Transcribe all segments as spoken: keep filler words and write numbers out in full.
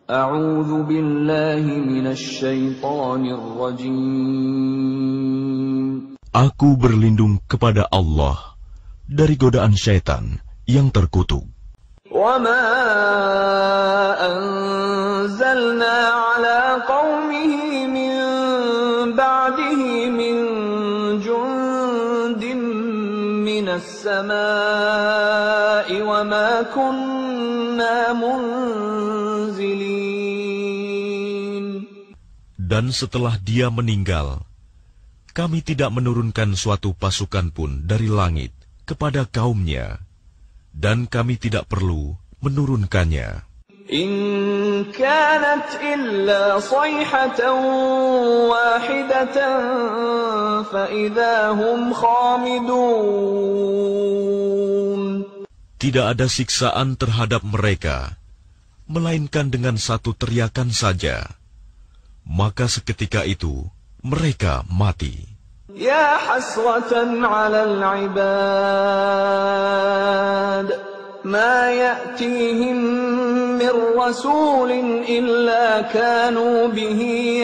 A'udzu billahi minasy syaithanir rajim. Aku berlindung kepada Allah dari godaan syaitan yang terkutuk. Wa ma anzalna ala qaumihi min ba'dihi min jundin minas samaa'i wa ma kunna munzilin. Dan setelah dia meninggal, kami tidak menurunkan suatu pasukan pun dari langit kepada kaumnya, dan kami tidak perlu menurunkannya. In kanat illa sayhatan wahidatan fa idza hum khamidun. Tidak ada siksaan terhadap mereka, melainkan dengan satu teriakan saja. Maka seketika itu mereka mati. Ya hasratan 'alal 'ibad ma ya'tihim min rasulin illa kanu bihi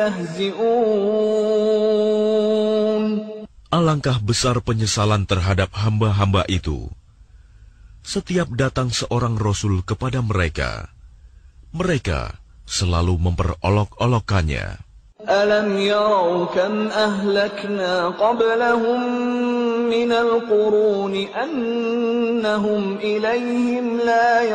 yastahzi'un. Alangkah besar penyesalan terhadap hamba-hamba itu. Setiap datang seorang rasul kepada mereka, mereka selalu memperolok-olokkannya. Alam yarau kam ahlakna qablahum minal quruni annahum ilayhim la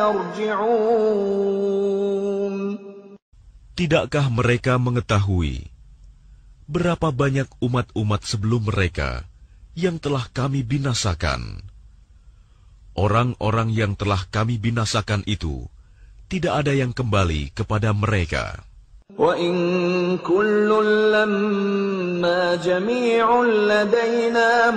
yarji'un. Tidakkah mereka mengetahui berapa banyak umat-umat sebelum mereka yang telah kami binasakan? Orang-orang yang telah kami binasakan itu tidak ada yang kembali kepada mereka. Wa in kullun lamma jami'un ladaina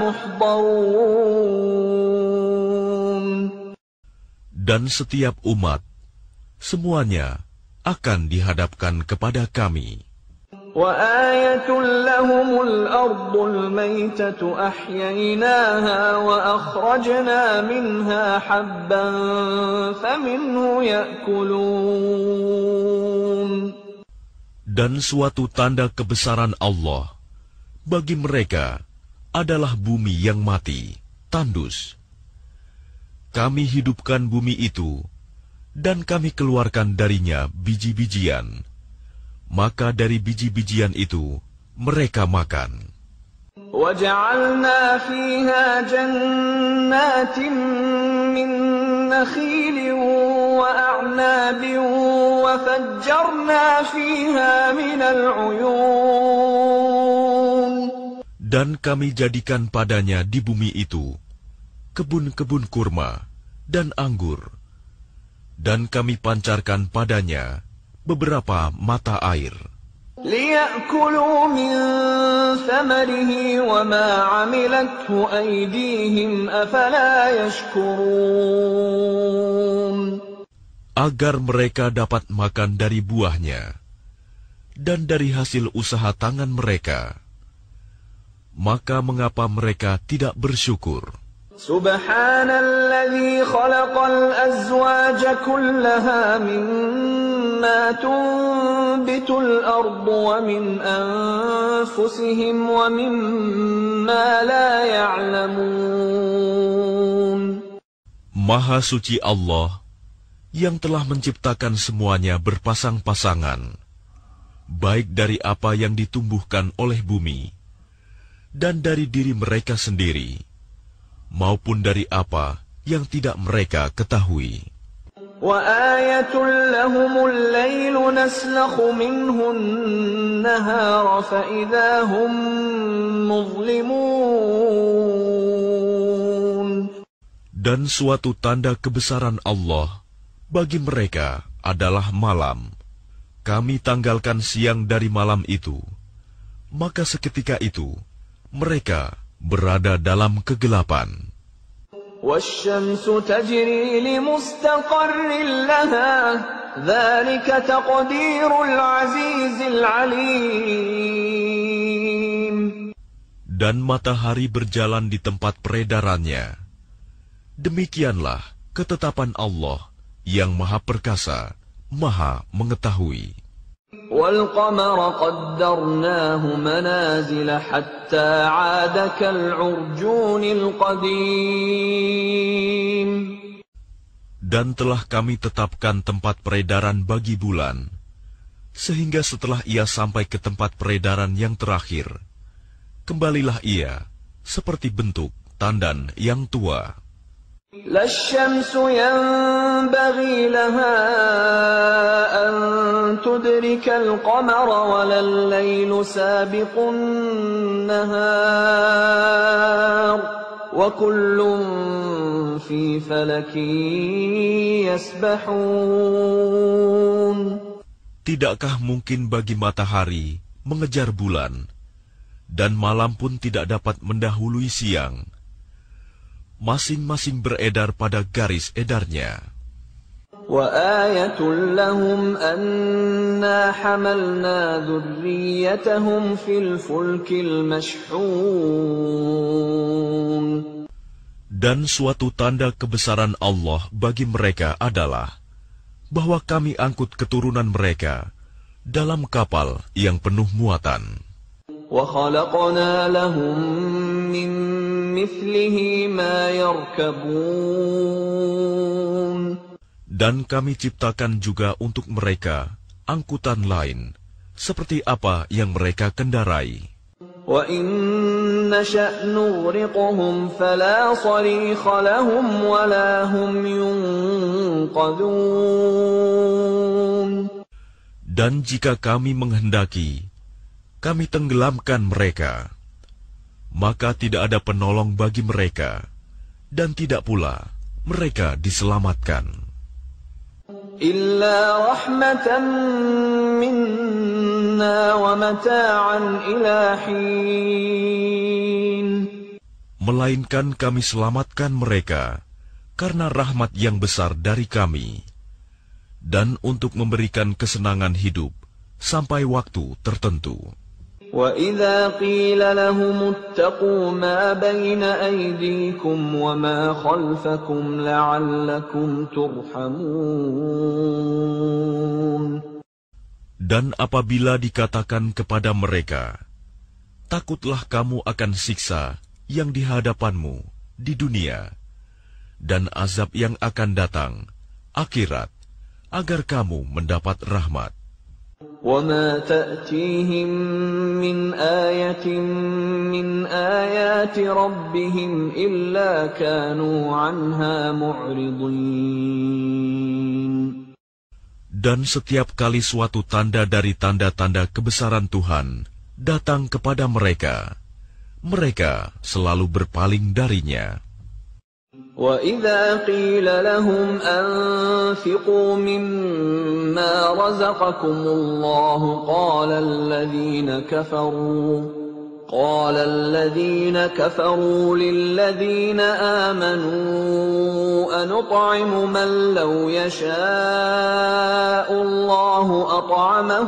muhdarun. Dan setiap umat, semuanya akan dihadapkan kepada kami. Wa ayatun lahumul ardul maytatu ahyaynaha wa akhrajna minha habban faminhu ya'kulun. Dan suatu tanda kebesaran Allah bagi mereka adalah bumi yang mati, tandus. Kami hidupkan bumi itu, dan kami keluarkan darinya biji-bijian. Maka dari biji-bijian itu mereka makan. وَجَعَلْنَا فِيهَا جَنَّاتٍ مِّن نَّخِيلٍ وَأَعْنَابٍ وَفَجَّرْنَا فِيهَا مِنَ الْعُيُونِ. Dan kami jadikan padanya di bumi itu kebun-kebun kurma dan anggur, dan kami pancarkan padanya beberapa mata air. لِيَأْكُلُوا مِنْ ثَمَرِهِ وَمَا عَمِلَتْهُ أَيْدِيهِمْ أَفَلَا يَشْكُرُونَ. Agar mereka dapat makan dari buahnya dan dari hasil usaha tangan mereka. Maka mengapa mereka tidak bersyukur? Subhanalladzi khalaqal azwaja kullaha mimma tunbitul ardu wa min anfusihim wa mimma la ya'lamun. Maha suci Allah yang telah menciptakan semuanya berpasang-pasangan, baik dari apa yang ditumbuhkan oleh bumi dan dari diri mereka sendiri, maupun dari apa yang tidak mereka ketahui. وَآيَةٌ لَهُمُ اللَّيْلُ نَسْلَخُ مِنْهُ النَّهَارَ فَإِذَا هُمْ مُظْلِمُونَ. Dan suatu tanda kebesaran Allah bagi mereka adalah malam. Kami tanggalkan siang dari malam itu, maka seketika itu mereka berada dalam kegelapan. وَالشَّمْسُ تَجْرِي لِمُسْتَقَرٍّ لَهَا ذَلِكَ تَقْدِيرُ الْعَزِيزِ الْعَلِيمِ. Dan matahari berjalan di tempat peredarannya. Demikianlah ketetapan Allah yang Maha Perkasa Maha Mengetahui. وَالْقَمَرَ قَدَّرْنَاهُ مَنَازِلَ حَتَّى عَادَ كَالْعُرْجُونِ الْقَدِيمِ. Dan telah kami tetapkan tempat peredaran bagi bulan, sehingga setelah ia sampai ke tempat peredaran yang terakhir, kembalilah ia seperti bentuk tandan yang tua. لَا الشَّمْسُ يَنبَغِي لَهَا أَن تُدْرِكَ الْقَمَرَ وَلَا اللَّيْلُ سَابِقُ النَّهَارِ وَكُلٌّ فِي فَلَكٍ يَسْبَحُونَ. Tidakkah mungkin bagi matahari mengejar bulan, dan malam pun tidak dapat mendahului siang? Masing-masing beredar pada garis edarnya. وَآيَةٌ لَهُمْ أَنَّا حَمَلْنَا ذُرِّيَّتَهُمْ فِي الْفُلْكِ الْمَشْحُونِ. Dan suatu tanda kebesaran Allah bagi mereka adalah bahwa kami angkut keturunan mereka dalam kapal yang penuh muatan. وَخَلَقْنَا لَهُم مِّن مِّثْلِهِ مَا يَرْكَبُونَ. Dan kami ciptakan juga untuk mereka angkutan lain, seperti apa yang mereka kendarai. وَإِن نَّشَأْ نُغْرِقْهُمْ فَلَا صَرِيخَ لَهُمْ وَلَا هُمْ يُنقَذُونَ. Dan jika kami menghendaki, kami tenggelamkan mereka, maka tidak ada penolong bagi mereka, dan tidak pula mereka diselamatkan. Illa rahmatan minna wa mata'an ila hin. Melainkan kami selamatkan mereka karena rahmat yang besar dari kami, dan untuk memberikan kesenangan hidup sampai waktu tertentu. وَإِذَا قِيلَ لَهُمُ اتَّقُوا مَا بَيْنَ أَيْدِيكُمْ وَمَا خَلْفَكُمْ لَعَلَّكُمْ تُرْحَمُونَ. Dan apabila dikatakan kepada mereka, takutlah kamu akan siksa yang di hadapanmu di dunia, dan azab yang akan datang, akhirat, agar kamu mendapat rahmat. وَمَا تَأْتِيهِمْ مِنْ آيَةٍ مِنْ آيَاتِ رَبِّهِمْ إِلَّا كَانُوا عَنْهَا مُعْرِضِينَ. Dan setiap kali suatu tanda dari tanda-tanda kebesaran Tuhan datang kepada mereka, mereka selalu berpaling darinya. وَإِذَا قِيلَ لَهُمْ أَنفِقُوا مِمَّا رَزَقَكُمُ اللَّهُ قَالَ الَّذِينَ كَفَرُوا قَالَ الَّذِينَ كَفَرُوا لِلَّذِينَ آمَنُوا أَنُطْعِمُ مَن لَّوْ يَشَاءُ اللَّهُ أَطْعَمَهُ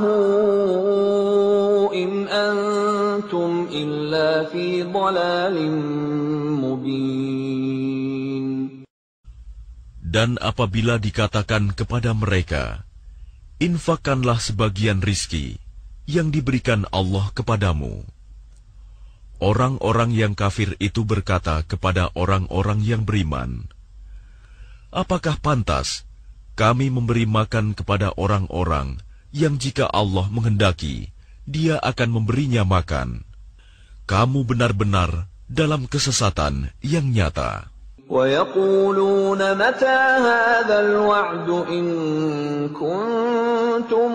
إِنْ أَنتُمْ إِلَّا فِي ضَلَالٍ مُّبِينٍ. Dan apabila dikatakan kepada mereka, infakkanlah sebagian rizki yang diberikan Allah kepadamu. Orang-orang yang kafir itu berkata kepada orang-orang yang beriman, apakah pantas kami memberi makan kepada orang-orang yang jika Allah menghendaki, Dia akan memberinya makan? Kamu benar-benar dalam kesesatan yang nyata. وَيَقُولُونَ مَتَى هَذَا الْوَعْدُ إِن كُنتُمْ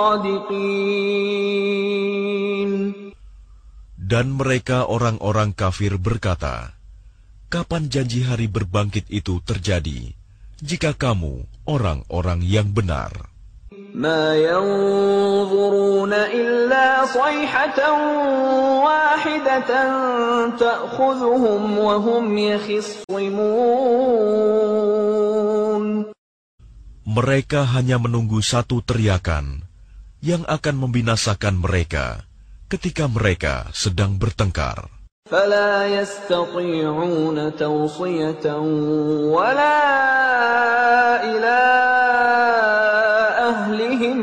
صَادِقِينَ. Dan mereka orang-orang kafir berkata, kapan janji hari berbangkit itu terjadi, jika kamu orang-orang yang benar? مَا يَنظُرُونَ إِلَّا صَيْحَةً وَاحِدَةً تَأْخُذُهُمْ وَهُمْ يَخِصِّمُونَ. Mereka hanya menunggu satu teriakan yang akan membinasakan mereka ketika mereka sedang bertengkar. فَلَا يَسْتَطِيعُونَ تَوْصِيَةً وَلَا إِلَىٰ لَعَلَّهُمْ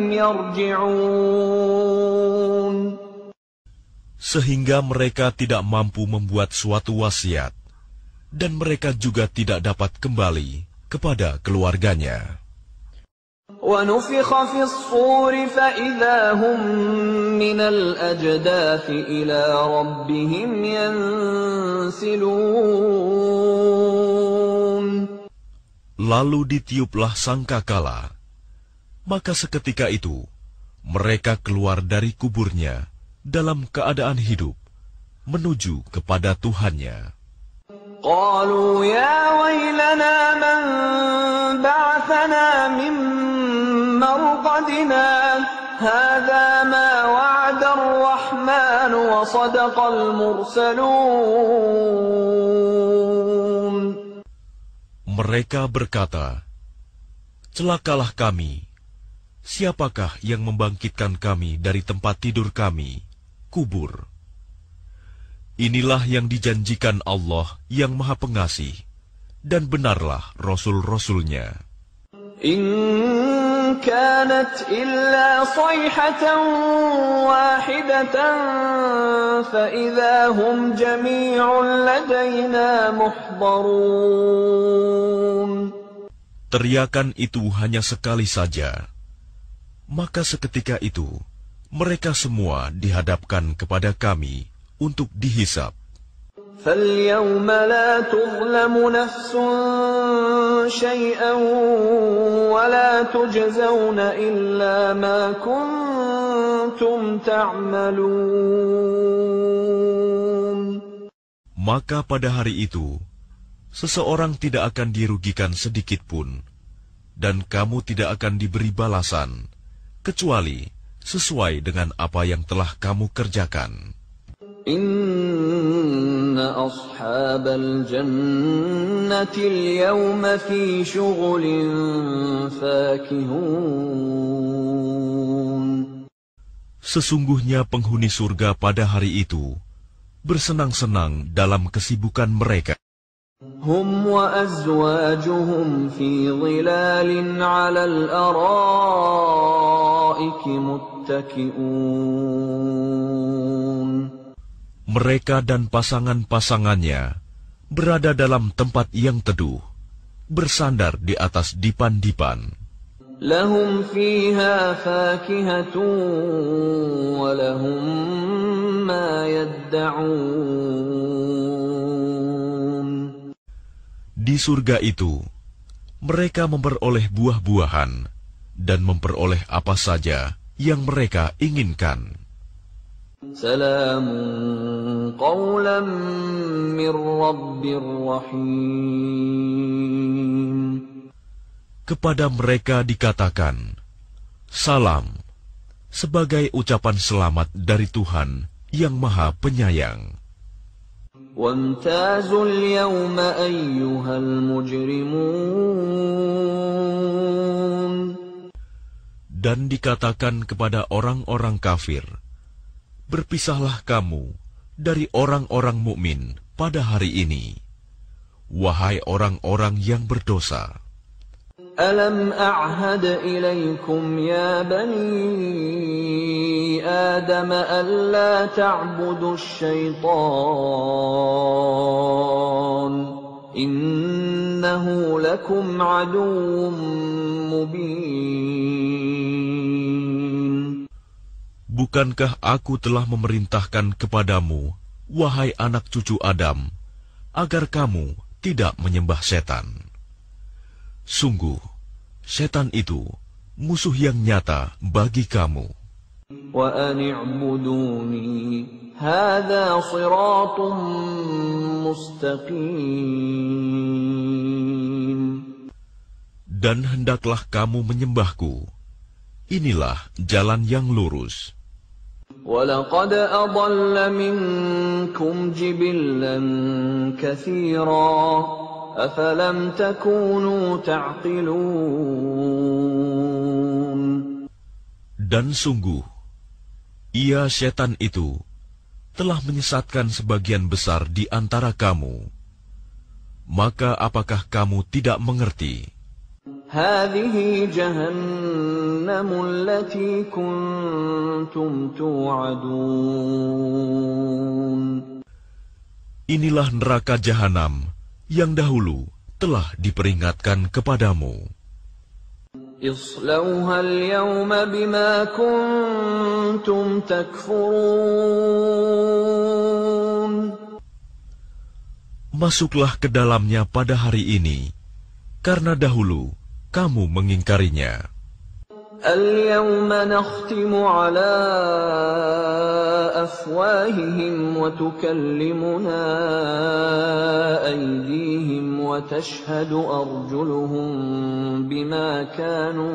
يَرْجِعُونَ. Sehingga mereka tidak mampu membuat suatu wasiat, dan mereka juga tidak dapat kembali kepada keluarganya. وَنُفِخَ فِي الصُّورِ فَإِذَا هُمْ مِنَ الْأَجْدَاثِ إِلَى رَبِّهِمْ يَنْسِلُونَ. Lalu ditiuplah sangkakala, maka seketika itu mereka keluar dari kuburnya dalam keadaan hidup menuju kepada Tuhannya. قالوا يا ويلنا من بعثنا من مرقدنا هذا ما وعد الرحمن وصدق المرسلون. Mereka berkata, celakalah kami. Siapakah yang membangkitkan kami dari tempat tidur kami, kubur? Inilah yang dijanjikan Allah yang Maha Pengasih, dan benarlah Rasul-Rasulnya. In kanat illa sayhatan wahidatan fa idza hum jami'un ladaina muhdarun. Teriakan itu hanya sekali saja, maka seketika itu mereka semua dihadapkan kepada kami untuk dihisab. فَالْيَوْمَ لَا تُظْلَمُ نَفْسٌ شَيْئًا وَلَا تُجْزَوْنَ إِلَّا مَا كُنتُمْ تَعْمَلُونَ. Maka pada hari itu, seseorang tidak akan dirugikan sedikit pun, dan kamu tidak akan diberi balasan, kecuali sesuai dengan apa yang telah kamu kerjakan. Inna ashabal jannati al-yawma fi syughulin fakihun. Sesungguhnya penghuni surga pada hari itu bersenang-senang dalam kesibukan mereka. Hum wa azwajuhum fi dhilalin 'ala al-ara'iki muttaki'un. Mereka dan pasangan-pasangannya berada dalam tempat yang teduh, bersandar di atas dipan-dipan. Lahum fiha fakihatun wa lahum ma yadda'un. Di surga itu, mereka memperoleh buah-buahan dan memperoleh apa saja yang mereka inginkan. Salamun qawlan min rabbir rahim. Kepada mereka dikatakan, salam, sebagai ucapan selamat dari Tuhan yang Maha Penyayang. Wamtazul yawma ayyuhal mujrimun. Dan dikatakan kepada orang-orang kafir, berpisahlah kamu dari orang-orang mukmin pada hari ini, wahai orang-orang yang berdosa. Alam a'had ilaikum ya bani Adam alla ta'budu syaitan innahu lakum aduwwum mubin. Bukankah aku telah memerintahkan kepadamu, wahai anak cucu Adam, agar kamu tidak menyembah setan? Sungguh, setan itu musuh yang nyata bagi kamu. Wa ani'buduni hadza shiratun mustaqim. Dan hendaklah kamu menyembahku. Inilah jalan yang lurus. وَلَقَدْ أَضَلَّ مِنْكُمْ جِبِلًّا كَثِيرًا أَفَلَمْ تَكُونُوا تَعْقِلُونَ. Dan sungguh, ia setan itu telah menyesatkan sebagian besar di antara kamu. Maka apakah kamu tidak mengerti? هَذِهِ جَهَنَّمُ التي كنتم توعدون. Inilah neraka jahanam yang dahulu telah diperingatkan kepadamu. اصلوها اليوم بما كنتم تكفرون. Masuklah ke dalamnya pada hari ini, karena dahulu kamu mengingkarinya. اليوم نختم على أفواههم وتكلمنا أيديهم وتشهد أرجلهم بما كانوا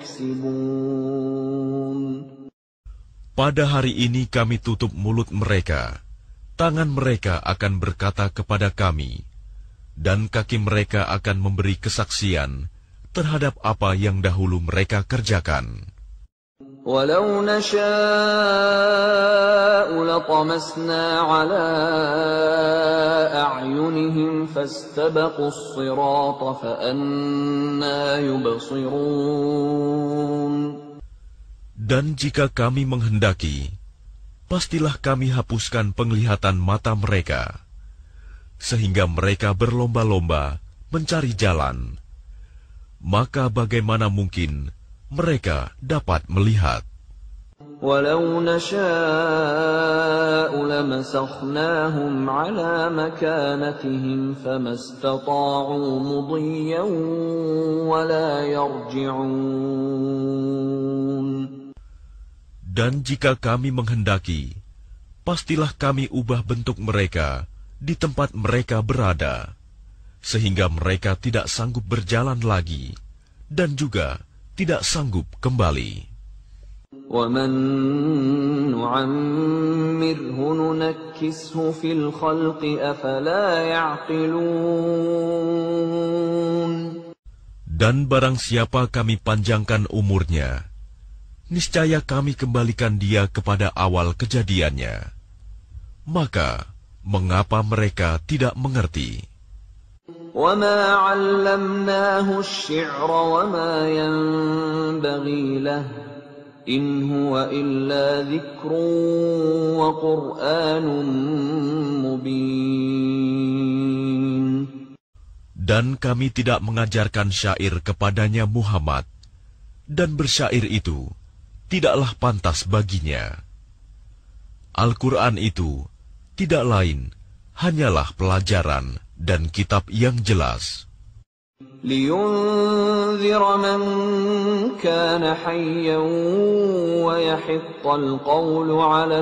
يكسبون. Pada hari ini kami tutup mulut mereka, tangan mereka akan berkata kepada kami, dan kaki mereka akan memberi kesaksian terhadap apa yang dahulu mereka kerjakan. Walau nasha'u latamasna ala a'yunihim fastabaqus sirata fa'anna yubsirun. Dan jika kami menghendaki, pastilah kami hapuskan penglihatan mata mereka, sehingga mereka berlomba-lomba mencari jalan. Maka bagaimana mungkin mereka dapat melihat? Walau nasha'u lamasakhnahum ala makanatihim famastata'u mudiyyan wala yarji'un. Dan jika kami menghendaki, pastilah kami ubah bentuk mereka di tempat mereka berada, sehingga mereka tidak sanggup berjalan lagi, dan juga tidak sanggup kembali. وَمَن نُّعَمِّرْهُ نُنَكِّسْهُ فِي الْخَلْقِ أَفَلَا يَعْقِلُونَ. Dan barang siapa kami panjangkan umurnya, niscaya kami kembalikan dia kepada awal kejadiannya. Maka, mengapa mereka tidak mengerti? وَمَا عَلَّمْنَاهُ الشِّعْرَ وَمَا يَنبَغِي لَهُ إِنْ هُوَ إِلَّا ذِكْرٌ وَقُرْآنٌ مُبِينٌ. Dan kami tidak mengajarkan syair kepadanya Muhammad, dan bersyair itu tidaklah pantas baginya. Al-Quran itu tidak lain hanyalah pelajaran dan kitab yang jelas. لِيُنذِرَ مَن كَانَ حَيًّا وَيَحِقَّ الْقَوْلُ عَلَى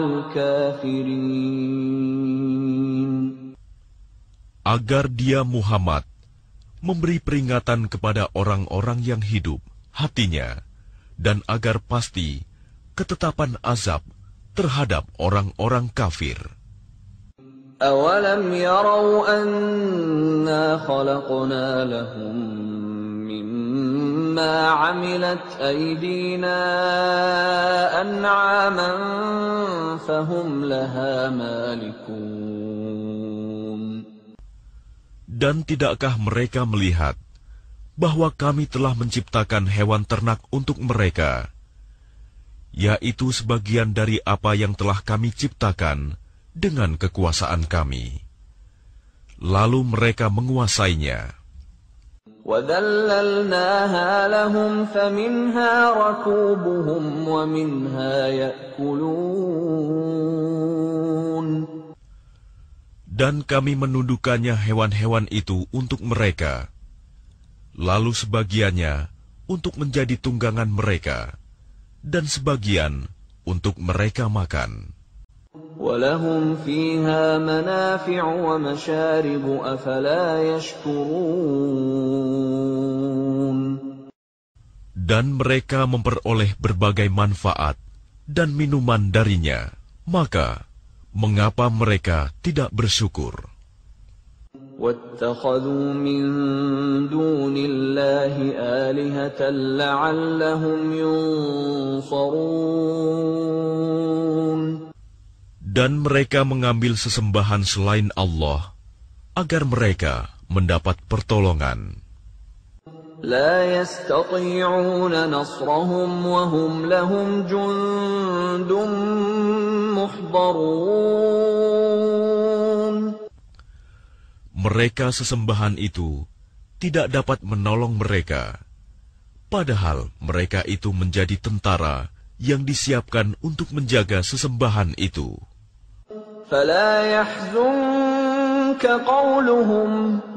الْكَافِرِينَ. Agar dia Muhammad memberi peringatan kepada orang-orang yang hidup hatinya, dan agar pasti ketetapan azab terhadap orang-orang kafir. أَوَلَمْ يَرَوْا أَنَّا خَلَقْنَا لَهُم مِّمَّا عَمِلَتْ أَيْدِينَا أَنْعَامًا فَهُمْ لَهَا مَالِكُونَ. Dan tidakkah mereka melihat bahwa kami telah menciptakan hewan ternak untuk mereka, yaitu sebagian dari apa yang telah kami ciptakan dengan kekuasaan kami. Lalu mereka menguasainya. وَذَلَّلْنَاهَا لَهُمْ فَمِنْهَا رَكُوبُهُمْ وَمِنْهَا يَأْكُلُونَ. Dan kami menundukkannya hewan-hewan itu untuk mereka, lalu sebagiannya untuk menjadi tunggangan mereka, dan sebagian untuk mereka makan. وَلَهُمْ فِيهَا مَنَافِعُ وَمَشَارِبُ أَفَلَا يَشْكُرُونَ. Dan mereka memperoleh berbagai manfaat dan minuman darinya, maka mengapa mereka tidak bersyukur? وَاتَّخَذُوا مِن دُونِ اللَّهِ آلِهَةً لَّعَلَّهُمْ يُنصَرُونَ. Dan mereka mengambil sesembahan selain Allah, agar mereka mendapat pertolongan. لا يستطيعون نصرهم وهم لهم جند محضرون. Mereka sesembahan itu tidak dapat menolong mereka, padahal mereka itu menjadi tentara yang disiapkan untuk menjaga sesembahan itu. فلا يحزنك قولهم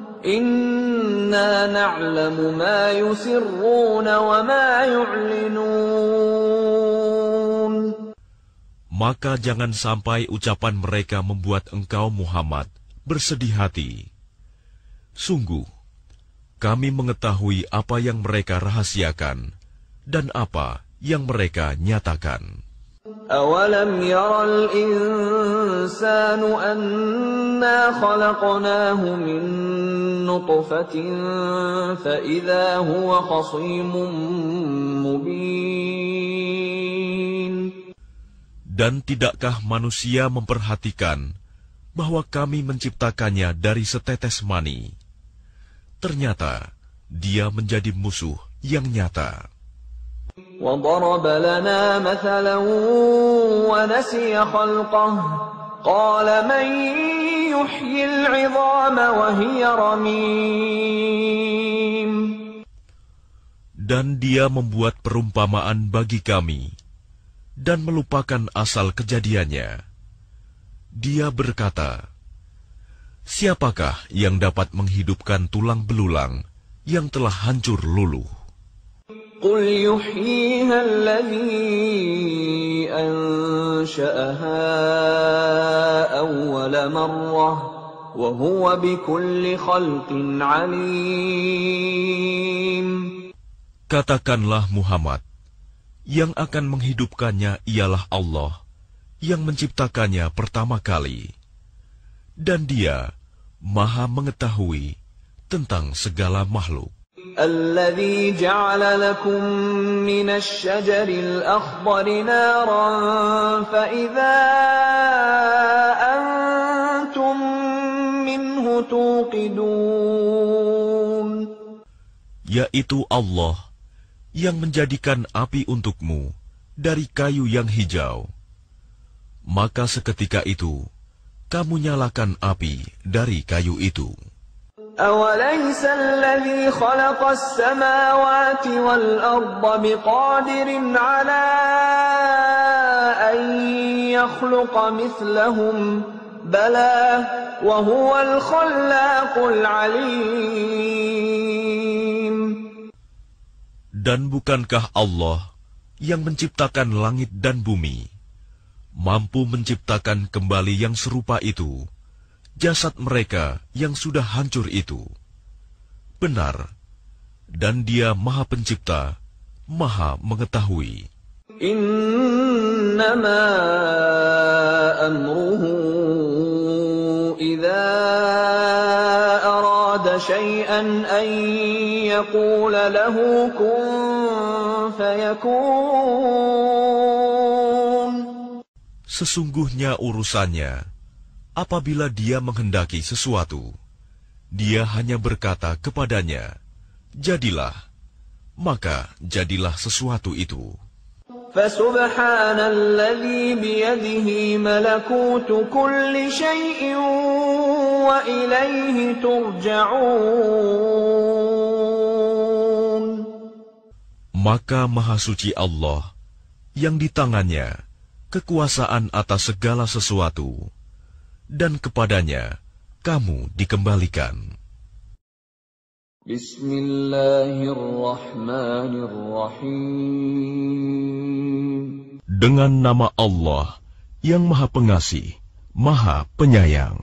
إنا نعلم ما يسرون وما يعلنون. Maka jangan sampai ucapan mereka membuat engkau Muhammad bersedih hati. Sungguh, kami mengetahui apa yang mereka rahasiakan dan apa yang mereka nyatakan. أَوَلَمْ يَرَ الْإِنسَانُ أَنَّا خَلَقْنَاهُ مِنْ نُطْفَةٍ فَإِذَا هُوَ خَصِيمٌ مُبِينٌ. Dan tidakkah manusia memperhatikan bahwa kami menciptakannya dari setetes mani? Ternyata dia menjadi musuh yang nyata. وَضَرَبَ لَنَا مَثَلًا وَنَسِيَ خَلْقَهُ قَالَ مَنْ يُحْيِي الْعِظَامَ وَهِيَ رَمِيمٌ. Dan dia membuat perumpamaan bagi kami dan melupakan asal kejadiannya. Dia berkata, siapakah yang dapat menghidupkan tulang belulang yang telah hancur luluh? قُلْ يُحْيِيهَا الَّذِي أَنشَأَهَا أَوَّلَ مَرَّةٍ وَهُوَ بِكُلِّ خَلْقٍ عَلِيمٌ. Katakanlah Muhammad, yang akan menghidupkannya ialah Allah yang menciptakannya pertama kali, dan Dia Maha mengetahui tentang segala makhluk. الذي جعل لكم من الشجر الأخضر نارا فإذا أنتم منه توقدون. Yaitu Allah yang menjadikan api untukmu dari kayu yang hijau. Maka seketika itu kamu nyalakan api dari kayu itu. أَوَلَيْسَ الَّذِي خَلَقَ السَّمَاوَاتِ وَالْأَرْضَ بِقَادِرٍ عَلَىٰ أَن يَخْلُقَ مِثْلَهُم بَلَىٰ وَهُوَ الْخَلَّاقُ الْعَلِيمُ. Dan bukankah Allah yang menciptakan langit dan bumi mampu menciptakan kembali yang serupa itu jasad mereka yang sudah hancur itu? Benar, dan Dia Maha Pencipta, Maha Mengetahui. Innama amruhu idza arada syai'an an yaqula lahu kun fayakun. Sesungguhnya urusannya apabila Dia menghendaki sesuatu, Dia hanya berkata kepadanya, jadilah, maka jadilah sesuatu itu. Fasubhanalladzi biyadihi malakutu kulli syai'in wa ilaihi turja'un. Maka Maha Suci Allah yang di tangannya kekuasaan atas segala sesuatu, dan kepadanya kamu dikembalikan. Bismillahirrahmanirrahim. Dengan nama Allah yang Maha Pengasih, Maha Penyayang.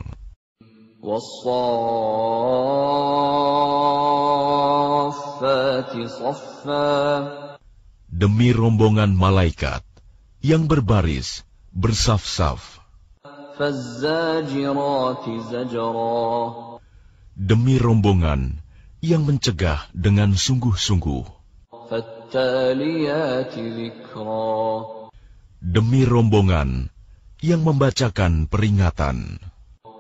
Was-saffati saffa. Demi rombongan malaikat yang berbaris bersaf-saf. Fazzajirati zajra. Demi rombongan yang mencegah dengan sungguh-sungguh. Fattaliyati dzikra. Demi rombongan yang membacakan peringatan.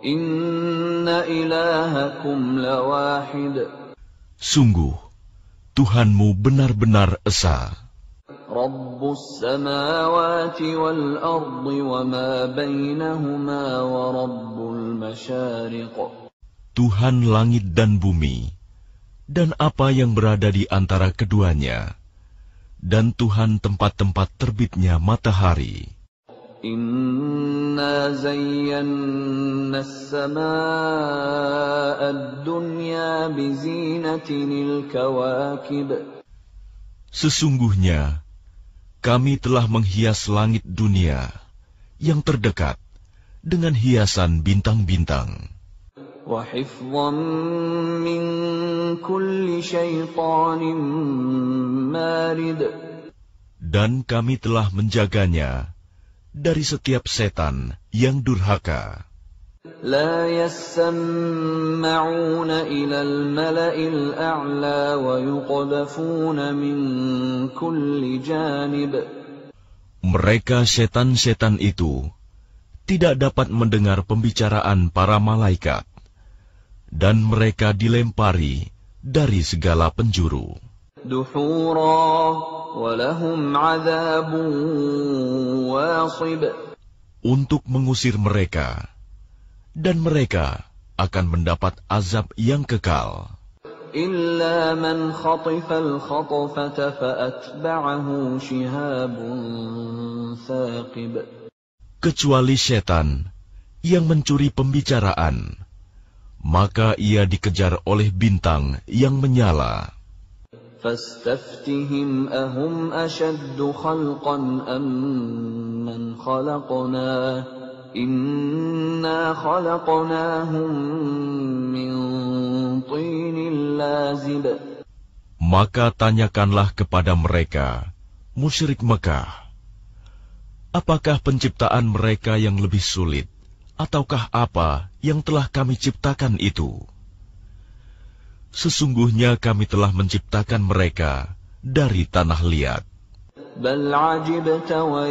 Inna ilahakum lawahid. Sungguh, Tuhanmu benar-benar esa. Rabbus samawati wal ardi wa ma bainahuma wa rabbul masyariq. Tuhan langit dan bumi, dan apa yang berada di antara keduanya, dan Tuhan tempat-tempat terbitnya matahari. Inna zayyanna as-samaa'a ad-dunya bizinatinil kawakib. Sesungguhnya, kami telah menghias langit dunia yang terdekat dengan hiasan bintang-bintang. Wa hifdhan min kulli syaitanin marid. Dan kami telah menjaganya dari setiap setan yang durhaka. La yasma'una ila al-mala'il a'la wa yuqdhafuna min kulli janib. Mereka setan-setan itu tidak dapat mendengar pembicaraan para malaikat, dan mereka dilempari dari segala penjuru. Duhura wa lahum 'adzabun wasib. Untuk mengusir mereka, dan mereka akan mendapat azab yang kekal. Illa man khatifal khatfata fa'atba'ahu shihabun thaqib. Kecuali setan yang mencuri pembicaraan, maka ia dikejar oleh bintang yang menyala. Fastaftihim ahum ashaddu khalqan amman khalaqna. Inna khalaqnahum min tinin lazib. Maka tanyakanlah kepada mereka, musyrik Mekah, apakah penciptaan mereka yang lebih sulit, ataukah apa yang telah kami ciptakan itu? Sesungguhnya kami telah menciptakan mereka dari tanah liat. Bal ajibta wa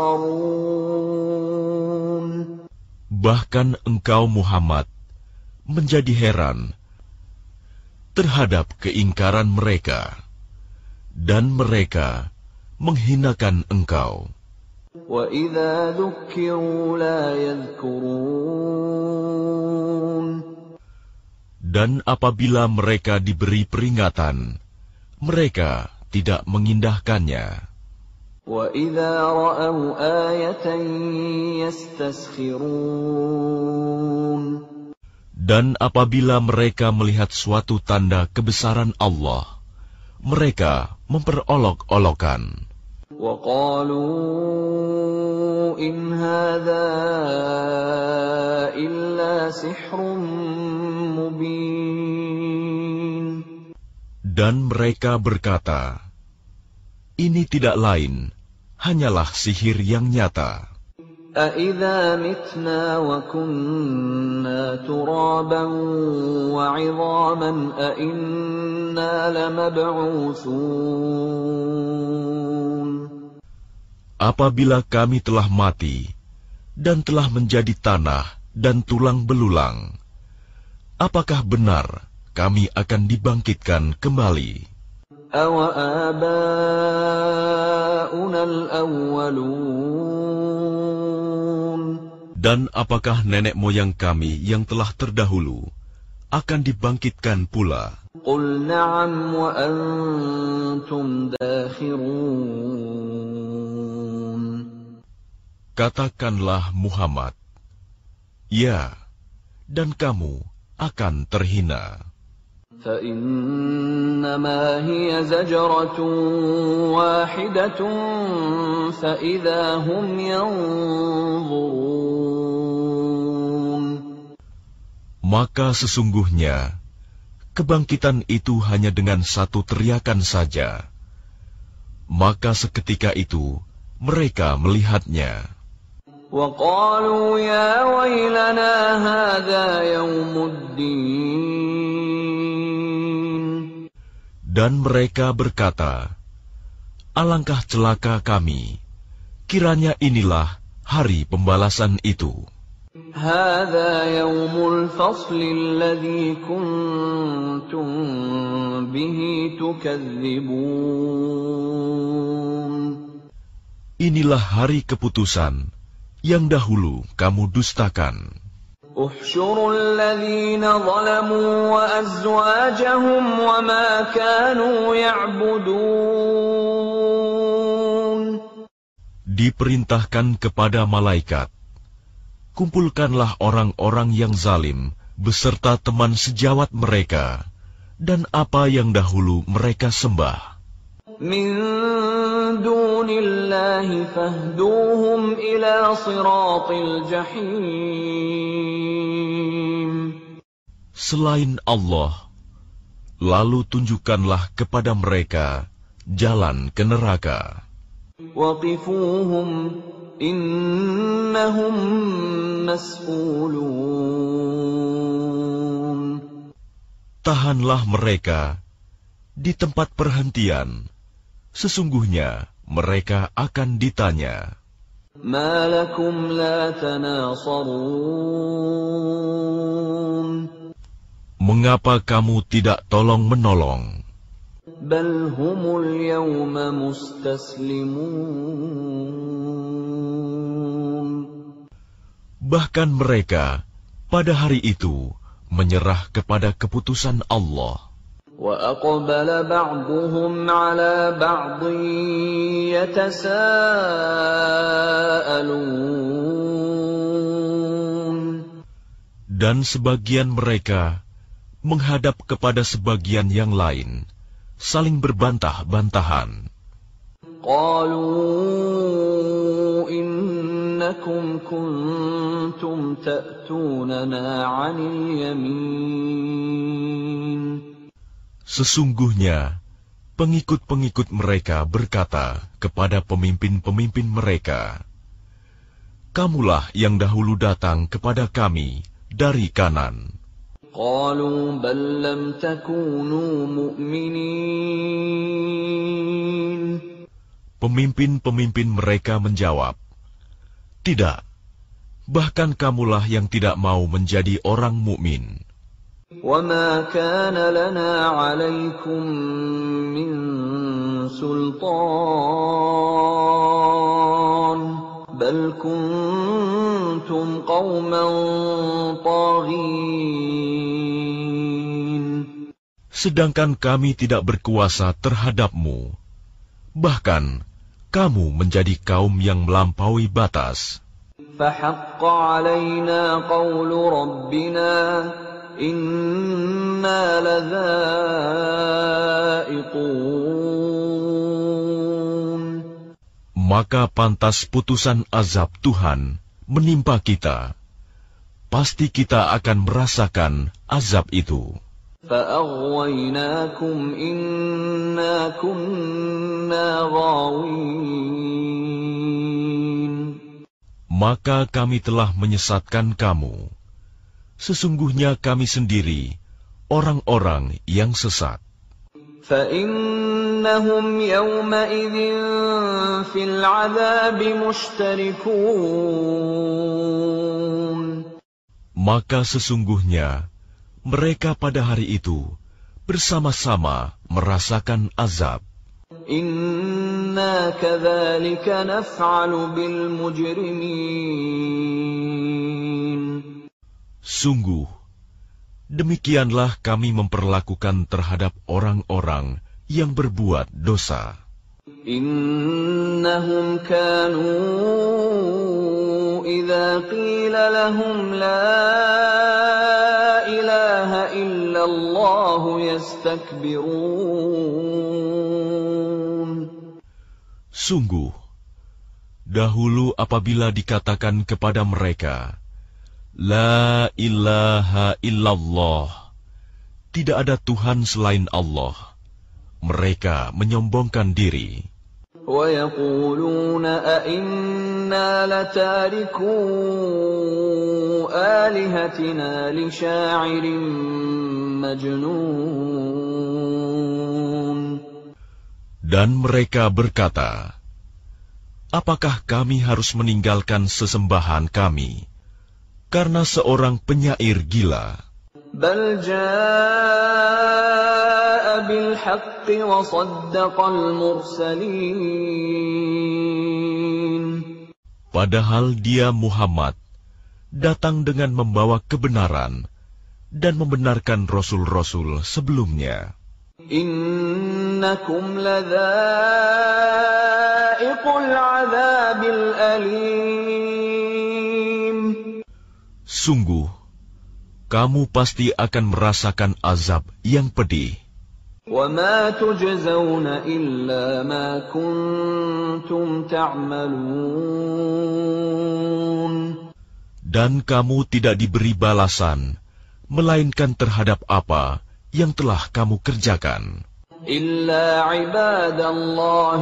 yaskharun. Bahkan engkau Muhammad menjadi heran terhadap keingkaran mereka, dan mereka menghinakan engkau. Wa idza dzukkiru la yadhkurun. Dan apabila mereka diberi peringatan, mereka tidak mengindahkannya. Wa idza ra'aw ayatan yastaskhirun. Dan apabila mereka melihat suatu tanda kebesaran Allah, mereka memperolok-olokan. Wa qalu in hadza illa sihrun mubin. Dan mereka berkata, ini tidak lain, hanyalah sihir yang nyata. أَإِذَا مِتْنَا وَكُنَّا تُرَابًا وَعِظَامًا أَإِنَّا لَمَبْعُوثُونَ. Apabila kami telah mati dan telah menjadi tanah dan tulang belulang, apakah benar kami akan dibangkitkan kembali? أَوَآبَاؤُنَا الْأَوَّلُونَ. Dan apakah nenek moyang kami yang telah terdahulu akan dibangkitkan pula? Qul na'am wa antum dakhirun. Katakanlah Muhammad, ya, dan kamu akan terhina. فَإِنَّمَا هِيَ زَجْرَةٌ وَاحِدَةٌ فَإِذَا هُمْ يَنظُرُونَ. Maka sesungguhnya kebangkitan itu hanya dengan satu teriakan saja. Maka seketika itu mereka melihatnya. وَقَالُوا يَا وَيْلَنَا هَذَا يَوْمُ الدِّينِ. Dan mereka berkata, alangkah celaka kami, kiranya inilah hari pembalasan itu. هذا يوم الفصل الذي كنتم به تكذبون. Inilah hari keputusan yang dahulu kamu dustakan. احشروا الذين ظلموا وأزواجهم وما كانوا يعبدون. Diperintahkan kepada malaikat, kumpulkanlah orang-orang yang zalim beserta teman sejawat mereka dan apa yang dahulu mereka sembah. Min dunillahi fahduhum ila siratil jahim. Selain Allah, lalu tunjukkanlah kepada mereka jalan ke neraka. Waqifuhum innahum mas'ulun. Tahanlah mereka di tempat perhentian. Sesungguhnya mereka akan ditanya. Ma lakum la tanasarun. Mengapa kamu tidak tolong-menolong? Bal humul yawma mustaslimun. Bahkan mereka pada hari itu menyerah kepada keputusan Allah. Wa aqbala ba'duhum 'ala ba'dhin yatasaalun. Dan sebagian mereka menghadap kepada sebagian yang lain, saling berbantah-bantahan. Qalu innakum kuntum ta'tunana 'anil yamin. Sesungguhnya pengikut-pengikut mereka berkata kepada pemimpin-pemimpin mereka, kamulah yang dahulu datang kepada kami dari kanan. Qalu bal lam takunu mu'minin. Pemimpin-pemimpin mereka menjawab, tidak, bahkan kamulah yang tidak mau menjadi orang mukmin. Wa ma kana lana 'alaikum min sultan bal kuntum qauman taghin. Sedangkan kami tidak berkuasa terhadapmu, bahkan kamu menjadi kaum yang melampaui batas. Fahaqqa 'alaina qawlu rabbina inna ladza'iqun. Maka pantas putusan azab Tuhan menimpa kita. Pasti kita akan merasakan azab itu. فَأَغْوَيْنَاكُمْ إِنَّا كُنَّا غَاوِينَ. Maka kami telah menyesatkan kamu. Sesungguhnya kami sendiri orang-orang yang sesat. فَإِنَّهُمْ يَوْمَئِذٍ فِي الْعَذَابِ مُشْتَرِكُونَ. Maka sesungguhnya mereka pada hari itu bersama-sama merasakan azab. Inna kadzalika naf'alu bil mujrimin. Sungguh, demikianlah kami memperlakukan terhadap orang-orang yang berbuat dosa. Innahum kanu idza qila lahum la ilaha illallah yastakbirun. Sungguh, dahulu apabila dikatakan kepada mereka, La ilaha illallah, tidak ada Tuhan selain Allah, mereka menyombongkan diri. وَيَقُولُونَ أَإِنَّا لَتَارِكُو آلِهَتِنَا لِشَاعِرٍ مَجْنُونٍ. Dan mereka berkata, apakah kami harus meninggalkan sesembahan kami karena seorang penyair gila. بل جاء بالحق وصدق المرسلين. Padahal dia Muhammad datang dengan membawa kebenaran dan membenarkan rasul-rasul sebelumnya. إنكم لذائق العذاب الأليم. Sungguh, kamu pasti akan merasakan azab yang pedih. وَمَا تُجْزَوْنَ إِلَّا مَا كُنتُمْ تَعْمَلُونَ. Dan kamu tidak diberi balasan, melainkan terhadap apa yang telah kamu kerjakan. إِلَّا عِبَادَ اللَّهِ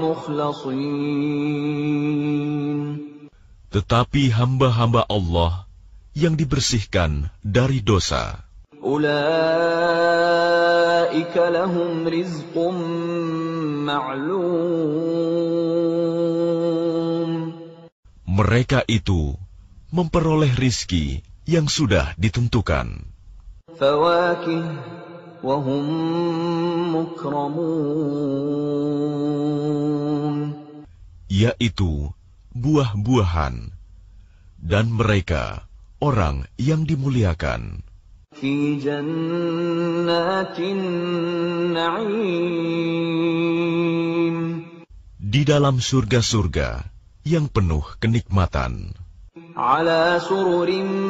الْمُخْلَصِينَ. Tetapi hamba-hamba Allah yang dibersihkan dari dosa. أُولَئِكَ لَهُمْ رِزْقٌ مَّعْلُومٌ. Mereka itu memperoleh rizki yang sudah ditentukan. فَوَاكِهُ وَهُمْ مُكْرَمُونَ. Yaitu buah-buahan, dan mereka orang yang dimuliakan. في جنات النعيم. Di dalam surga-surga yang penuh kenikmatan. على سرر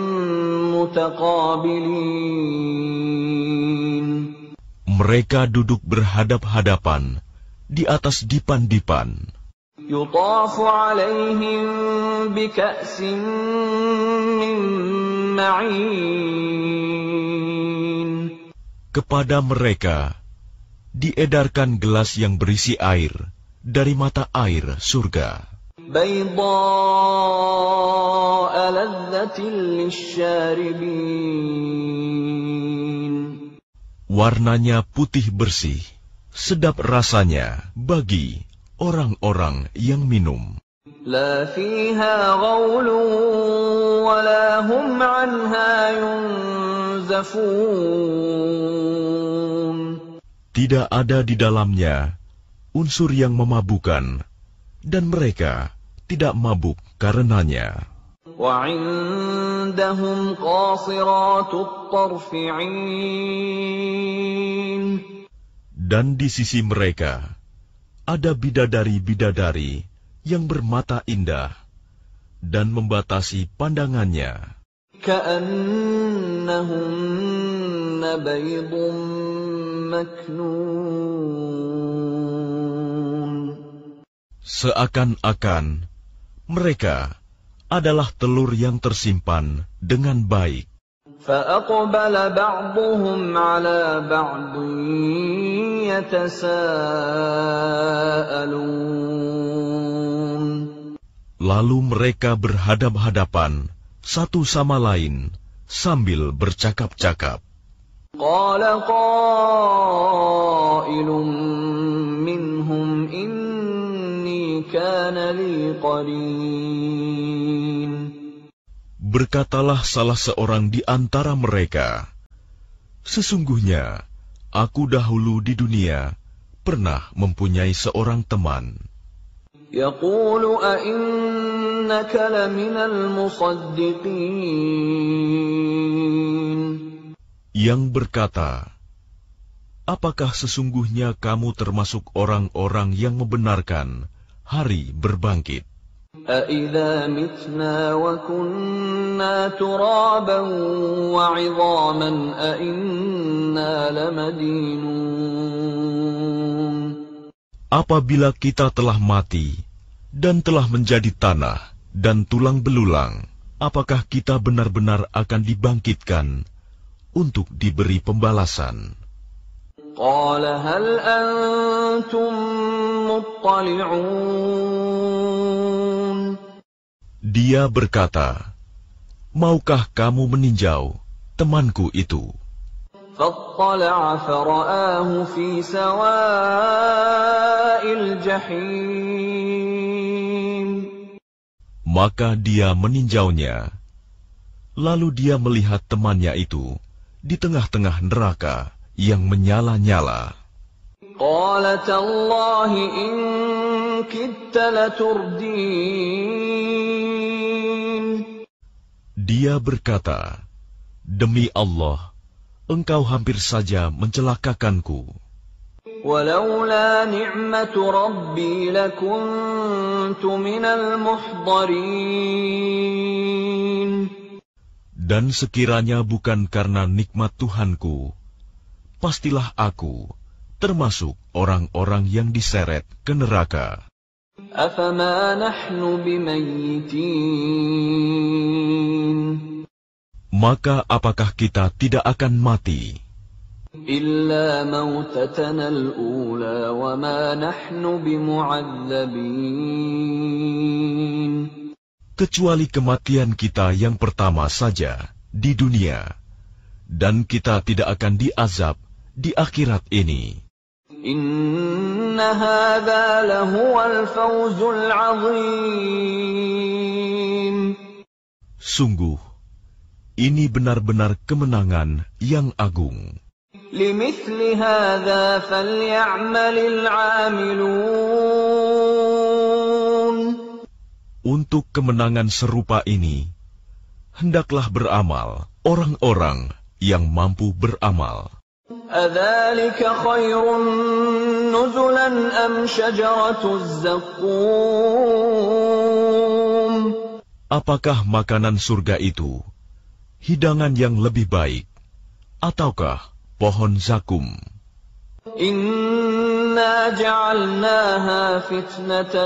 متقابلين. Mereka duduk berhadap-hadapan di atas dipan-dipan. يطاف عليهم بكأس من معين. Kepada mereka diedarkan gelas yang berisi air dari mata air surga. بيضاء لذة للشاربين. Warnanya putih bersih, sedap rasanya bagi orang-orang yang minum. لا فيها غول ولا هم عنها ينزفون. Tidak ada di dalamnya unsur yang memabukan, dan mereka tidak mabuk karenanya. وعندهم قاصرات الطرف عين. Dan di sisi mereka ada bidadari-bidadari yang bermata indah dan membatasi pandangannya. كأنهن بيض مكنون. Seakan-akan mereka adalah telur yang tersimpan dengan baik. فأقبل بعضهم على بعض يتساءلون. Lalu mereka berhadap-hadapan satu sama lain sambil bercakap-cakap. قال قائل منهم إني كان لي قرين. Berkatalah salah seorang di antara mereka, sesungguhnya aku dahulu di dunia pernah mempunyai seorang teman. يقول أئنك لمن المصدقين. Yang berkata, apakah sesungguhnya kamu termasuk orang-orang yang membenarkan hari berbangkit? أَإِذَا مِتْنَا وَكُنَّا تُرَابًا وَعِظَامًا أَإِنَّا لَمَدِينُونَ. Apabila kita telah mati dan telah menjadi tanah dan tulang belulang, apakah kita benar-benar akan dibangkitkan untuk diberi pembalasan? قال هل أنتم مطلعون. Dia berkata, maukah kamu meninjau temanku itu? فاطلع فرآه في سواء الجحيم. Maka dia meninjaunya, Lalu dia melihat temannya itu di tengah-tengah neraka yang menyala-nyala. قال تالله إن كدت لتردين. Dia berkata, demi Allah, engkau hampir saja mencelakakanku. ولولا نعمة ربي لكنت من المحضرين. Dan sekiranya bukan karena nikmat Tuhanku, pastilah aku termasuk orang-orang yang diseret ke neraka. أفما نحن بميتين. Maka apakah kita tidak akan mati? إلا موتتنا الأولى وما نحن بمعذبين. Kecuali kematian kita yang pertama saja di dunia, dan kita tidak akan diazab di akhirat ini. إن هذا لهو الفوز العظيم. Sungguh, ini benar-benar kemenangan yang agung. لمثل هذا فليعمل العاملون. Untuk kemenangan serupa ini, hendaklah beramal orang-orang yang mampu beramal. أذلك خير نزلا أم شجرة الزقوم. Apakah makanan surga itu hidangan yang lebih baik, ataukah pohon zakum? إنا جعلناها فتنة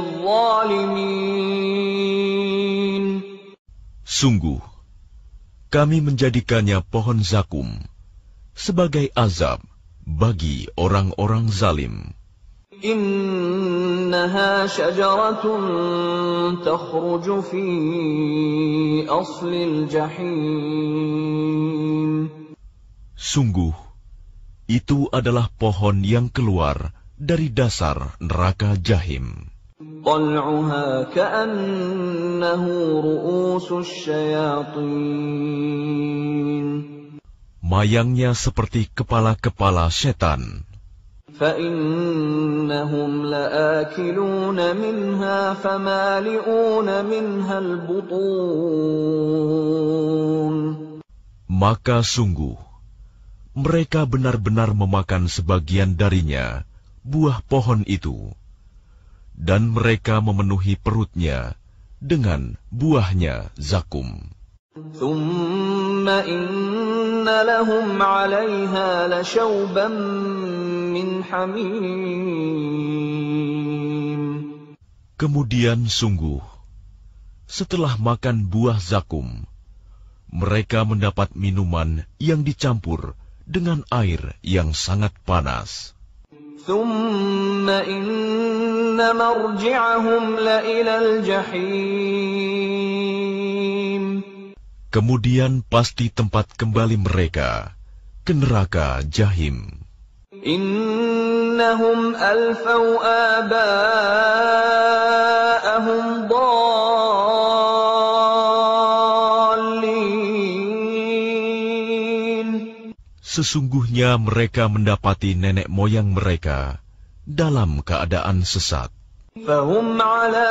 للظالمين. Sungguh, kami menjadikannya pohon zakum sebagai azab bagi orang-orang zalim. إنها شجرة تخرج في أصل الجحيم. Sungguh, itu adalah pohon yang keluar dari dasar neraka Jahim. طلعها كأنه رؤوس الشياطين. Mayangnya seperti kepala-kepala setan. فإنهم لآكلون منها فمالئون منها البطون. Maka sungguh, mereka benar-benar memakan sebagian darinya, buah pohon itu, dan mereka memenuhi perutnya dengan buahnya zakum. ثم إن لهم عليها لشوبا من حميم. Kemudian sungguh, setelah makan buah zakum, mereka mendapat minuman yang dicampur dengan air yang sangat panas. ثم إن مرجعهم لإلى الجحيم. Kemudian pasti tempat kembali mereka ke neraka Jahim. إنهم ألفوا آباءهم ضالين. Sesungguhnya mereka mendapati nenek moyang mereka dalam keadaan sesat. فهم على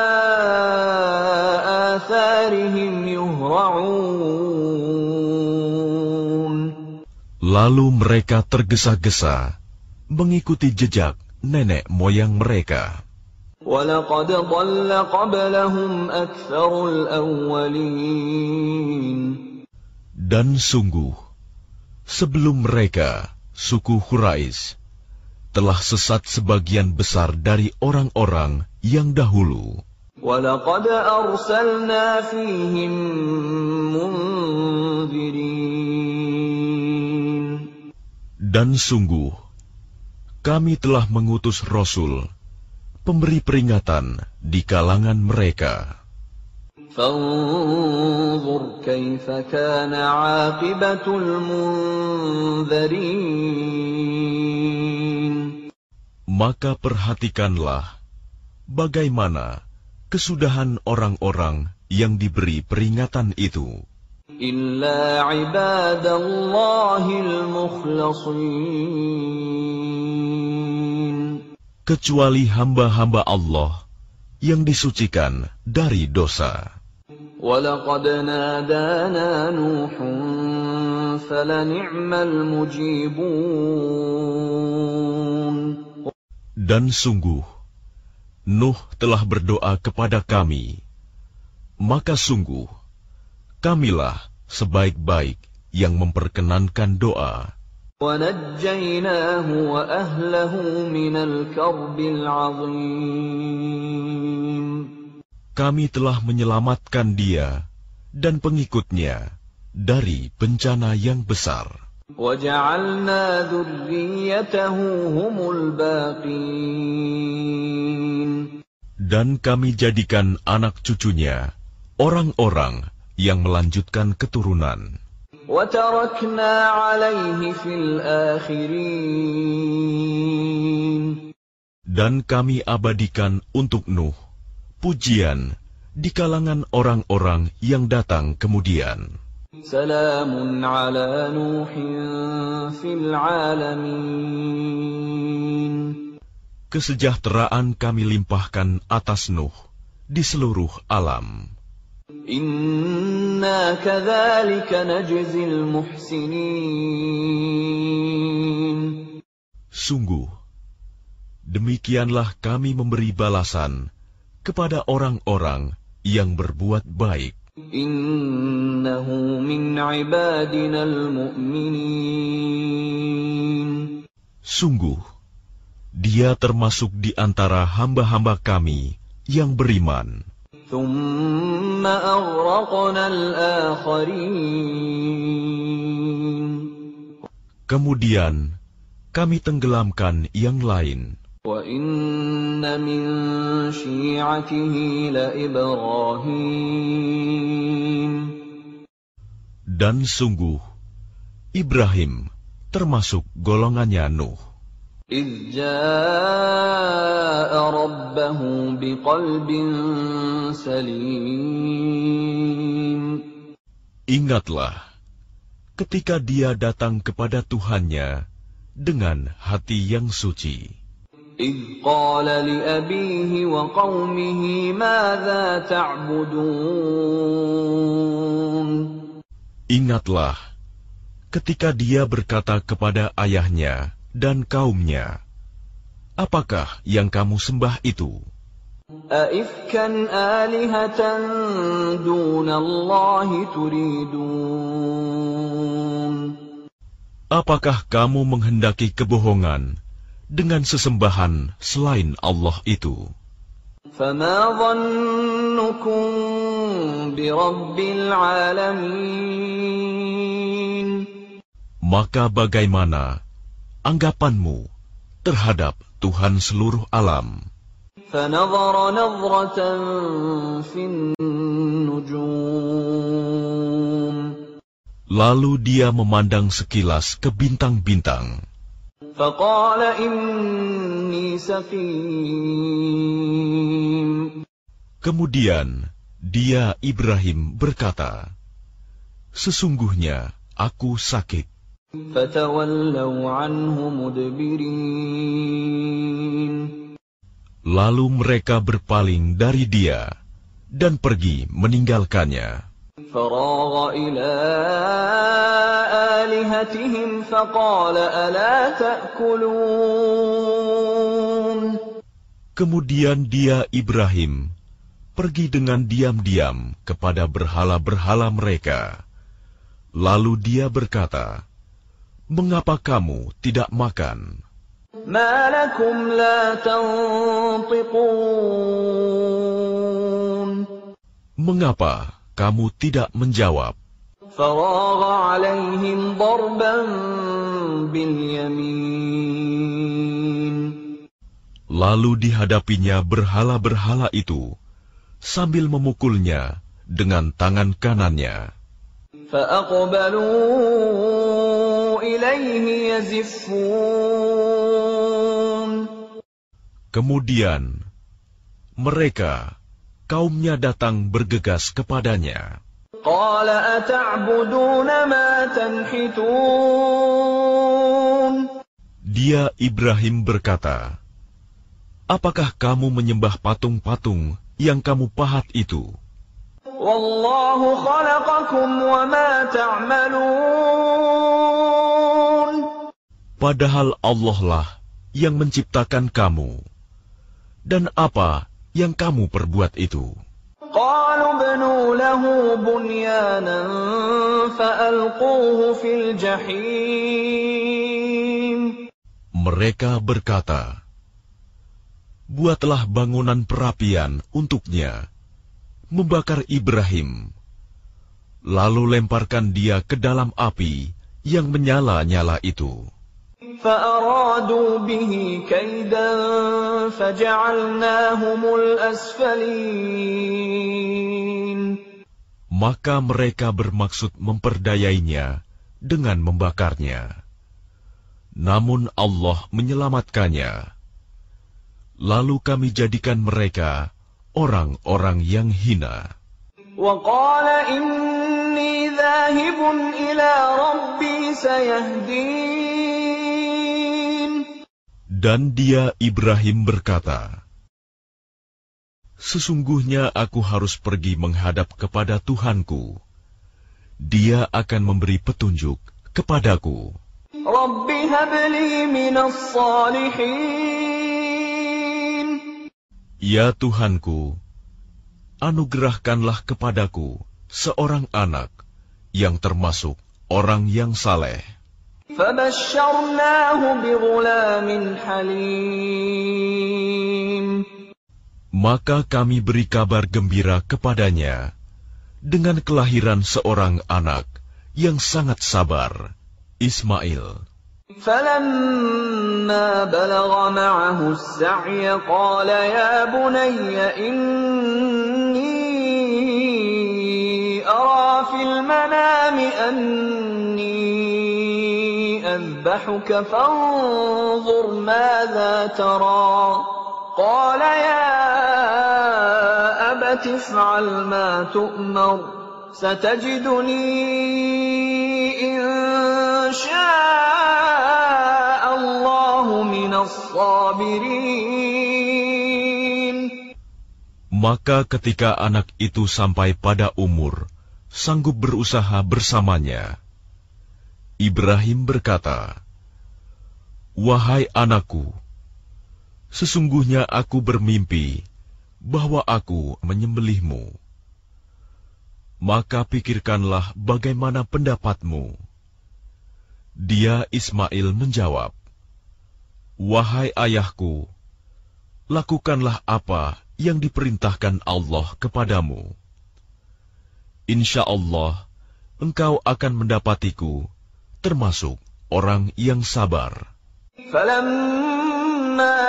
آثارهم يهرعون. Lalu mereka tergesa-gesa mengikuti jejak nenek moyang mereka. وَلَقَدْ ضَلَّ قَبْلَهُمْ أَكْثَرُ الْأَوَّلِينَ. Dan sungguh, sebelum mereka, suku Quraisy, telah sesat sebagian besar dari orang-orang yang dahulu. وَلَقَدْ أَرْسَلْنَا فِيهِمْ مُنذِرِينَ. Dan sungguh, kami telah mengutus Rasul, pemberi peringatan di kalangan mereka. فَانظُرْ كَيْفَ كَانَ عَاقِبَةُ الْمُنذَرِينَ. Maka perhatikanlah bagaimana kesudahan orang-orang yang diberi peringatan itu. إلا عباد الله المخلصين. Kecuali hamba-hamba Allah yang disucikan dari dosa. وَلَقَدْ نَادَانَا نُوحٌ فَلَنِعْمَ الْمُجِيبُونَ. Dan sungguh, Nuh telah berdoa kepada kami, maka sungguh, kamilah sebaik-baik yang memperkenankan doa. وَنَجَّيْنَاهُ وَأَهْلَهُ مِنَ الْكَرْبِ الْعَظِيمِ. Kami telah menyelamatkan dia dan pengikutnya dari bencana yang besar. وَجَعَلْنَا ذُرِّيَّتَهُ هُمُ الْبَاقِينَ. Dan kami jadikan anak cucunya orang-orang yang melanjutkan keturunan. وَتَرَكْنَا عَلَيْهِ فِي الْآخِرِينَ. Dan kami abadikan untuk Nuh pujian di kalangan orang-orang yang datang kemudian. Salamun ala Nuhin fil alamin. Kesejahteraan kami limpahkan atas Nuh di seluruh alam. Inna kadzalika najzil muhsinin. Sungguh, demikianlah kami memberi balasan kepada orang-orang yang berbuat baik. Innahu min ibadinal mu'minin. Sungguh, dia termasuk di antara hamba-hamba kami yang beriman. Thumma aghraqnal akharin. Kemudian kami tenggelamkan yang lain. Wa inna min syi'atihi la Ibrahim. Dan sungguh, Ibrahim termasuk golongannya Nuh. إِذْ جَاءَ رَبَّهُ بِقَلْبٍ سَلِيمٍ. Ingatlah, ketika dia datang kepada Tuhannya dengan hati yang suci. إِذْ قَالَ لِأَبِيهِ وَقَوْمِهِ مَاذَا تَعْبُدُونَ. Ingatlah, ketika dia berkata kepada ayahnya dan kaumnya, apakah yang kamu sembah itu? أَإِفْكًا آلِهَةً دُونَ اللَّهِ تُرِيدُونَ. Apakah kamu menghendaki kebohongan dengan sesembahan selain Allah itu? فَمَا ظَنُّكُمْ بِرَبِّ الْعَالَمِينَ. Maka bagaimana anggapanmu terhadap Tuhan seluruh alam? فَنَظَرَ نَظْرَةً فِي النُّجُومِ. Lalu dia memandang sekilas ke bintang-bintang. فَقَالَ إِنِّي سَقِيمٌ. Kemudian dia Ibrahim berkata, sesungguhnya aku sakit. فَتَوَلَّوْا عَنْهُ مُدْبِرِينَ. Lalu mereka berpaling dari dia dan pergi meninggalkannya. فَرَاغَ إِلَىٰ آلِهَتِهِمْ فَقَالَ أَلَا تَأْكُلُونَ. Kemudian dia Ibrahim pergi dengan diam-diam kepada berhala-berhala mereka. Lalu dia berkata, mengapa kamu tidak makan? مَا لَكُمْ لَا تَنطِقُونَ. Mengapa kamu tidak menjawab? فَرَاغَ عَلَيْهِمْ ضَرْبًا بِالْيَمِينِ. Lalu dihadapinya berhala-berhala itu sambil memukulnya dengan tangan kanannya. فَأَقْبَلُوا إِلَيْهِ يَزِفُّونَ. Kemudian mereka, kaumnya datang bergegas kepadanya. قال أتعبدون ما تنحتون Dia Ibrahim berkata, apakah kamu menyembah patung-patung yang kamu pahat itu? والله خلقكم وما تعملون Padahal Allah lah yang menciptakan kamu, dan apa yang kamu perbuat itu. قالوا ابنوا له بنيانا فألقوه في الجحيم Mereka berkata, buatlah bangunan perapian untuknya, membakar Ibrahim, lalu lemparkan dia ke dalam api yang menyala-nyala itu. فأرادوا به كيدا فجعلناهم الأسفلين Maka mereka bermaksud memperdayainya dengan membakarnya. Namun Allah menyelamatkannya. Lalu kami jadikan mereka orang-orang yang hina. وقال إني ذاهب إلى ربي سيهدين Dan dia Ibrahim berkata, sesungguhnya aku harus pergi menghadap kepada Tuhanku. Dia akan memberi petunjuk kepadaku. رب هب لي من الصالحين Ya Tuhanku, anugerahkanlah kepadaku seorang anak yang termasuk orang yang saleh. فبشرناه بغلام حليم Maka kami beri kabar gembira kepadanya dengan kelahiran seorang anak yang sangat sabar, Ismail. فلما بلغ معه السعي قال يا بني إني أرى في المنام أني أذبحك فانظر ماذا ترى قال يا أبت افعل ما تؤمر ستجدني إن شاء الله من الصابرين. Maka ketika anak itu sampai pada umur sanggup berusaha bersamanya, Ibrahim berkata, wahai anakku, sesungguhnya aku bermimpi bahwa aku menyembelihmu. Maka pikirkanlah bagaimana pendapatmu. Dia Ismail menjawab, wahai ayahku, lakukanlah apa yang diperintahkan Allah kepadamu. Insya Allah, engkau akan mendapatiku termasuk orang yang sabar. فلما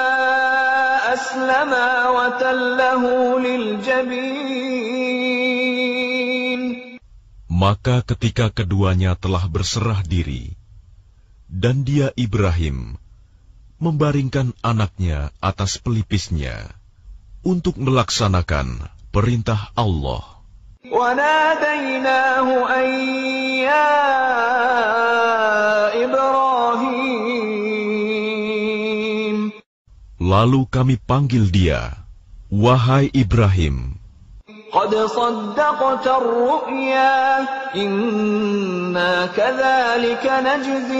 أسلما وتله للجبين Maka ketika keduanya telah berserah diri, dan dia Ibrahim membaringkan anaknya atas pelipisnya untuk melaksanakan perintah Allah. وناديناه أن يا إبراهيم Lalu kami panggil dia, wahai Ibrahim, قد صدقت الرؤيا إنا كذلك نجزي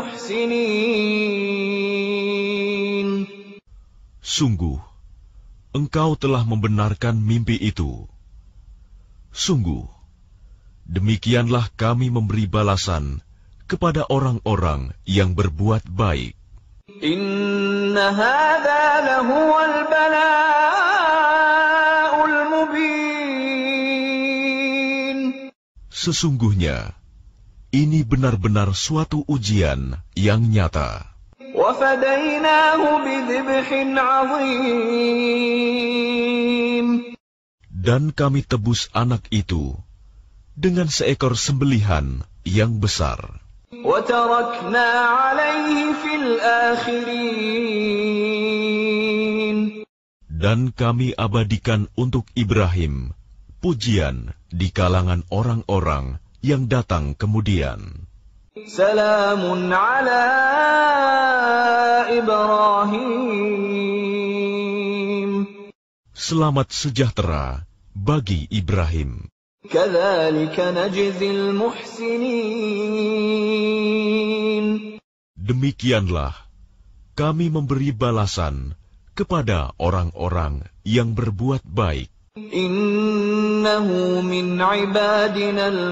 المحسنين. sungguh, engkau telah membenarkan mimpi itu. Sungguh, demikianlah kami memberi balasan kepada orang-orang yang berbuat baik. Inna hadza lahuwal bala'ul mubin. Sesungguhnya, ini benar-benar suatu ujian yang nyata. Wa fadaynahu bidhibhin 'azim. Dan kami tebus anak itu dengan seekor sembelihan yang besar. وَتَرَكْنَا عَلَيْهِ فِي الْآخِرِينَ. Dan kami abadikan untuk Ibrahim pujian di kalangan orang-orang yang datang kemudian. Salamun ala Ibrahim. Selamat sejahtera bagi Ibrahim. Kadzalika najzil muhsinin. Demikianlah kami memberi balasan kepada orang-orang yang berbuat baik. Innahu min ibadinal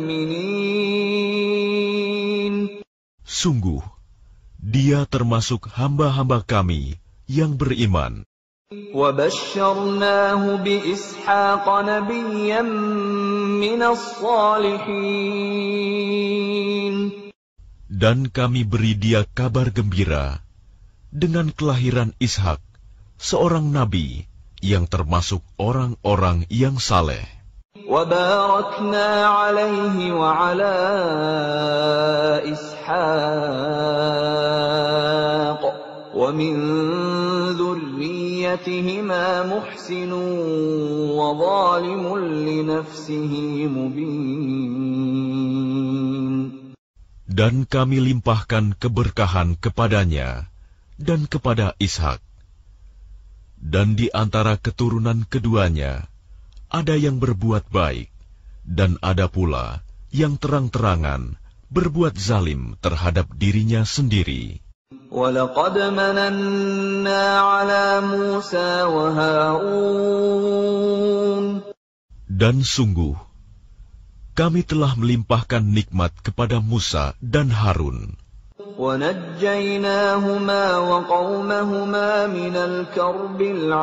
mu'minin. Sungguh, dia termasuk hamba-hamba kami yang beriman. وَبَشَّرْنَاهُ بِإِسْحَاقَ نَبِيًّا مِنَ الصَّالِحِينَ. Dan kami beri dia kabar gembira dengan kelahiran Ishak, seorang nabi yang termasuk orang-orang yang saleh. وَبَارَكْنَا عَلَيْهِ وَعَلَى إِسْحَاقَ وَمِنْ ذُرِّيَّتِهِمَا مُحْسِنٌ وَظَالِمٌ لِنَفْسِهِ مُبِينٌ. Dan kami limpahkan keberkahan kepadanya dan kepada Ishak. Dan di antara keturunan keduanya ada yang berbuat baik, dan ada pula yang terang-terangan berbuat zalim terhadap dirinya sendiri. وَلَقَدْ مَنَنَّا عَلَى مُوسَى وَهَارُونَ. Dan sungguh, kami telah melimpahkan nikmat kepada Musa dan Harun. وَنَجَّيْنَاهُمَا وَقَوْمَهُمَا مِنَ الْكَرْبِ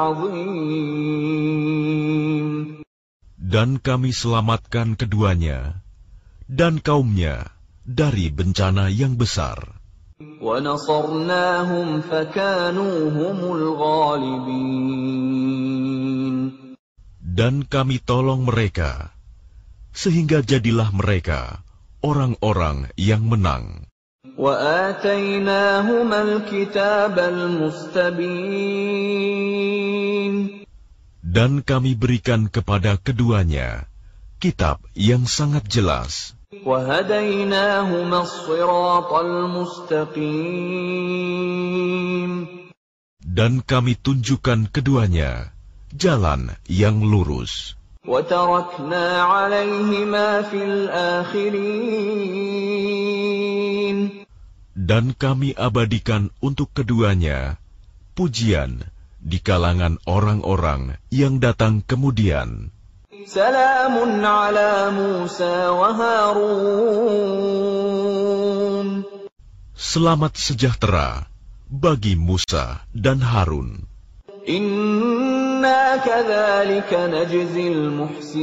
الْعَظِيمِ. Dan kami selamatkan keduanya dan kaumnya dari bencana yang besar. وَنَصَرْنَاهُمْ فَكَانُوا هُمُ الْغَالِبِينَ. Dan kami tolong mereka, sehingga jadilah mereka orang-orang yang menang. وَآتَيْنَاهُمَا الْكِتَابَ الْمُسْتَبِينَ. Dan kami berikan kepada keduanya kitab yang sangat jelas. وَهَدَيْنَاهُمَا الصِّرَاطَ الْمُسْتَقِيمَ. Dan kami tunjukkan keduanya jalan yang lurus. وَتَرَكْنَا عَلَيْهِمَا فِي الْآخِرِينَ. Dan kami abadikan untuk keduanya pujian di kalangan orang-orang yang datang kemudian. Salamun ala Musa wa Harun. Selamat sejahtera bagi Musa dan Harun. Inna kadzalika najzil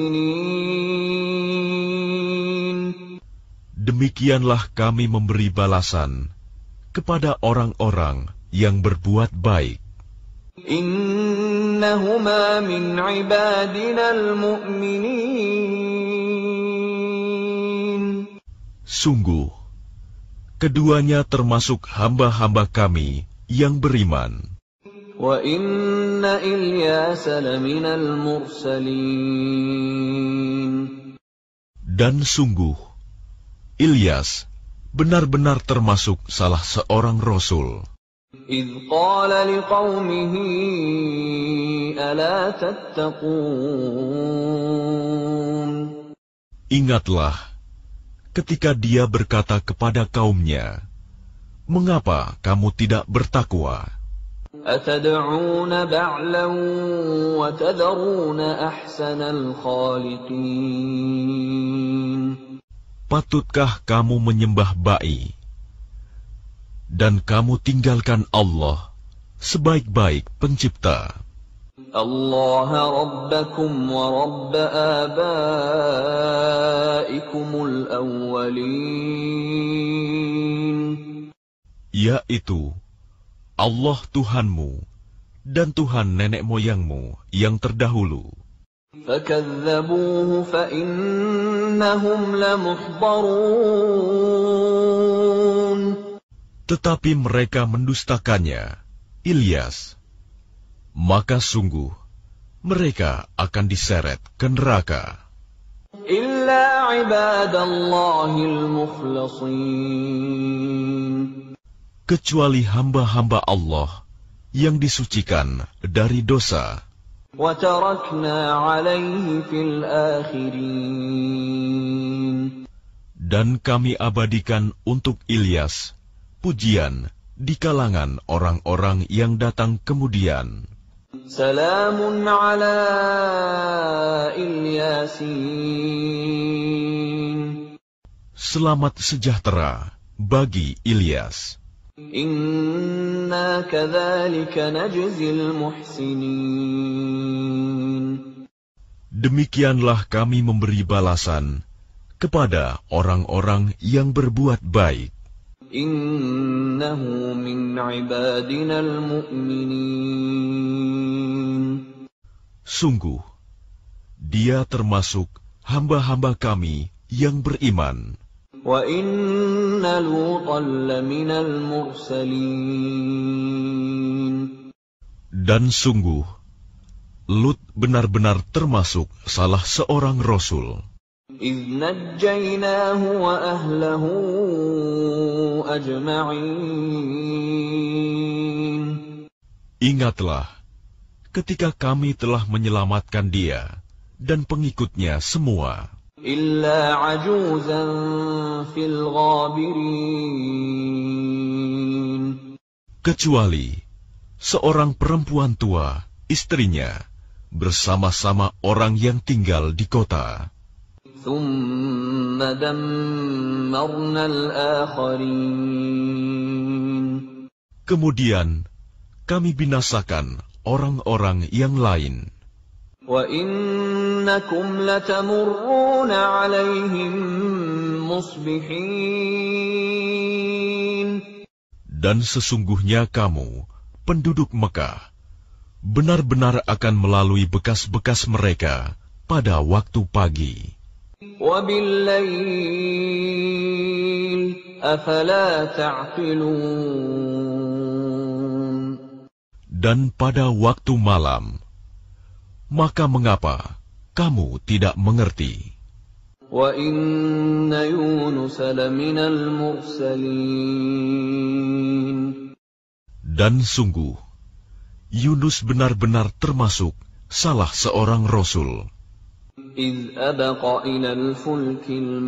muhsinin. Demikianlah kami memberi balasan kepada orang-orang yang berbuat baik. Innahuma min ibadinal mu'minin. Sungguh, keduanya termasuk hamba-hamba kami yang beriman. Wa inna Ilyasa laminal mursalin. Dan sungguh, Ilyas benar-benar termasuk salah seorang rasul. إذ قال لقومه ألا تتقون. Ingatlah ketika dia berkata kepada kaumnya, mengapa kamu tidak bertakwa? أتدعون بعلا وتذرون أحسن الخالقين. Patutkah kamu menyembah ba'i dan kamu tinggalkan Allah sebaik-baik pencipta? Allah Rabbakum wa Rabb abaikumul awwalin. Yaitu Allah Tuhanmu dan Tuhan nenek moyangmu yang terdahulu. فَكَذَّبُوهُ فَإِنَّهُمْ لَمُحْضَرُونَ. Tetapi mereka mendustakannya, Ilyas. Maka sungguh, mereka akan diseret ke neraka. Illa ibadallahil mukhlasin. Kecuali hamba-hamba Allah yang disucikan dari dosa. Wa tarakna alaihi fil akhirin. Dan kami abadikan untuk Ilyas pujian di kalangan orang-orang yang datang kemudian. Salamun ala Ilyasin. Selamat sejahtera bagi Ilyas. Inna kadzalika najzil muhsinin. Demikianlah kami memberi balasan kepada orang-orang yang berbuat baik. Innahu min ibadinal mu'minin. Sungguh, dia termasuk hamba-hamba kami yang beriman. Wa inna Lutan laminal mursalin. Dan sungguh, Lut benar-benar termasuk salah seorang rasul. إذ نجيناه وأهله أجمعين. Ingatlah, ketika kami telah menyelamatkan dia dan pengikutnya semua. إلا عجوزا في الغابرين. Kecuali seorang perempuan tua, istrinya, bersama-sama orang yang tinggal di kota. ثم دمرنا الآخرين. Kemudian kami binasakan orang-orang yang lain. وَإِنَّكُمْ لَتَمُرُّونَ عَلَيْهِمْ مُصْبِحِينَ. Dan sesungguhnya kamu, penduduk Mekah, benar-benar akan melalui bekas-bekas mereka pada waktu pagi. وَبِاللَّيْلِ أَفَلَا تَعْقِلُونَ. Dan pada waktu malam, maka mengapa kamu tidak mengerti? وَإِنَّ يُونُسَ لَمِنَ الْمُرْسَلِينَ. Dan sungguh, Yunus benar-benar termasuk salah seorang rasul. إِذْ أَبَقَ إِلَى الْفُلْكِ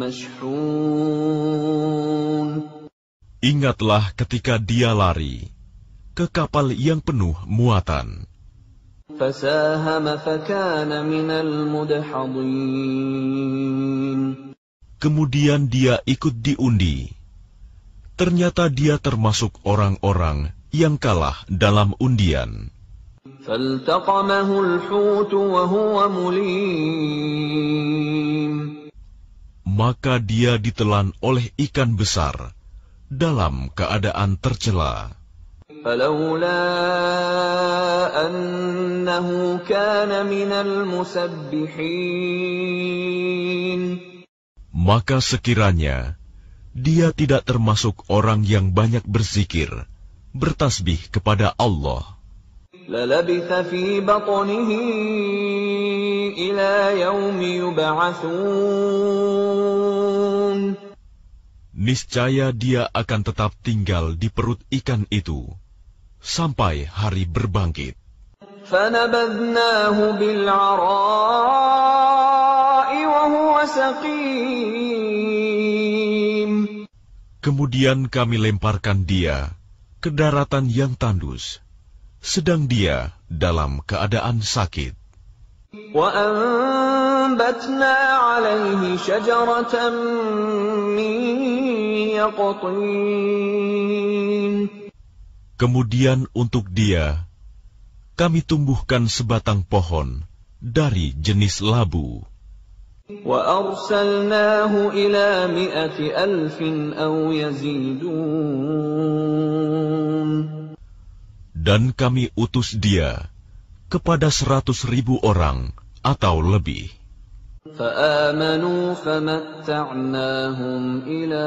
الْمَشْحُونِ. Ingatlah ketika dia lari ke kapal yang penuh muatan. فَسَاهَمَ فَكَانَ مِنَ الْمُدْحَضِينَ. Kemudian dia ikut diundi. Ternyata dia termasuk orang-orang yang kalah dalam undian. فَالْتَقَمَهُ الْحُوتُ وَهُوَ مُلِيمٌ. Maka dia ditelan oleh ikan besar dalam keadaan tercela. فَلَوْلَا أَنَّهُ كَانَ مِنَ الْمُسَبِّحِينَ. Maka sekiranya dia tidak termasuk orang yang banyak berzikir, bertasbih kepada Allah, لَلَبِثَ فِي بَطْنِهِ إِلَى يَوْمِ يُبْعَثُونَ. niscaya dia akan tetap tinggal di perut ikan itu sampai hari berbangkit. فَنَبَذْنَاهُ بِالْعَرَاءِ وَهُوَ سَقِيمٌ. Kemudian kami lemparkan dia ke daratan yang tandus, sedang dia dalam keadaan sakit. وَأَنبَتْنَا عَلَيْهِ شَجَرَةً مِّن يَقْطِينٍ. Kemudian untuk dia, kami tumbuhkan sebatang pohon dari jenis labu. وَأَرْسَلْنَاهُ إِلَى مِائَةِ أَلْفٍ أَوْ يَزِيدُونَ. Dan kami utus dia kepada seratus ribu orang atau lebih. فَآمَنُوا فَمَتَّعْنَاهُمْ إِلَى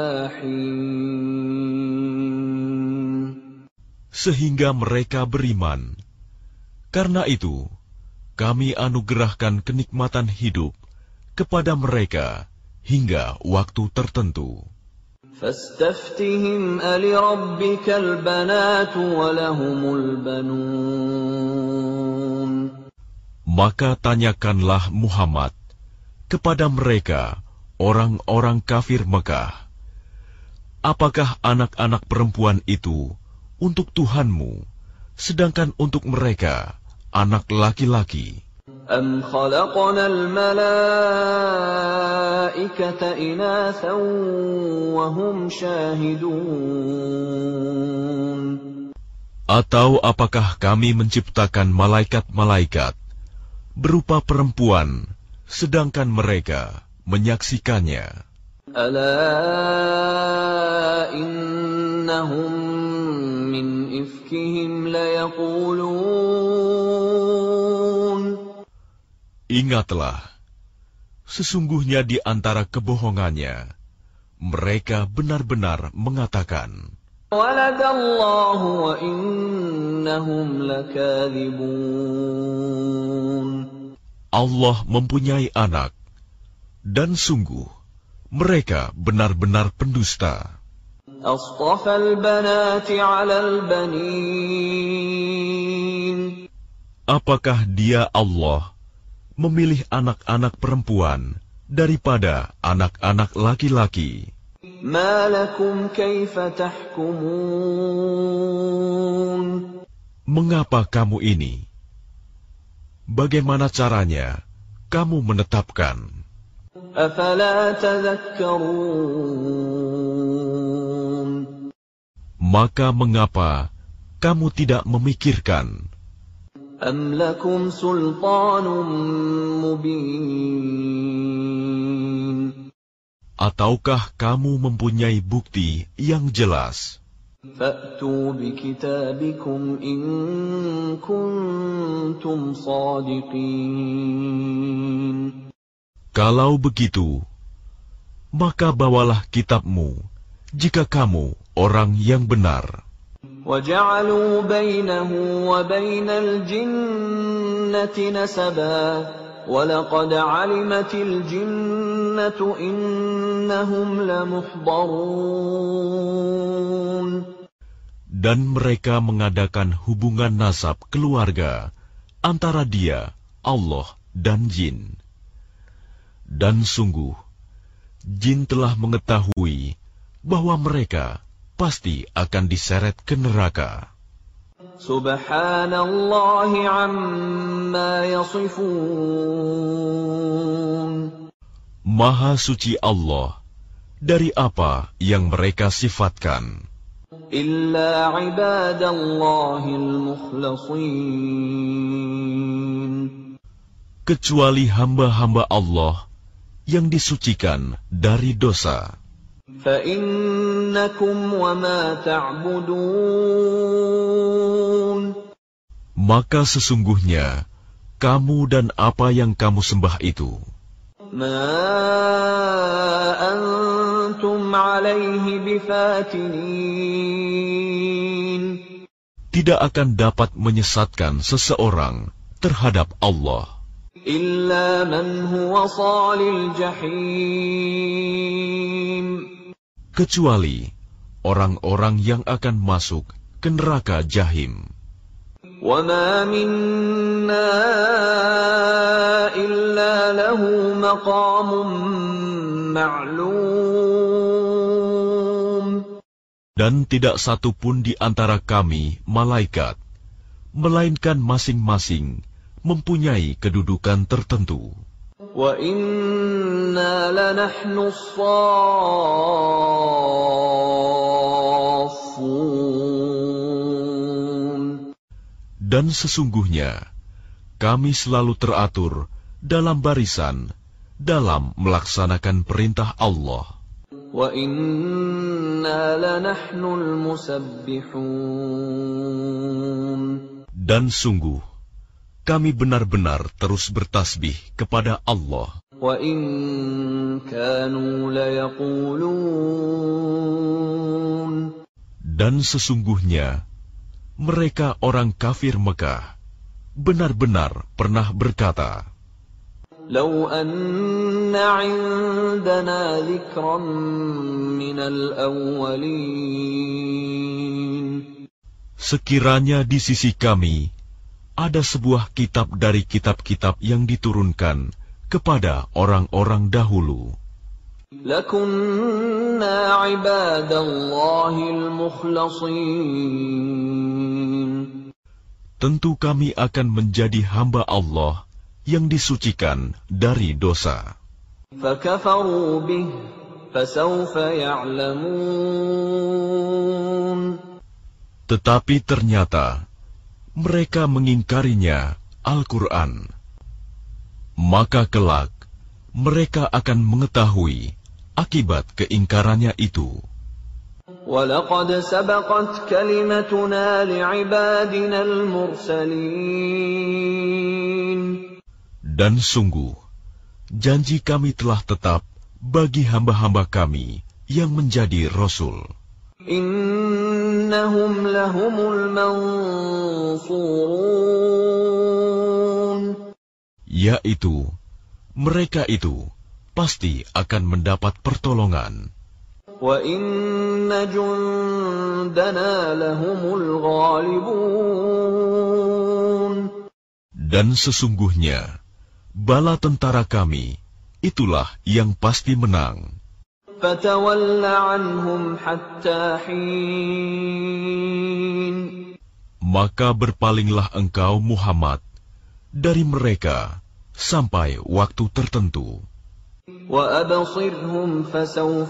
حِينٍ. Sehingga mereka beriman. Karena itu, kami anugerahkan kenikmatan hidup kepada mereka hingga waktu tertentu. فاستفتهم ألربك البنات ولهم البنون. Maka tanyakanlah Muhammad kepada mereka, orang-orang kafir Mekah, apakah anak-anak perempuan itu untuk Tuhanmu, sedangkan untuk mereka anak laki-laki? أم خلقنا الملائكة إناثا وهم شاهدون. Atau apakah kami menciptakan malaikat-malaikat berupa perempuan, sedangkan mereka menyaksikannya? ألا إنهم من إفكهم ليقولون. Ingatlah, sesungguhnya di antara kebohongannya, mereka benar-benar mengatakan, وَلَدَ اللَّهُ وَإِنَّهُمْ لَكَاذِبُونَ. Allah mempunyai anak, dan sungguh, mereka benar-benar pendusta. أَصْطَفَى الْبَنَاتِ عَلَى الْبَنِينَ. Apakah Dia Allah memilih anak-anak perempuan daripada anak-anak laki-laki? مَا لَكُمْ كَيْفَ تَحْكُمُونَ. Mengapa kamu ini? Bagaimana caranya kamu menetapkan? أَفَلَا تَذَكَّرُونَ. Maka mengapa kamu tidak memikirkan? أَمْ لَكُمْ سُلْطَانٌ مُبِينٌ. Ataukah kamu mempunyai bukti yang jelas? فَأْتُوا بِكِتَابِكُمْ إِن كُنتُمْ صَادِقِينَ. Kalau begitu, maka bawalah kitabmu, jika kamu orang yang benar. وَجَعَلُوا بَيْنَهُ وَبَيْنَ الْجِنَّةِ نَسَبًا وَلَقَدْ عَلِمَتِ الْجِنَّةُ إِنَّهُمْ لَمُحْضَرُونَ. Dan mereka mengadakan hubungan nasab keluarga antara Dia, Allah, dan jin. Dan sungguh, jin telah mengetahui bahwa mereka pasti akan diseret ke neraka. Subhanallah amma yasifun. Maha suci Allah dari apa yang mereka sifatkan. Illa ibadallahil mukhlasin. Kecuali hamba-hamba Allah yang disucikan dari dosa. فَإِنَّكُمْ وَمَا تَعْبُدُونَ. Maka sesungguhnya kamu dan apa yang kamu sembah itu, مَا أَنْتُمْ عَلَيْهِ بِفَاتِنِينَ. tidak akan dapat menyesatkan seseorang terhadap Allah. إِلَّا مَنْ هُوَ صَالِ الْجَحِيمِ. Kecuali orang-orang yang akan masuk ke neraka Jahim. وَمَا مِنَّا إِلَّا لَهُ مَقَامٌ مَعْلُومٌ. Dan tidak satu pun di antara kami, malaikat, melainkan masing-masing mempunyai kedudukan tertentu. وَإِنَّا لَنَحْنُ الصَّافُّونَ. Dan sesungguhnya, kami selalu teratur dalam barisan, dalam melaksanakan perintah Allah. وَإِنَّا لَنَحْنُ الْمُسَبِّحُونَ. Dan sungguh, kami benar-benar terus bertasbih kepada Allah. وَإِن كَانُوا لَيَقُولُونَ. Dan sesungguhnya, mereka orang kafir Mekah benar-benar pernah berkata, لو أن عندنا ذكرا من الأولين. Sekiranya di sisi kami ada sebuah kitab dari kitab-kitab yang diturunkan kepada orang-orang dahulu, لكنا عباد الله المخلصين. tentu kami akan menjadi hamba Allah yang disucikan dari dosa. فكفروا به فسوف يعلمون. Tetapi ternyata mereka mengingkarinya Al-Quran. Maka kelak mereka akan mengetahui akibat keingkarannya itu. وَلَقَدْ سَبَقَتْ كَلِمَتُنَا لِعِبَادِنَا الْمُرْسَلِينَ. Dan sungguh, janji kami telah tetap bagi hamba-hamba kami yang menjadi Rasul. إِنَّهُمْ لَهُمُ الْمَنْصُورُونَ. Yaitu, mereka itu pasti akan mendapat pertolongan. وَإِنَّ جُنْدَنَا لَهُمُ الْغَالِبُونَ. Dan sesungguhnya, bala tentara kami, itulah yang pasti menang. فَتَوَلَّ عَنْهُمْ حَتَّى حِينٍ. Maka berpalinglah engkau Muhammad dari mereka sampai waktu tertentu. وَأَبْصِرْهُمْ فَسَوْفَ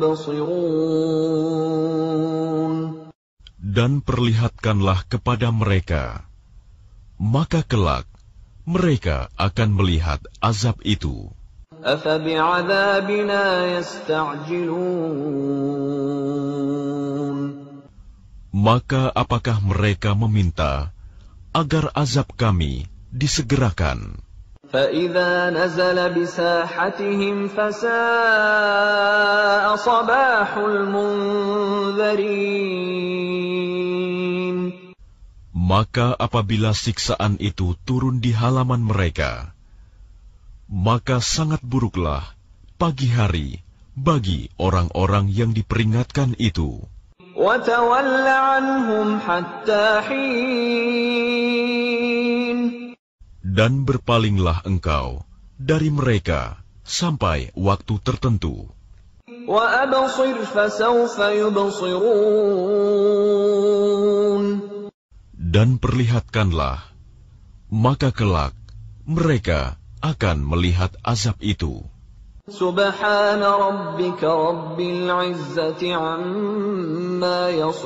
يُبْصِرُونَ. Dan perlihatkanlah kepada mereka, maka kelak mereka akan melihat azab itu. أَفَبِعَذَابِنَا يَسْتَعْجِلُونَ. Maka apakah mereka meminta agar azab kami disegerakan? فَإِذَا نَزَلَ بِسَاحَتِهِمْ فَسَاءَ صَبَاحُ الْمُنذَرِينَ. Maka apabila siksaan itu turun di halaman mereka, maka sangat buruklah pagi hari bagi orang-orang yang diperingatkan itu. وَتَوَلَّ عَنْهُمْ حَتَّى حِينٍ. Dan berpalinglah engkau dari mereka sampai waktu tertentu. وَأَبْصِرْ فَسَوْفَ يُبْصِرُونَ. Dan perlihatkanlah, maka kelak mereka akan melihat azab itu. سبحان ربك رب العزة عما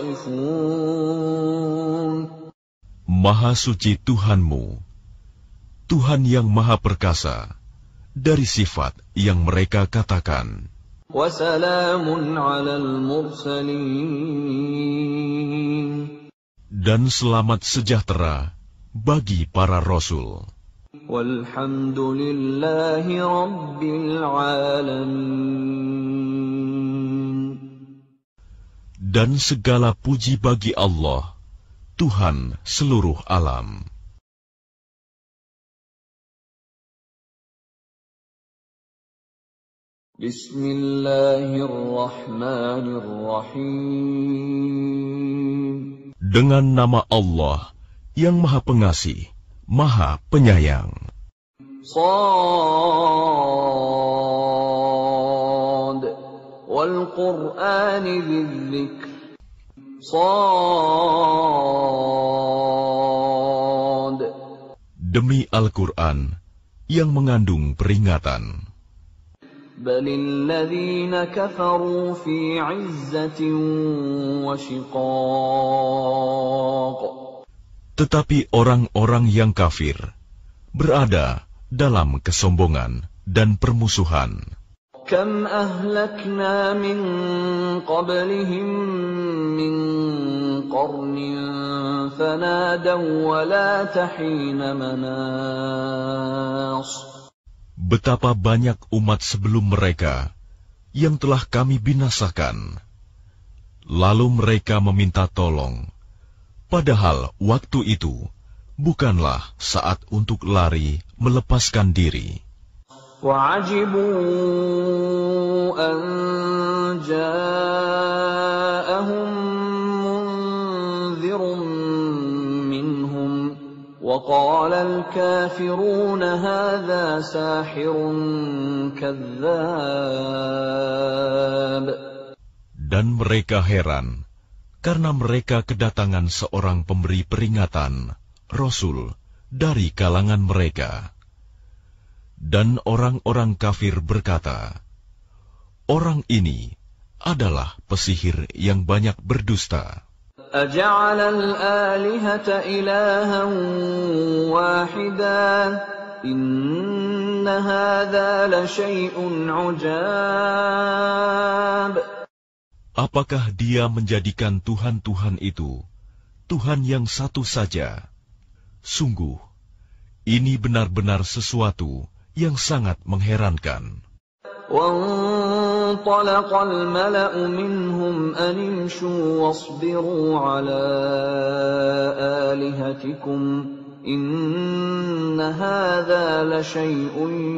يصفون. Maha suci Tuhanmu, Tuhan yang maha perkasa, dari sifat yang mereka katakan. وسلام على المرسلين. Dan selamat sejahtera bagi para Rasul. والحمد لله رب العالمين. Dan segala puji bagi Allah, Tuhan seluruh alam. Bismillahirrahmanirrahim. Dengan nama Allah yang Maha Pengasih, Maha Penyayang. Shad wal Qur'ani dzikr. Shad. Demi Al-Quran yang mengandung peringatan. Balil ladzina kafaru fi 'izzatin wa shiqaq. Tetapi orang-orang yang kafir berada dalam kesombongan dan permusuhan. Kam ahlakna min qablihim min qarnin fanadaw wa la tahina manas. Betapa banyak umat sebelum mereka yang telah kami binasakan, lalu mereka meminta tolong. Padahal waktu itu bukanlah saat untuk lari melepaskan diri. وَعَجِبُوا أَن جَاءَهُم مُّنذِرٌ مِّنْهُمْ وَقَالَ الْكَافِرُونَ هَٰذَا سَاحِرٌ كَذَّابٌ. Dan mereka heran karena mereka kedatangan seorang pemberi peringatan, Rasul, dari kalangan mereka. Dan orang-orang kafir berkata, orang ini adalah pesihir yang banyak berdusta. أَجَعَلَ الْآلِهَةَ إِلَٰهًا وَاحِدًا إِنَّ هَٰذَا لَشَيْءٌ عُجَابٌ. Apakah dia menjadikan Tuhan-Tuhan itu Tuhan yang satu saja? Sungguh, ini benar-benar sesuatu yang sangat mengherankan. وَانطَلَقَ الْمَلَأُ مِنْهُمْ أَنِ امْشُوا وَاصْبِرُوا عَلَىٰ آلِهَتِكُمْ إِنَّ هَٰذَا لَشَيْءٌ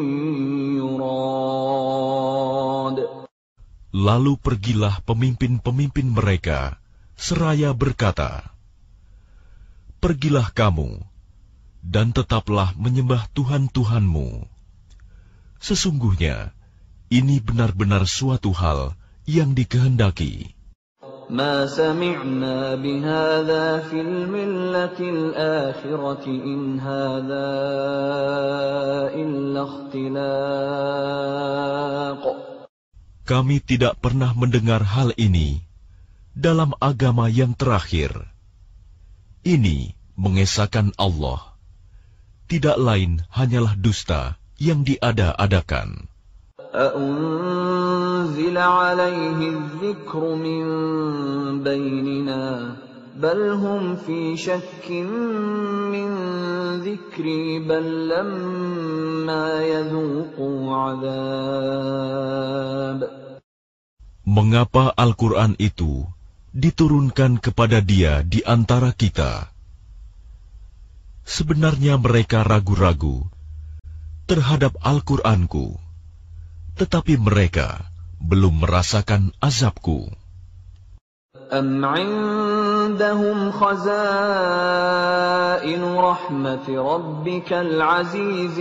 يُرَادُ. Lalu pergilah pemimpin-pemimpin mereka, seraya berkata, pergilah kamu, dan tetaplah menyembah Tuhan-Tuhanmu. Sesungguhnya, ini benar-benar suatu hal yang dikehendaki. مَا سَمِعْنَا بِهَٰذَا فِي الْمِلَّةِ الْآخِرَةِ إِنْ هَٰذَا إِلَّا اخْتِلَاقٌ. Kami tidak pernah mendengar hal ini dalam agama yang terakhir. Ini mengesahkan Allah. Tidak lain hanyalah dusta yang diada-adakan. أَأُنزِلَ عَلَيْهِ الذِّكْرُ مِن بَيْنِنَا بَلْ هُمْ فِي شَكٍّ مِّن ذِكْرِي بَل لَّمَّا يَذُوقُوا عَذَابِ. Mengapa Al-Quran itu diturunkan kepada dia di antara kita? Sebenarnya mereka ragu-ragu terhadap Al-Quranku, tetapi mereka belum merasakan azabku. أَمْ عِندَهُمْ خَزَائِنُ رَحْمَةِ رَبِّكَ الْعَزِيزِ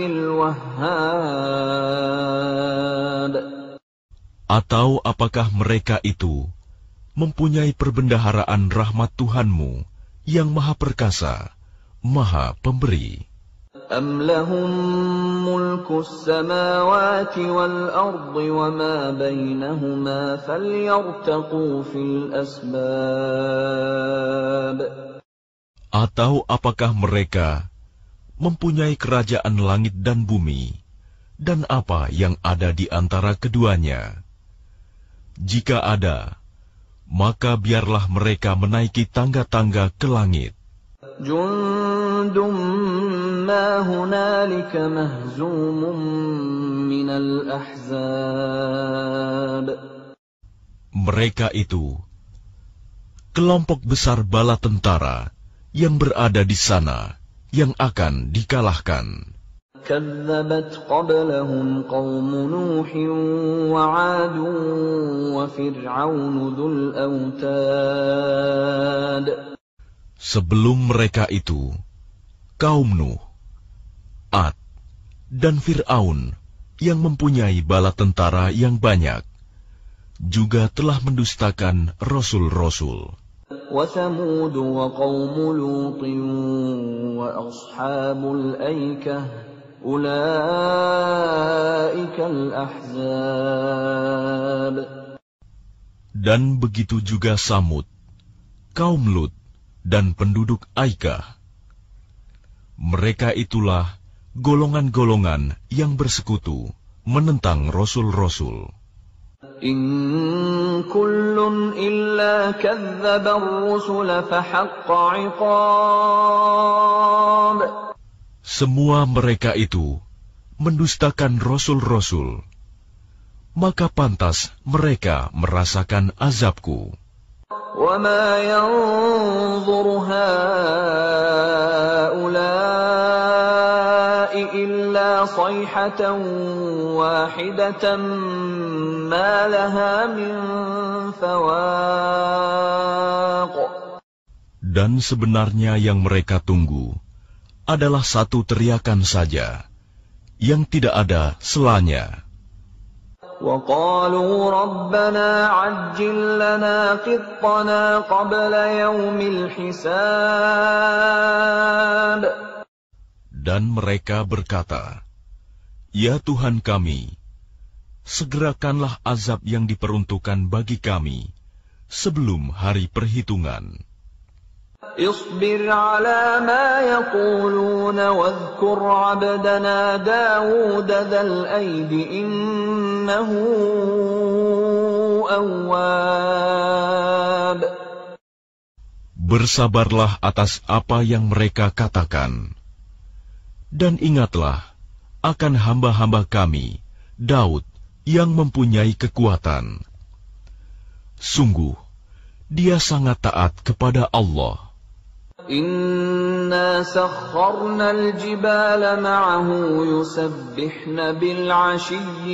الْوَهَّابِ. Atau apakah mereka itu mempunyai perbendaharaan rahmat Tuhanmu yang Maha Perkasa, Maha Pemberi? أَمْ لَهُم مُّلْكُ السَّمَاوَاتِ وَالْأَرْضِ وَمَا بَيْنَهُمَا فَلْيَرْتَقُوا فِي الْأَسْبَابِ. Atau apakah mereka mempunyai kerajaan langit dan bumi, dan apa yang ada di antara keduanya? Jika ada, maka biarlah mereka menaiki tangga-tangga ke langit. Jundum ma hunalika mahzum minal ahzab. Mereka itu kelompok besar bala tentara yang berada di sana yang akan dikalahkan. كذبت قبلهم قوم نوح وعاد وفرعون ذو الأوتاد. Sebelum mereka itu, kaum Nuh, Ad, dan Fir'aun yang mempunyai bala tentara yang banyak, juga telah mendustakan rasul-rasul. وثمود وقوم لوط وأصحاب الأيكة أولئك الأحزاب. Dan begitu juga Samud, kaum Lut, dan penduduk Aikah. Mereka itulah golongan-golongan yang bersekutu menentang rasul-rasul. In kullun illa kadzdzaba ar-rusul fahaqqa 'iqab. Semua mereka itu mendustakan rasul-rasul, maka pantas mereka merasakan azabku. وَمَا يَنظُرُ هَؤُلَاءِ إِلَّا صَيْحَةً وَاحِدَةً مَا لَهَا مِنْ فَوَاقٍ. Dan sebenarnya yang mereka tunggu adalah satu teriakan saja, yang tidak ada selanya. وَقَالُوا رَبَّنَا عَجِّل لَّنَا قِطَّنَا قَبْلَ يَوْمِ الْحِسَابِ. Dan mereka berkata, Ya Tuhan kami, segerakanlah azab yang diperuntukkan bagi kami sebelum hari perhitungan. اصبر على ما يقولون واذكر عبدنا داود ذا الأيد إنه أواب. Bersabarlah atas apa yang mereka katakan, dan ingatlah akan hamba-hamba kami, Daud, yang mempunyai kekuatan. Sungguh, dia sangat taat kepada Allah. Inna sakharna al-jibala ma'ahu yusabbihna bil-'ashiyyi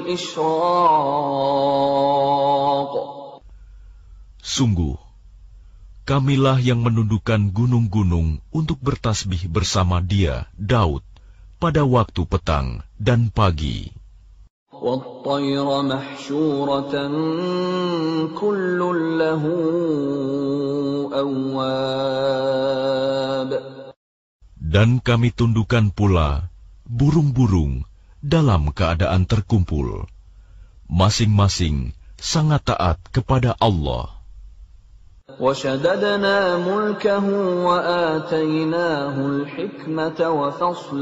wal-ishraq. Sungguh, kamilah yang menundukkan gunung-gunung untuk bertasbih bersama dia, Daud, pada waktu petang dan pagi. وَالطَّيْرَ مَحْشُورَةً كُلٌّ لَّهُ أَوَّابٌ. Dan kami tundukkan pula burung-burung dalam keadaan terkumpul, masing-masing sangat taat kepada Allah. وَشَدَدْنَا مُلْكَهُ وَآتَيْنَاهُ الْحِكْمَةَ وَفَصْلَ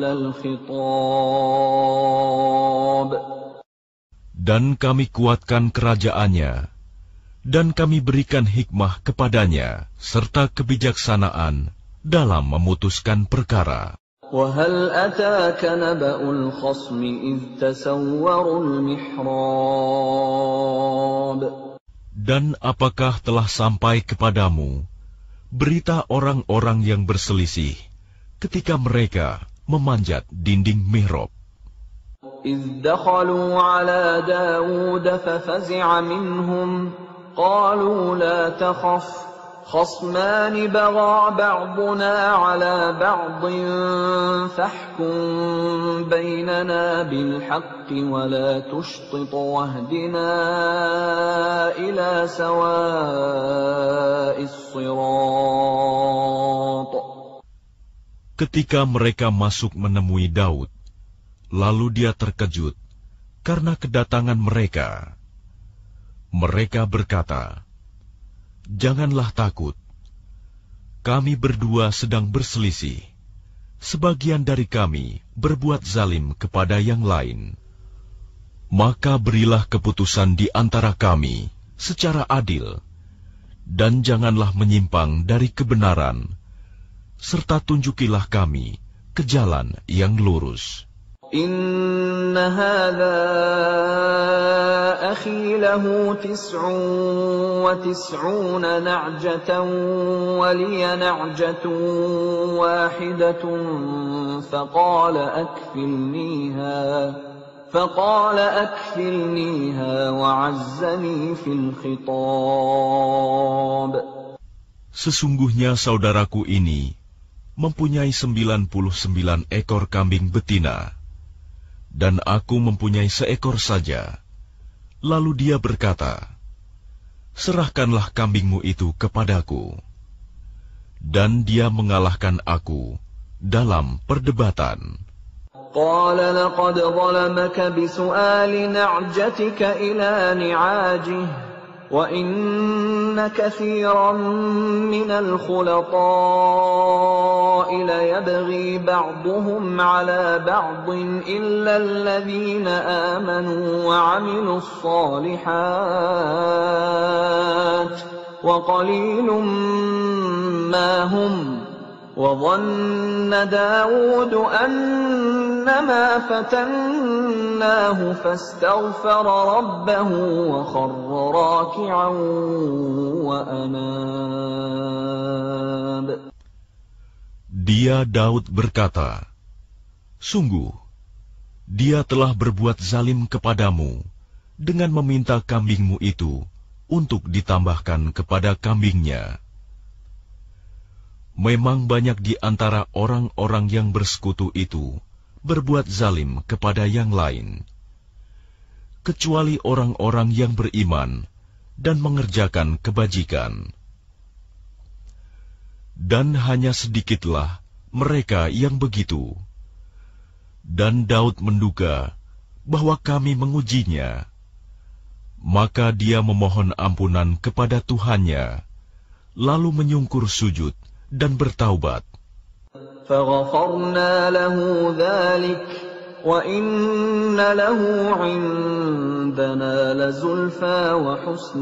الْخِطَابِ. Dan kami kuatkan kerajaannya, dan kami berikan hikmah kepadanya, serta kebijaksanaan dalam memutuskan perkara. وَهَلْ أَتَاكَ نَبَأُ الْخَصْمِ إِذْ تَسَوَّرُوا الْمِحْرَابَ. Dan apakah telah sampai kepadamu berita orang-orang yang berselisih ketika mereka memanjat dinding mihrab? إِذْ دَخَلُوا عَلَى دَاوُودَ فَفَزِعَ مِنْهُمْ قَالُوا لَا تَخَفْ خَصْمَانِ بَغَى بَعْضُنَا عَلَى بَعْضٍ فَاحْكُم بَيْنَنَا بِالْحَقِّ وَلَا تُشْطِطْ وَاهْدِنَا إِلَى سَوَاءِ الصِّرَاطِ. Ketika mereka masuk menemui Daud, lalu dia terkejut karena kedatangan mereka. Mereka berkata, Janganlah takut. Kami berdua sedang berselisih. Sebagian dari kami berbuat zalim kepada yang lain. Maka berilah keputusan di antara kami secara adil, dan janganlah menyimpang dari kebenaran, serta tunjukilah kami ke jalan yang lurus. إِنَّ هَذَا أَخِي لَهُ تِسْعٌ وَتِسْعُونَ نَعْجَةً وَلِيَ نَعْجَةٌ وَاحِدَةٌ فَقَالَ أَكْفِلْنِيهَا فَقَالَ أَكْفِلْنِيهَا وَعَزَّنِي فِي الْخِطَابِ. Sesungguhnya saudaraku ini mempunyai sembilan puluh sembilan ekor kambing betina, dan aku mempunyai seekor saja. Lalu dia berkata, Serahkanlah kambingmu itu kepadaku. Dan dia mengalahkan aku dalam perdebatan. قال لقد ظلمك بسؤال نعجتك إلى نعاجه وإن كثيرا من الخلطاء ليبغي بعضهم على بعض إلا الذين آمنوا وعملوا الصالحات وقليل ما هم وظن داود أن إنما فتناه فاستغفر ربه وخر راكعا وأناب. Dia Daud berkata, sungguh, dia telah berbuat zalim kepadamu dengan meminta kambingmu itu untuk ditambahkan kepada kambingnya. Memang banyak di antara orang-orang yang bersekutu itu berbuat zalim kepada yang lain, kecuali orang-orang yang beriman dan mengerjakan kebajikan. Dan hanya sedikitlah mereka yang begitu. Dan Daud menduga bahwa kami mengujinya. Maka dia memohon ampunan kepada Tuhannya, lalu menyungkur sujud dan bertaubat. فَغَفَرْنَا لَهُ ذَلِكَ وَإِنَّ لَهُ عِندَنَا لَزُلْفَىٰ وَحُسْنَ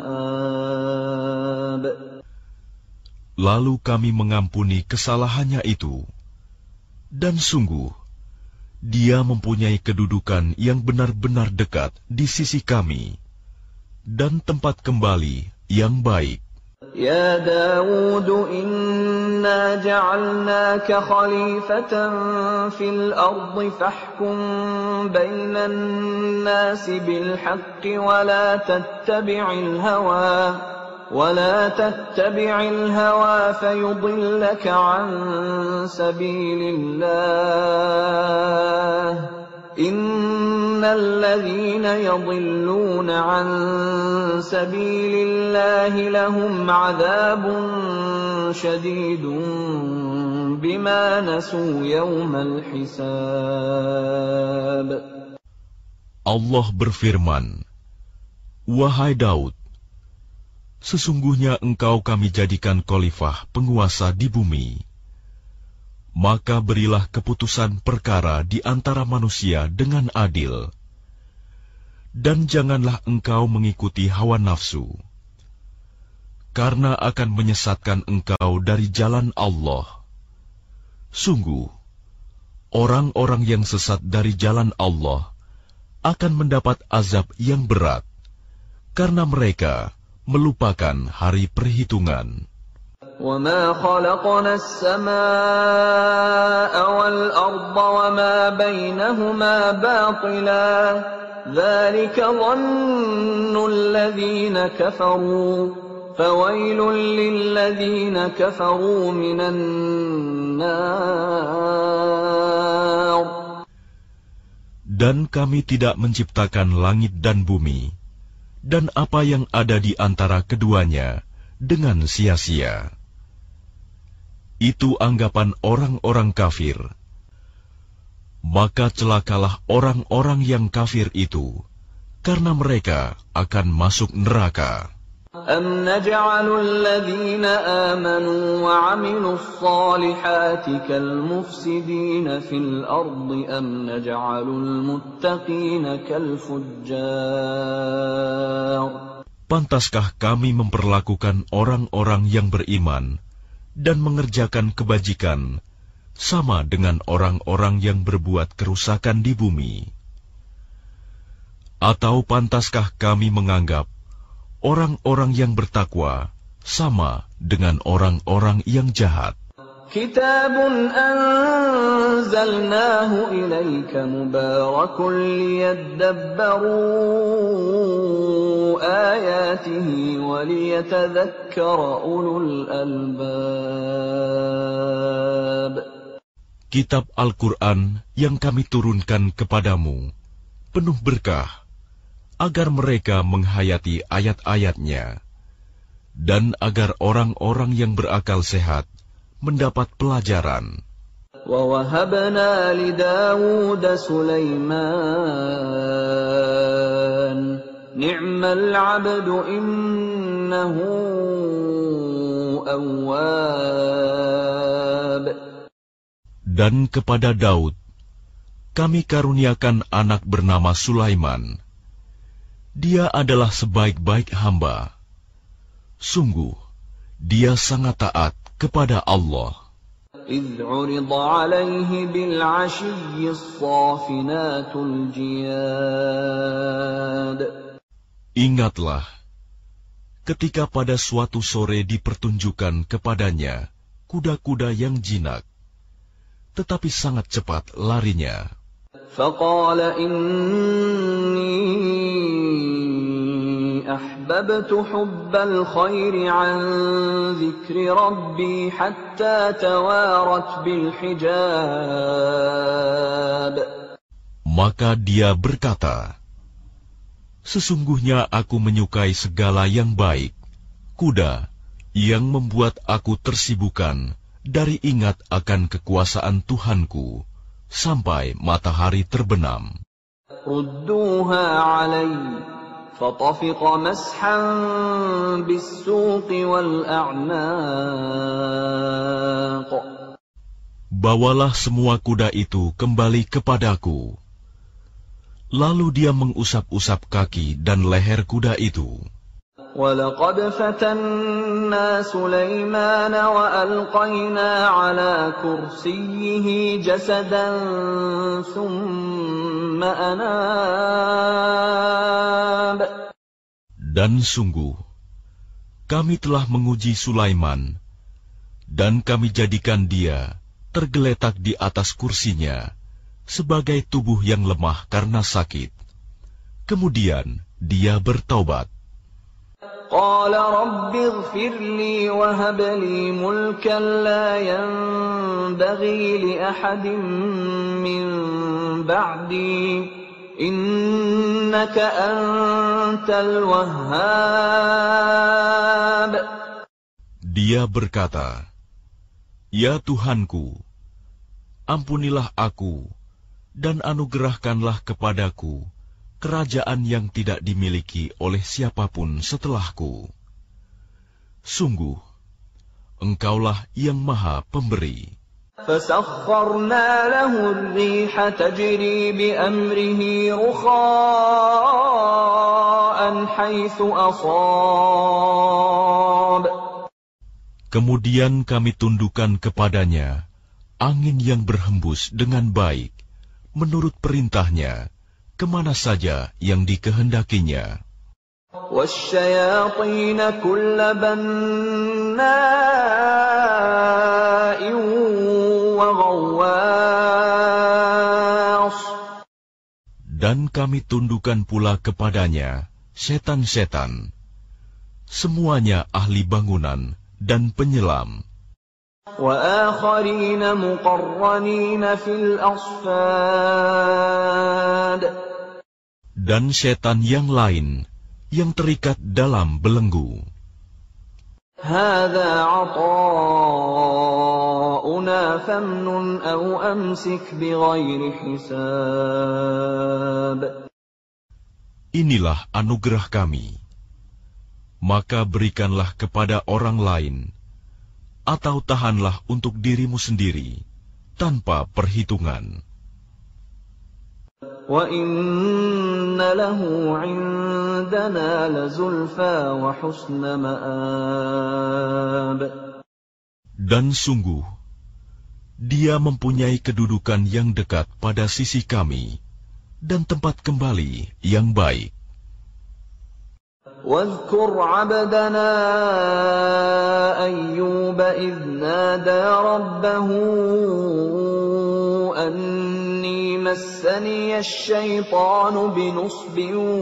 مَآبٍ. Lalu kami mengampuni kesalahannya itu, dan sungguh, dia mempunyai kedudukan yang benar-benar dekat di sisi kami, dan tempat kembali yang baik. Ya Dawud, inna ja'alnaka khalifatan fil ardi fahkum bainan nasi bil haqqi wa la tattabi'il hawa ولا تتبع الهوى فيضلك عن سبيل الله إن الذين يضلون عن سبيل الله لهم عذاب شديد بما نسوا يوم الحساب. Allah berfirman, wahai Daud, sesungguhnya engkau kami jadikan khalifah penguasa di bumi. Maka berilah keputusan perkara di antara manusia dengan adil. Dan janganlah engkau mengikuti hawa nafsu, karena akan menyesatkan engkau dari jalan Allah. Sungguh, orang-orang yang sesat dari jalan Allah akan mendapat azab yang berat, karena mereka melupakan hari perhitungan. وَمَا خَلَقْنَا السَّمَاءَ وَالْأَرْضَ وَمَا بَيْنَهُمَا بَاطِلًا ذَلِكَ ظَنُّ الَّذِينَ كَفَرُوا فَوَيْلٌ لِّلَّذِينَ كَفَرُوا مِنَ النَّارِ. Dan kami tidak menciptakan langit dan bumi dan apa yang ada di antara keduanya dengan sia-sia. Itu anggapan orang-orang kafir. Maka celakalah orang-orang yang kafir itu, karena mereka akan masuk neraka. أَمْ نَجْعَلُ الَّذِينَ آمَنُوا وَعَمِلُوا الصَّالِحَاتِ كَالْمُفْسِدِينَ فِي الْأَرْضِ أَمْ نَجْعَلُ الْمُتَّقِينَ كَالْفُجَّارِ. Pantaskah kami memperlakukan orang-orang yang beriman dan mengerjakan kebajikan sama dengan orang-orang yang berbuat kerusakan di bumi? Atau pantaskah kami menganggap orang-orang yang bertakwa sama dengan orang-orang yang jahat? Kitabun anzalnahu ilaika mubarakun liyadabbaru ayatihi wa liyatadhakkara ulul albab. Kitab Al-Quran yang kami turunkan kepadamu penuh berkah, agar mereka menghayati ayat-ayatnya, dan agar orang-orang yang berakal sehat mendapat pelajaran. وَوَهَبْنَا لِدَاوُودَ سُلَيْمَانَ نِعْمَ الْعَبْدُ إِنَّهُ أَوَّابٌ. Dan kepada Daud kami karuniakan anak bernama Sulaiman. Dia adalah sebaik-baik hamba. Sungguh, dia sangat taat kepada Allah. إذ عرض عليه بالعشي الصافنات الجياد. Ingatlah, ketika pada suatu sore dipertunjukkan kepadanya kuda-kuda yang jinak, tetapi sangat cepat larinya. فقال إني أحببت حب الخير عن ذكر ربي حتى توارت بالحجاب. Maka dia berkata, sesungguhnya aku menyukai segala yang baik, kuda yang membuat aku tersibukkan dari ingat akan kekuasaan Tuhanku sampai matahari terbenam. Rudduha alai fatafiq mashan bis-suq wal-a'naq. Bawalah semua kuda itu kembali kepadaku. Lalu dia mengusap-usap kaki dan leher kuda itu. وَلَقَدْ فَتَنَّا سُلَيْمَانَ وَأَلْقَيْنَا عَلَى كُرْسِيِّهِ جَسَدًا ثُمَّ أَنَابَ. Dan sungguh, kami telah menguji Sulaiman, dan kami jadikan dia tergeletak di atas kursinya sebagai tubuh yang lemah karena sakit. Kemudian dia bertaubat. قال رب اغفر لي وهب لي ملكا لا ينبغي لأحد من بعدي إنك أنت الوهاب. Dia berkata, Ya Tuhanku, ampunilah aku dan anugerahkanlah kepadaku kerajaan yang tidak dimiliki oleh siapapun setelahku. Sungguh, Engkaulah yang Maha Pemberi. فَسَخَّرْنَا لَهُ الرِّيحَ تَجْرِي بِأَمْرِهِ رُخَاءً حَيْثُ أَصَابَ. Kemudian kami tundukkan kepadanya angin yang berhembus dengan baik, menurut perintahnya, kemana saja yang dikehendakinya. وَالشَّيَاطِينَ كُلَّ بَنَّاءٍ وَغَوَّاصٍ. Dan kami tundukkan pula kepadanya setan-setan, semuanya ahli bangunan dan penyelam. وَآخَرِينَ مُقَرَّنِينَ فِي الْأَصْفَادِ. Dan setan yang lain yang terikat dalam belenggu. هَذَا عَطَاؤُنَا فَامْنُنْ أَوْ أَمْسِكْ بِغَيْرِ حِسَابٍ. Inilah anugerah kami, maka berikanlah kepada orang lain, atau tahanlah untuk dirimu sendiri, tanpa perhitungan. وَإِنَّ لَهُ عِندَنَا لَزُلْفَىٰ وَحُسْنَ مَآبٍ. Dan sungguh, dia mempunyai kedudukan yang dekat pada sisi kami, dan tempat kembali yang baik. وَاذْكُرْ عَبْدَنَا أَيُّوبَ إِذْ نَادَىٰ رَبَّهُ أَنِّي مَسَّنِيَ الشَّيْطَانُ بِنُصْبٍ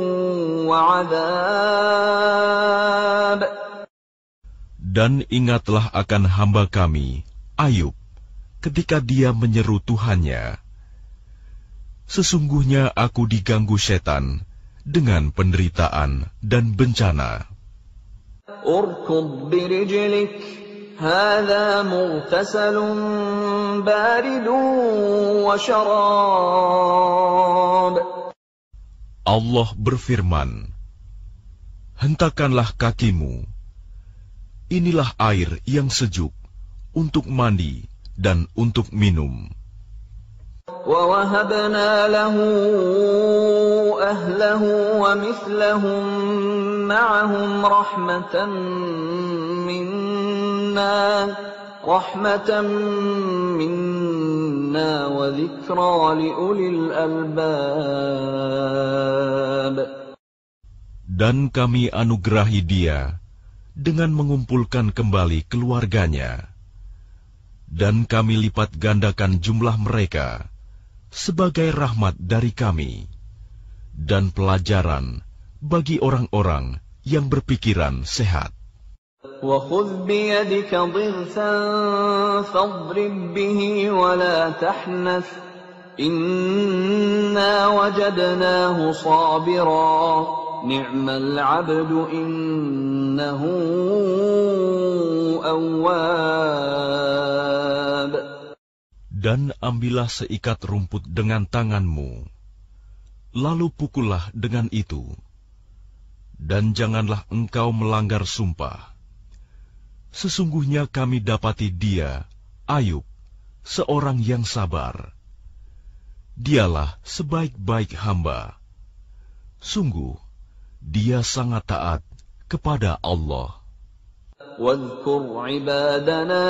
وَعَذَابٍ. Dan ingatlah akan hamba kami, Ayub, ketika dia menyeru Tuhannya, sesungguhnya aku diganggu setan dengan penderitaan dan bencana. Urkud birijlik, hadha mughtasalun baridun wa syarab. Allah berfirman, hentakkanlah kakimu, inilah air yang sejuk untuk mandi dan untuk minum. وَوَهَبْنَا لَهُ أَهْلَهُ وَمِثْلَهُم مَّعَهُمْ رَحْمَةً مِّنَّا rahmatan minna wa dzikra liulil albab. Dan kami anugerahi dia dengan mengumpulkan kembali keluarganya. Dan kami lipat gandakan jumlah mereka sebagai rahmat dari kami dan pelajaran bagi orang-orang yang berpikiran sehat. وَخُذْ بِيَدِكَ ضِغْثًا فَاضْرِبْ بِهِ وَلَا تَحْنَثْ إِنَّا وَجَدْنَاهُ صَابِرًا نِعْمَ الْعَبْدُ إِنَّهُ أَوَّابٌ. Dan ambillah seikat rumput dengan tanganmu, lalu pukullah dengan itu, dan janganlah engkau melanggar sumpah. Sesungguhnya kami dapati dia, Ayub, seorang yang sabar. Dialah sebaik-baik hamba. Sungguh, dia sangat taat kepada Allah. واذكر عبادنا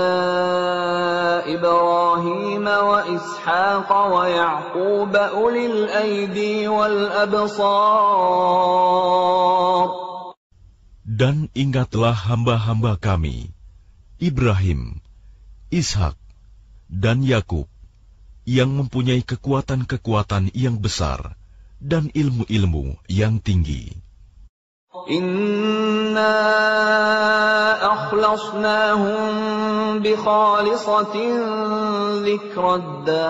إبراهيم وإسحاق ويعقوب أولي الأيدي والأبصار. Dan ingatlah hamba-hamba kami, Ibrahim, Ishak, dan Yakub, yang mempunyai kekuatan-kekuatan yang besar dan ilmu-ilmu yang tinggi. Inna akhlasnahum bi khalisatin dzikrad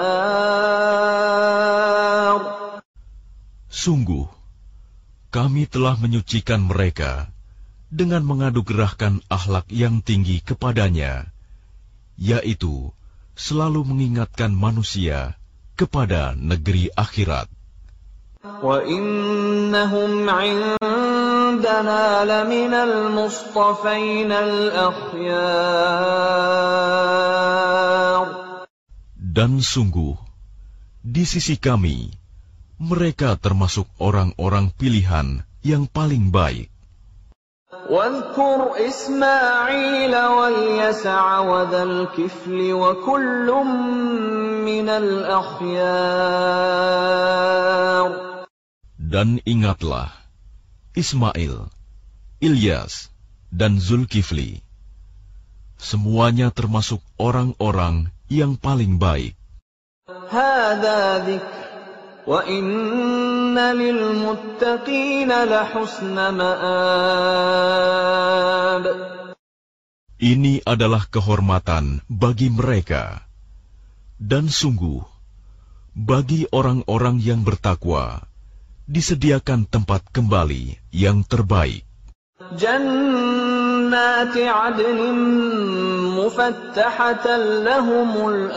dar. Sungguh, kami telah menyucikan mereka dengan mengadugerahkan akhlak yang tinggi kepadanya, yaitu selalu mengingatkan manusia kepada negeri akhirat. Wa innahum 'indana laminal mustafainal akhyar. Dan sungguh, di sisi kami, mereka termasuk orang-orang pilihan yang paling baik. واذكر إسماعيل واليسع وذا الكفل وكل من الأخيار. Dan ingatlah Ismail, Ilyas, dan Zulkifli. Semuanya termasuk orang-orang yang paling baik. هذا ذكر وَإِنَّ لِلْمُتَّقِينَ لَحُسْنَ مَآبٍ. Ini adalah kehormatan bagi mereka, dan sungguh bagi orang-orang yang bertakwa disediakan tempat kembali yang terbaik. Jannati 'adnin mufattahatan lahumul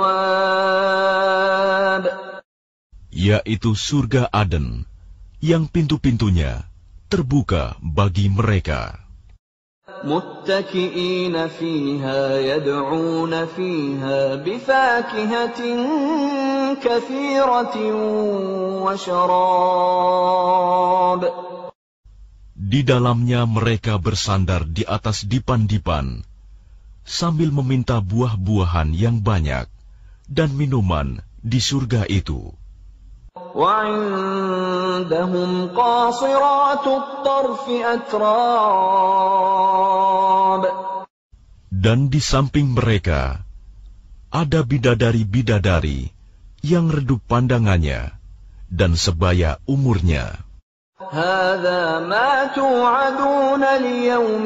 abwab. Yaitu surga Aden, yang pintu-pintunya terbuka bagi mereka. Muttaki'ina fiha yad'una fiha bifakihatin katsiratin wa syarab. Di dalamnya mereka bersandar di atas dipan-dipan, sambil meminta buah-buahan yang banyak dan minuman di surga itu. وَعِندَهُمْ قَاصِرَاتُ الطَّرْفِ أَتْرَابٌ. Dan di samping mereka ada bidadari-bidadari yang redup pandangannya dan sebaya umurnya. هَذَا مَا تُوعَدُونَ لِيَوْمِ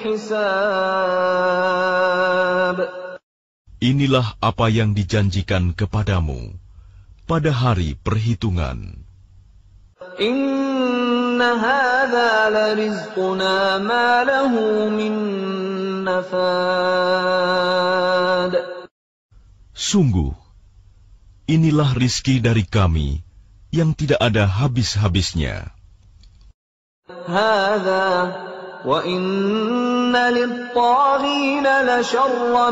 الْحِسَابِ. Inilah apa yang dijanjikan kepadamu pada hari perhitungan. Inna hadza larizquna ma lahu min nafad. Sungguh, inilah rizki dari kami yang tidak ada habis-habisnya. Hadza wa inna lit-taghina la syarra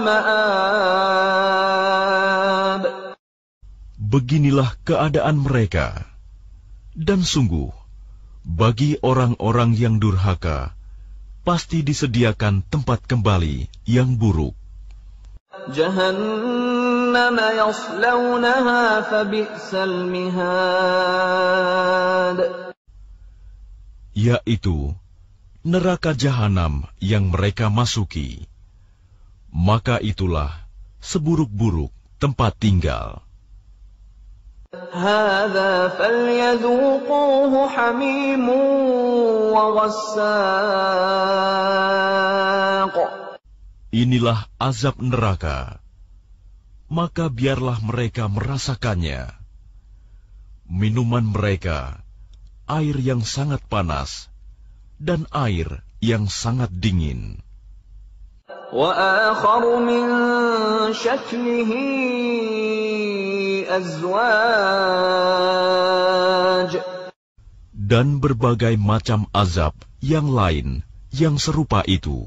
ma'ab. Beginilah keadaan mereka, dan sungguh, bagi orang-orang yang durhaka, pasti disediakan tempat kembali yang buruk. جهنم يصلونها فبئس المهاد. Yaitu neraka jahanam yang mereka masuki, maka itulah seburuk-buruk tempat tinggal. هذا فليذوقوه حميم وغساق. Inilah azab neraka, maka biarlah mereka merasakannya. Minuman mereka, air yang sangat panas, dan air yang sangat dingin. وآخر من شكله أزواج. Dan berbagai macam azab yang lain yang serupa itu.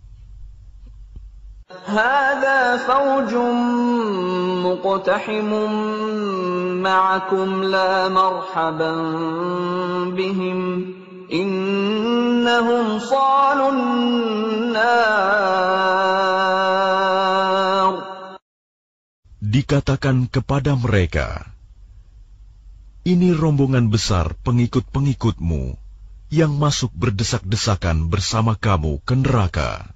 هذا فوج مقتحم معكم لا مرحبا بهم إنهم صالوا النار. Dikatakan kepada mereka, ini rombongan besar pengikut-pengikutmu yang masuk berdesak-desakan bersama kamu ke neraka.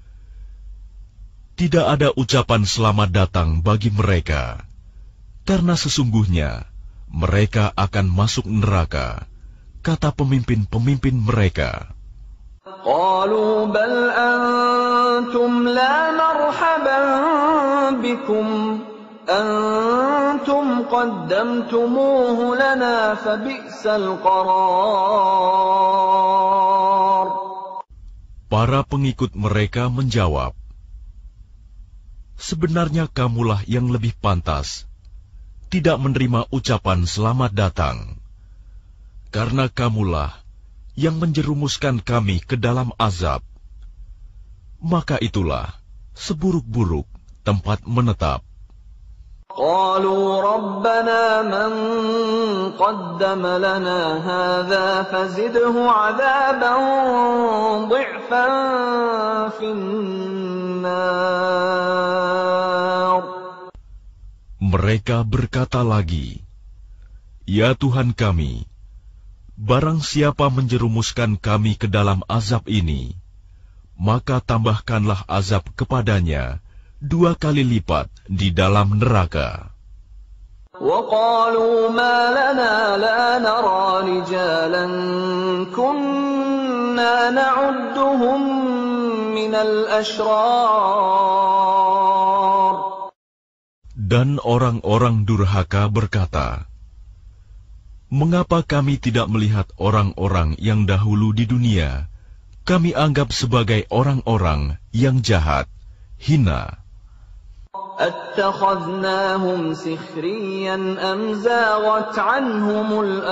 Tidak ada ucapan selamat datang bagi mereka, karena sesungguhnya mereka akan masuk neraka, kata pemimpin-pemimpin mereka. قالوا بل أنتم لا مرحبا بكم أنتم قدمتموه لنا فبئس القرار. Para pengikut mereka menjawab, sebenarnya kamulah yang lebih pantas tidak menerima ucapan selamat datang, karena kamulah yang menjerumuskan kami ke dalam azab. Maka itulah seburuk-buruk tempat menetap. قالوا ربنا من قدم لنا هذا فزده عذابا ضعفا في النار. Mereka berkata lagi, ya Tuhan kami, barang siapa menjerumuskan kami ke dalam azab ini, maka tambahkanlah azab kepadanya dua kali lipat di dalam neraka. وقالوا ما لنا لا نرى رجالا كنا نعدهم من الأشرار. Dan orang-orang durhaka berkata, mengapa kami tidak melihat orang-orang yang dahulu di dunia kami anggap sebagai orang-orang yang jahat, hina? أَتَّخَذْنَاهُمْ سِخْرِيًّا أَمْ زَاغَتْ عَنْهُمُ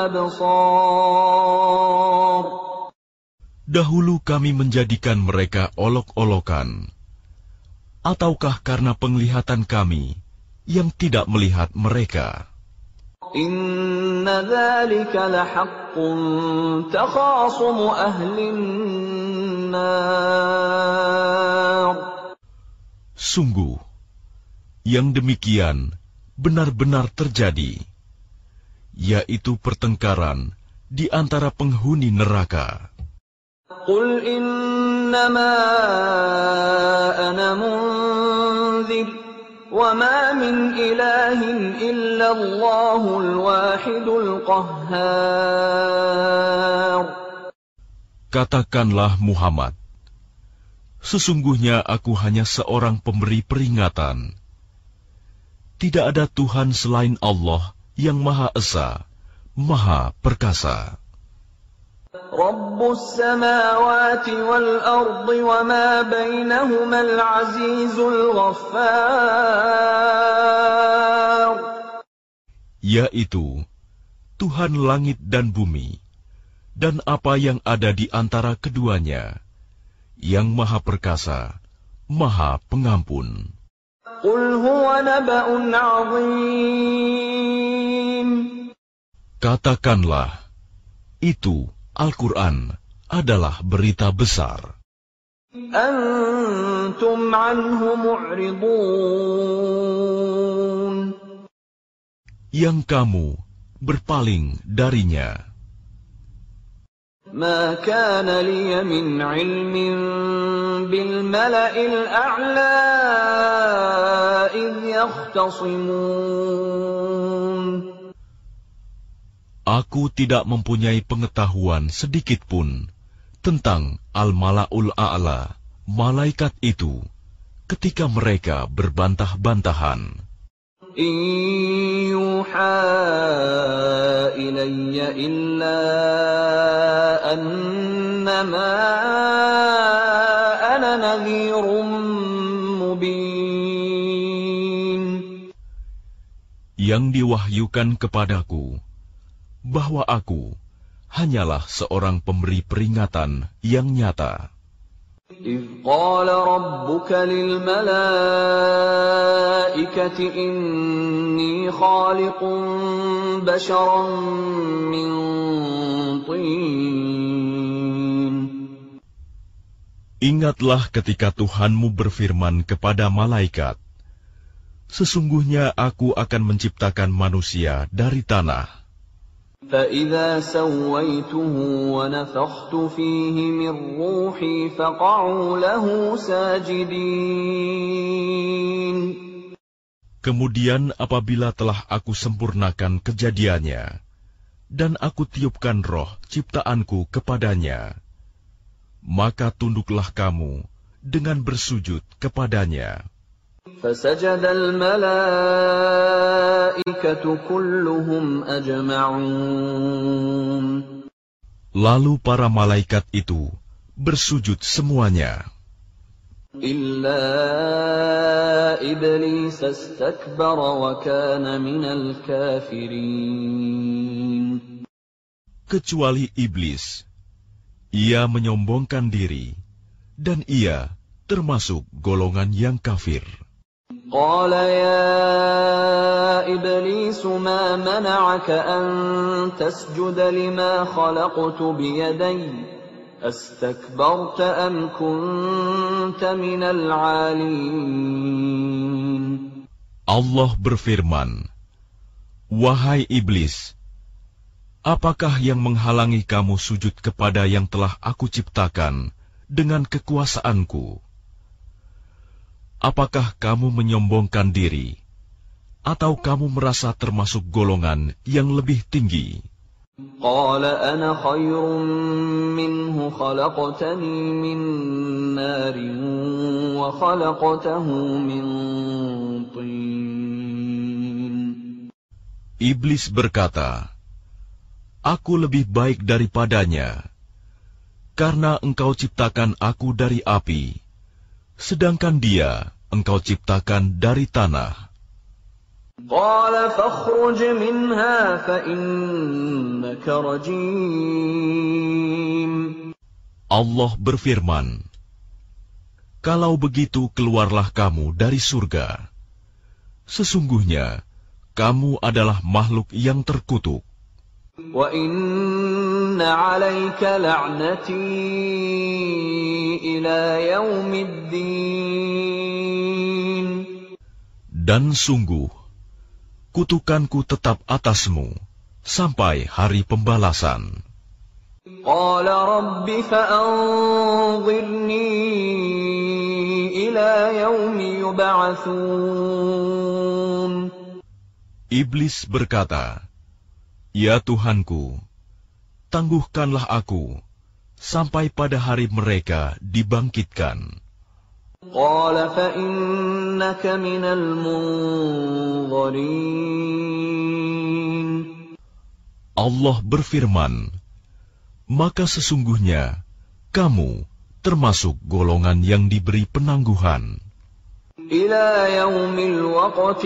الْأَبْصَارُ. Dahulu kami menjadikan mereka olok-olokan, ataukah karena penglihatan kami yang tidak melihat mereka? إِنَّ ذَلِكَ لَحَقٌّ تَخَاصُمُ أَهْلِ النَّارِ. Sungguh, yang demikian benar-benar terjadi, yaitu pertengkaran di antara penghuni neraka. قُلْ إِنَّمَا أَنَا مُنذِرٌ وَمَا مِنْ إِلَٰهٍ إِلَّا اللَّهُ الْوَاحِدُ الْقَهَّارُ. Katakanlah Muhammad, sesungguhnya aku hanya seorang pemberi peringatan. Tidak ada Tuhan selain Allah yang Maha Esa, Maha Perkasa. Rabbus samawati wal ardi wa ma bainahuma al-azizul ghaffar. Yaitu Tuhan langit dan bumi, dan apa yang ada di antara keduanya, yang Maha Perkasa, Maha Pengampun. Qul huwa naba'un 'azim. Katakanlah, itu Al-Quran adalah berita besar. أنتم عنه معرضون. Yang kamu berpaling darinya. ما كان لي من علم بالملأ الأعلى إذ يختصمون. Aku tidak mempunyai pengetahuan sedikitpun tentang Al-Mala'ul A'la, malaikat itu, ketika mereka berbantah-bantahan. إن يوحى إلي إلا أنما أنا نذير مبين. Yang diwahyukan kepadaku bahwa aku hanyalah seorang pemberi peringatan yang nyata. إذ قال ربك للملائكة إني خالق بشرا من طين. Ingatlah ketika Tuhanmu berfirman kepada malaikat, sesungguhnya aku akan menciptakan manusia dari tanah. فَإِذَا سَوَّيْتُهُ وَنَفَخْتُ فِيهِ مِنْ رُوحِي فَقَعُوا لَهُ سَاجِدِينَ. Kemudian apabila telah aku sempurnakan kejadiannya, dan aku tiupkan roh ciptaanku kepadanya, maka tunduklah kamu dengan bersujud kepadanya. فَسَجَدَ الْمَلَائِكَةُ كُلُّهُمْ أَجْمَعُونَ. Lalu para malaikat itu bersujud semuanya. إِلَّا إِبْلِيسَ اسْتَكْبَرَ وَكَانَ مِنَ الْكَافِرِينَ. Kecuali iblis, ia menyombongkan diri, dan ia termasuk golongan yang kafir. قال يا إبليس ما منعك أن تسجد لما خلقت بيدي أستكبرت أم كنت من العالين. Allah berfirman, wahai iblis, apakah yang menghalangi kamu sujud kepada yang telah aku ciptakan dengan kekuasaanku? Apakah kamu menyombongkan diri, atau kamu merasa termasuk golongan yang lebih tinggi? قال أنا خير منه خلقتني من نار وخلقته من طين. Iblis berkata, aku lebih baik daripadanya, karena engkau ciptakan aku dari api, sedangkan dia engkau ciptakan dari tanah. قال فاخرج منها فإنك رجيم. Allah berfirman, kalau begitu keluarlah kamu dari surga. Sesungguhnya kamu adalah makhluk yang terkutuk. وَإِنَّ عَلَيْكَ لَعْنَتِي إِلَى يَوْمِ الدِّينِ. Dan sungguh, kutukanku tetap atasmu sampai hari pembalasan. قَالَ رَبِّ فَأَنظِرْنِي إِلَى يَوْمِ يُبْعَثُونَ. Iblis berkata, ya Tuhanku, tangguhkanlah aku sampai pada hari mereka dibangkitkan. قال فإنك من المنظرين. Allah berfirman, maka sesungguhnya kamu termasuk golongan yang diberi penangguhan. إلى يوم الوقت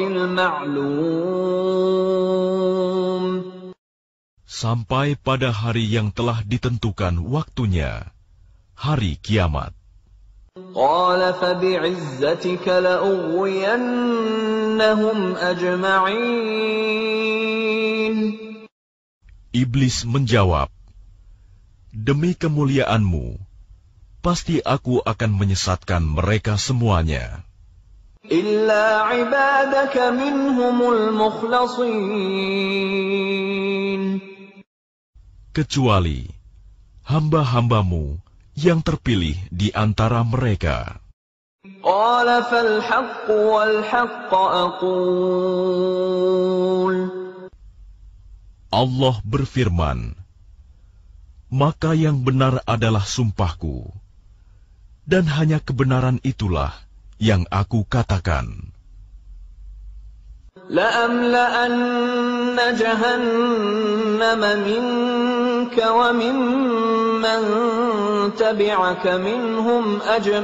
المعلوم. Sampai pada hari yang telah ditentukan waktunya, hari kiamat. قال فبعزتك لأغوينهم أجمعين. Iblis menjawab, demi kemuliaanmu, pasti aku akan menyesatkan mereka semuanya. Illa ibadaka minhumul mukhlasin. Kecuali hamba-hambamu yang terpilih di antara mereka. Qala fal haqqu wal haqqa aqul. Allah berfirman, maka yang benar adalah sumpahku, dan hanya kebenaran itulah yang aku katakan. La'amla'anna jahannama minka wa mimman tabi'aka minhum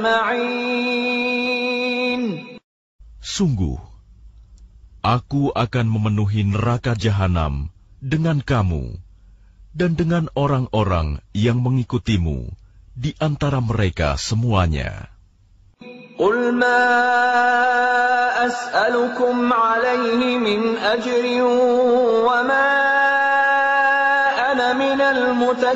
ajma'in. Sungguh, aku akan memenuhi neraka jahanam dengan kamu dan dengan orang-orang yang mengikutimu di antara mereka semuanya. Qul ma as'alukum alaihi min ajrin wa ma ana minal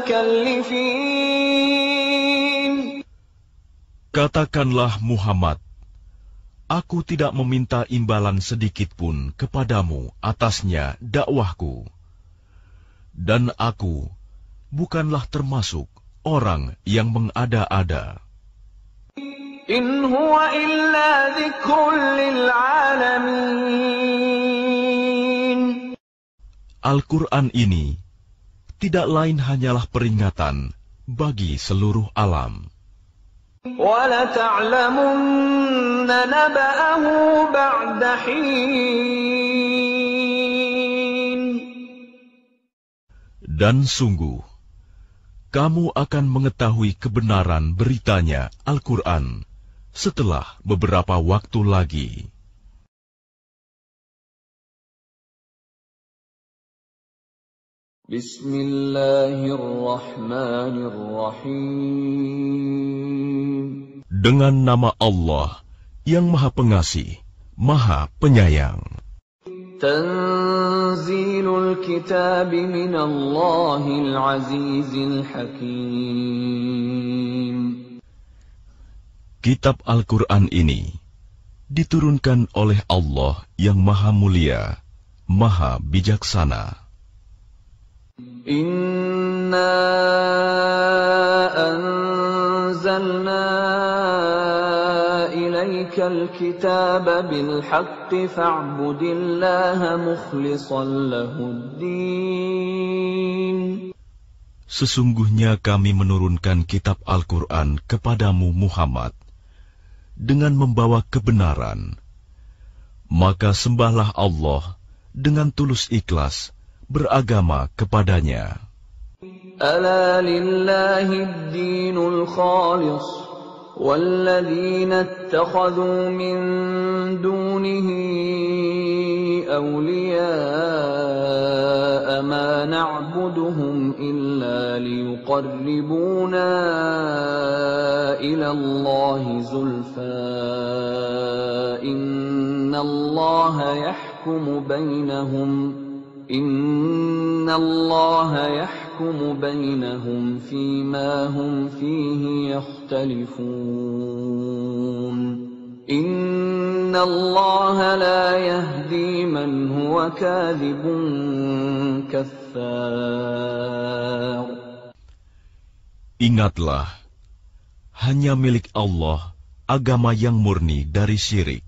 mutakallifin. Katakanlah Muhammad, aku tidak meminta imbalan sedikit pun kepadamu atasnya dakwahku. Dan aku bukanlah termasuk orang yang mengada-ada. In huwa illa dzikrun lil alamin. Al-Quran ini tidak lain hanyalah peringatan bagi seluruh alam. Wa la ta'lamunna naba'ahu ba'da hin. Dan sungguh, kamu akan mengetahui kebenaran beritanya Al-Quran setelah beberapa waktu lagi. Bismillahirrahmanirrahim. Dengan nama Allah yang Maha Pengasih, Maha Penyayang. Tanzilul kitab minallahil azizil hakim. Kitab Al-Quran ini diturunkan oleh Allah yang Maha Mulia, Maha Bijaksana. Inna anzalna ilaikal kitaba bil haqqi fa'budillaha mukhlishan lahuddin. Sesungguhnya kami menurunkan kitab Al-Quran kepadamu Muhammad dengan membawa kebenaran. Maka sembahlah Allah dengan tulus ikhlas beragama kepadanya. Ala lillahi ad-dinul khalis walladzina ittakhadhu min dunihi awliya'a ma na'buduhum illa liyuqarribuna ila Allahi zulfa inna Allaha yahkumu bainahum Inna Allaha yahkumu bainahum fima hum fihi yakhtalifun. Inna Allaha la yahdi man huwa kadhibun kaffar. Ingatlah, hanya milik Allah agama yang murni dari syirik.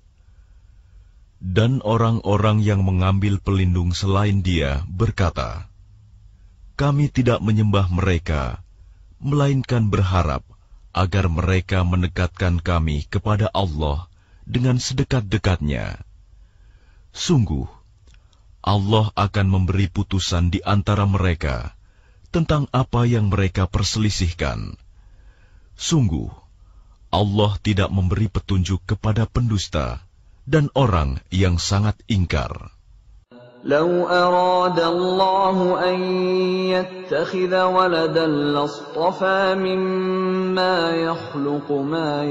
Dan orang-orang yang mengambil pelindung selain Dia berkata, kami tidak menyembah mereka, melainkan berharap agar mereka mendekatkan kami kepada Allah dengan sedekat-dekatnya. Sungguh, Allah akan memberi putusan di antara mereka tentang apa yang mereka perselisihkan. Sungguh, Allah tidak memberi petunjuk kepada pendusta dan orang yang sangat ingkar. Lau arada Allah an yattakhidha waladan lastafa mimma yakhluqu ma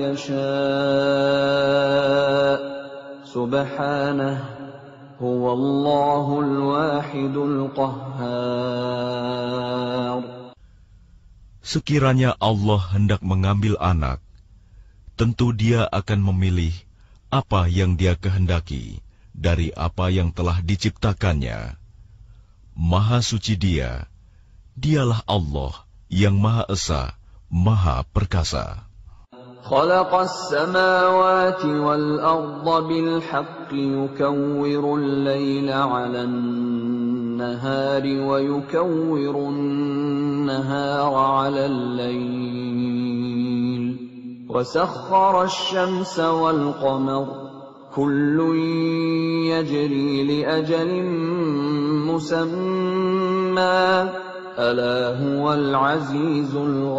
yasha' subhanahu huwallahul wahidul qahhar. Sekiranya Allah hendak mengambil anak, tentu Dia akan memilih apa yang Dia kehendaki dari apa yang telah diciptakannya. Maha suci Dia, Dialah Allah yang Maha Esa, Maha Perkasa. خلق السماوات والأرض بالحق يكور الليل على النهار ويكور النهار على الليل وسخر الشمس والقمر كل يجري لأجل مسمى ألا هو العزيز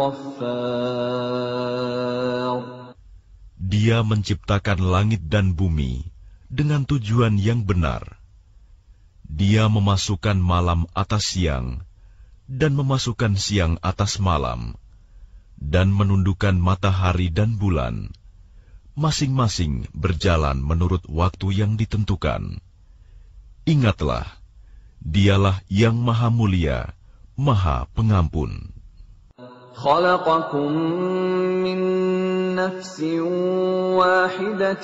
الغفار. Dia menciptakan langit dan bumi dengan tujuan yang benar. Dia memasukkan malam atas siang dan memasukkan siang atas malam, dan menundukkan matahari dan bulan, masing-masing berjalan menurut waktu yang ditentukan. Ingatlah, Dialah yang Maha Mulia, Maha Pengampun. خلقكم من نفس واحدة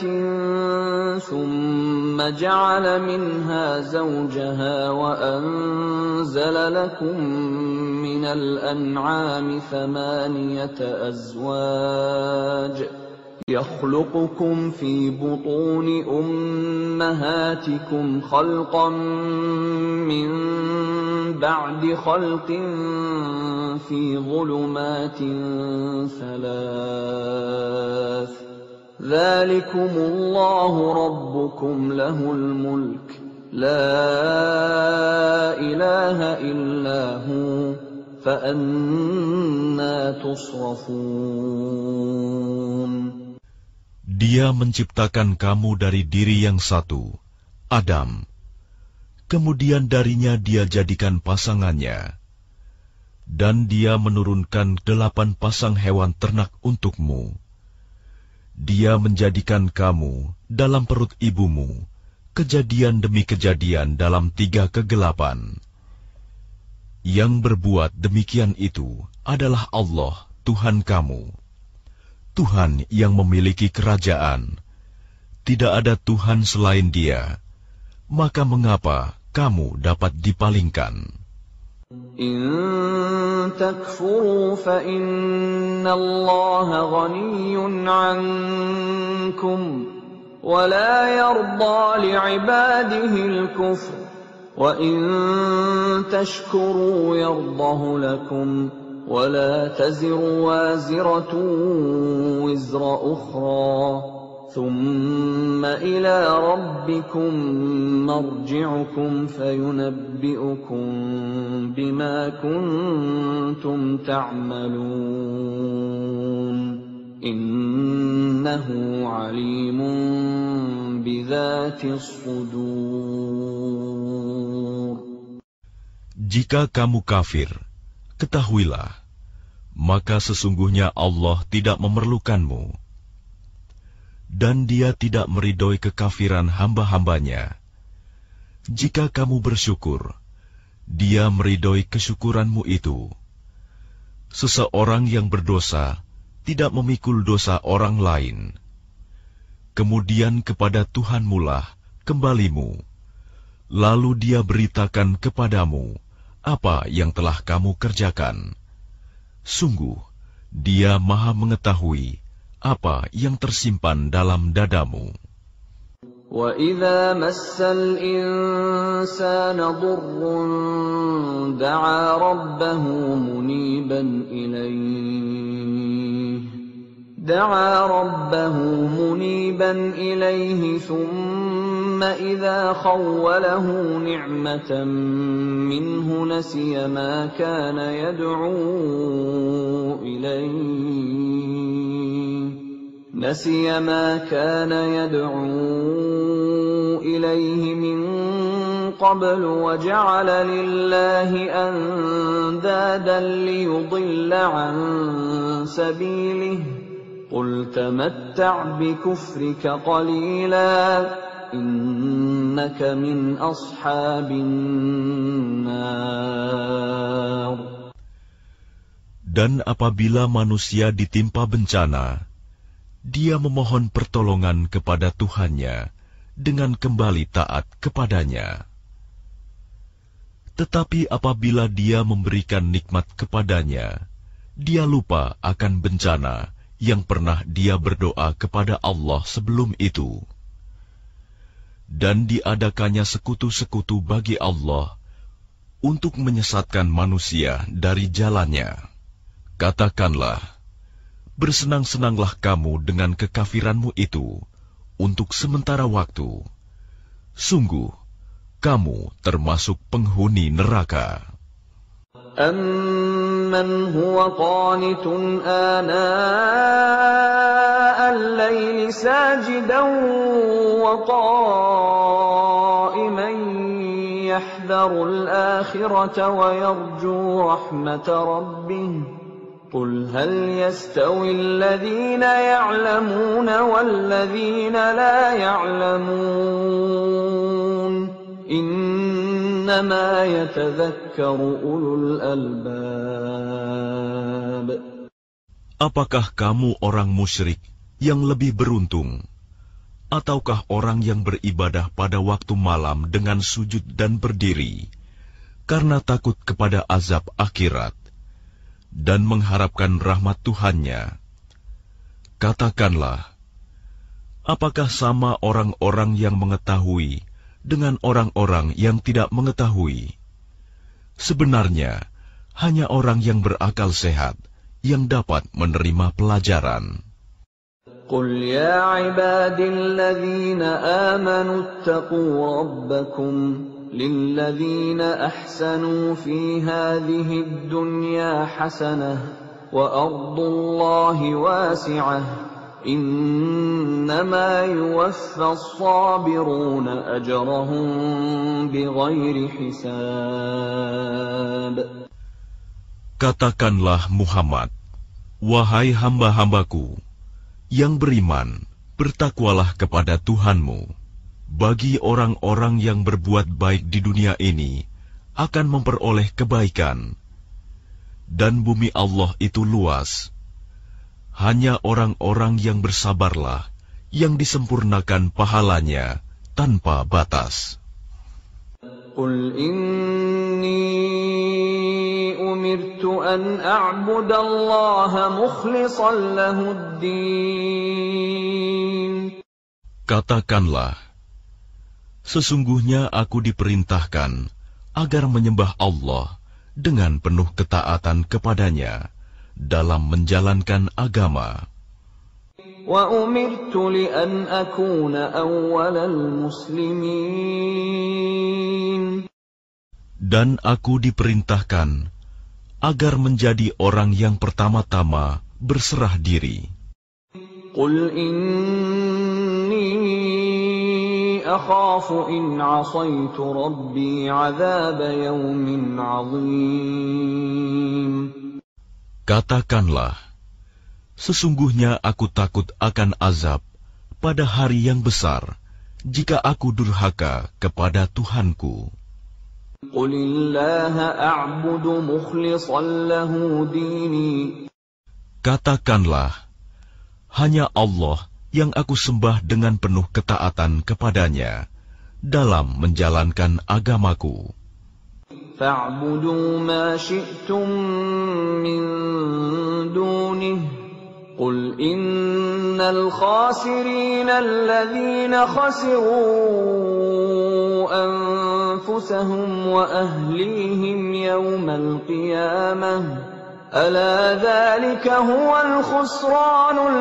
ثم جعل منها زوجها وأنزل لكم من الأنعام ثمانية أزواج يخلقكم في بطون أمهاتكم خلقا من بعد خلق في ظلمات ثلاث ذلكم الله ربكم له الملك لا إله إلا هو فأنى تصرفون. Dia menciptakan kamu dari diri yang satu, Adam. Kemudian darinya Dia jadikan pasangannya. Dan Dia menurunkan delapan pasang hewan ternak untukmu. Dia menjadikan kamu dalam perut ibumu, kejadian demi kejadian dalam tiga kegelapan. Yang berbuat demikian itu adalah Allah, Tuhan kamu. Tuhan yang memiliki kerajaan, tidak ada Tuhan selain Dia. Maka mengapa kamu dapat dipalingkan? In takfuru fa inna Allah ghaniyyun 'ankum wa la yarda li'ibadihi al-kufr wa in tashkuru yardahu lakum ولا تزر وازرة وزر أخرى ثم إلى ربكم مرجعكم فينبئكم بما كنتم تعملون إنه عليم بذات الصدور. Jika kamu kafir, ketahuilah, maka sesungguhnya Allah tidak memerlukanmu, dan Dia tidak meridhoi kekafiran hamba-hambanya. Jika kamu bersyukur, Dia meridhoi kesyukuranmu itu. Seseorang yang berdosa tidak memikul dosa orang lain. Kemudian kepada Tuhanmulah kembalimu, lalu Dia beritakan kepadamu apa yang telah kamu kerjakan. Sungguh, Dia Maha mengetahui apa yang tersimpan dalam dadamu. وَإِذَا مَسَّ الْإِنسَانَ ضُرٌّ دَعَا رَبَّهُ مُنِيبًا إِلَيْهِ دَعَا رَبَّهُ مُنِيبًا إِلَيْهِ ثُمَّ إِذَا خَوَّلَهُ نِعْمَةً مِّنْهُ نَسِيَ مَا كَانَ يَدْعُو إِلَيْهِ نسي ما كان يدعو إليه من قبل وجعل لله أندادا ليضل عن سبيله قل تمتع بكفرك قليلا إنك من أصحاب النار. Dan apabila manusia ditimpa bencana, dia memohon pertolongan kepada Tuhannya dengan kembali taat kepadanya. Tetapi apabila dia memberikan nikmat kepadanya, dia lupa akan bencana yang pernah dia berdoa kepada Allah sebelum itu. Dan diadakannya sekutu-sekutu bagi Allah untuk menyesatkan manusia dari jalannya. Katakanlah, bersenang-senanglah kamu dengan kekafiranmu itu untuk sementara waktu. Sungguh, kamu termasuk penghuni neraka. أَمَّنْ هُوَ قَانِتٌ آنَاءَ اللَّيْلِ سَاجِدًا وَقَائِمًا يَحْذَرُ الْآخِرَةَ وَيَرْجُو رَحْمَةَ رَبِّهِ قُلْ هَلْ يَسْتَوِي الَّذِينَ يَعْلَمُونَ وَالَّذِينَ لَا يَعْلَمُونَ إِنَّمَا يَتَذَكَّرُ أُولُو الْأَلْبَابِ. Apakah kamu orang musyrik yang lebih beruntung, ataukah orang yang beribadah pada waktu malam dengan sujud dan berdiri, karena takut kepada azab akhirat, dan mengharapkan rahmat Tuhannya? Katakanlah, apakah sama orang-orang yang mengetahui dengan orang-orang yang tidak mengetahui? Sebenarnya, hanya orang yang berakal sehat yang dapat menerima pelajaran. قُلْ يَا عِبَادِ الَّذِينَ آمَنُوا اتَّقُوا رَبَّكُمْ لِلَّذِينَ أَحْسَنُوا فِي هَذِهِ الدُّنْيَا حَسَنَةٌ وَأَرْضُ اللَّهِ وَاسِعَةٌ إِنَّمَا يُوَفَّى الصَّابِرُونَ أَجْرَهُم بِغَيْرِ حِسَابٍ. Katakanlah Muhammad, wahai hamba-hambaku yang beriman, bertakwalah kepada Tuhanmu. Bagi orang-orang yang berbuat baik di dunia ini akan memperoleh kebaikan. Dan bumi Allah itu luas. Hanya orang-orang yang bersabarlah yang disempurnakan pahalanya tanpa batas. Qul inni umirtu an a'budallaha mukhlishan lahud-din. Katakanlah, sesungguhnya aku diperintahkan agar menyembah Allah dengan penuh ketaatan kepadanya dalam menjalankan agama. Wa umirtu li an akuna awwalal muslimin. Dan aku diperintahkan agar menjadi orang yang pertama-tama berserah diri. Qul inni akhafu in 'asaitu rabbi 'adzaba yawmin 'adzim. Katakanlah, sesungguhnya aku takut akan azab pada hari yang besar jika aku durhaka kepada Tuhanku. Qulillaha a'budu mukhlishan lahu dini. Katakanlah, hanya Allah yang aku sembah dengan penuh ketaatan kepadanya dalam menjalankan agamaku. Fa'budu ma syi'tum min dunihi. Qul innal khasirina alladhina khasiru anfusahum wa ahlihim yawmal qiyamah. Ala dhalika huwal khusranul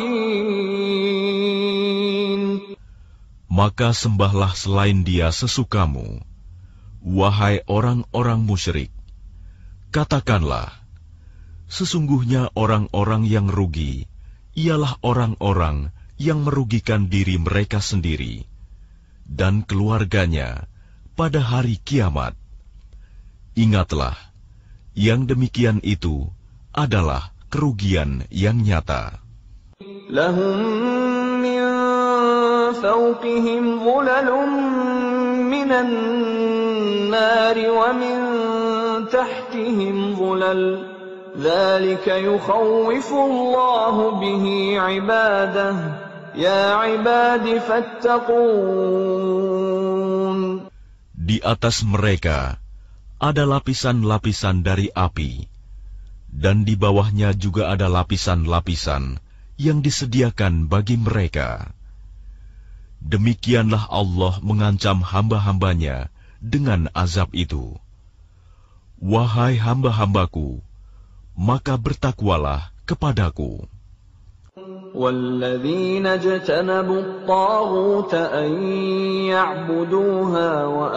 mubin. Maka sembahlah selain Dia sesukamu, wahai orang-orang musyrik. Katakanlah, sesungguhnya orang-orang yang rugi ialah orang-orang yang merugikan diri mereka sendiri dan keluarganya pada hari kiamat. Ingatlah, yang demikian itu adalah kerugian yang nyata. Lahum min fawqihim dhulalun minan nari wa min tahtihim dhulal ذلك يخوف الله به عباده يا عباد فاتقون. Di atas mereka ada lapisan-lapisan dari api, dan di bawahnya juga ada lapisan-lapisan yang disediakan bagi mereka. Demikianlah Allah mengancam hamba-hambanya dengan azab itu. Wahai hamba-hambaku, maka bertakwalah kepadaku. وَالَّذِينَ اجْتَنَبُوا الطَّاغُوتَ أَن يَعْبُدُوهَا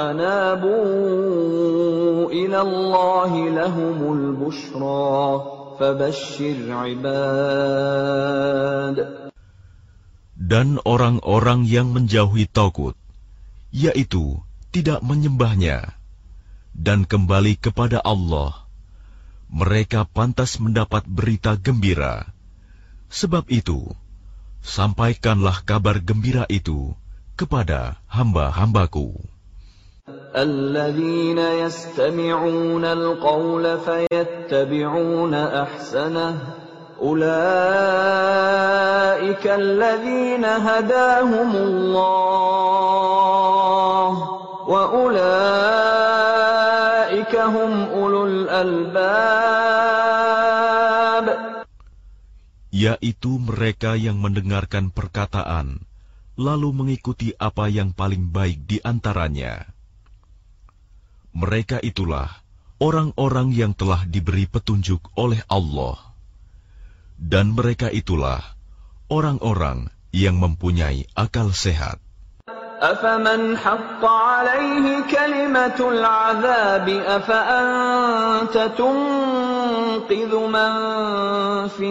وَأَنَابُوا إِلَى اللَّهِ لَهُمُ الْبُشْرَى فَبَشِّرْ عِبَادِ. Dan orang-orang yang menjauhi Tagut, yaitu tidak menyembahnya, dan kembali kepada Allah, mereka pantas mendapat berita gembira. Sebab itu, sampaikanlah kabar gembira itu kepada hamba-hambaku. الَّذِينَ يَسْتَمِعُونَ الْقَوْلَ فَيَتَّبِعُونَ أَحْسَنَهُ أُولَئِكَ الَّذِينَ هَدَاهُمُ اللَّهُ وَأُولَئِكَ هُمْ أُولُو الْأَلْبَابِ. Yaitu mereka yang mendengarkan perkataan, lalu mengikuti apa yang paling baik di antaranya. Mereka itulah orang-orang yang telah diberi petunjuk oleh Allah. Dan mereka itulah orang-orang yang mempunyai akal sehat. أَفَمَنْ حَقَّ عَلَيْهِ كَلِمَةُ الْعَذَابِ أَفَأَنْتَ تُنْقِذُ مَنْ فِي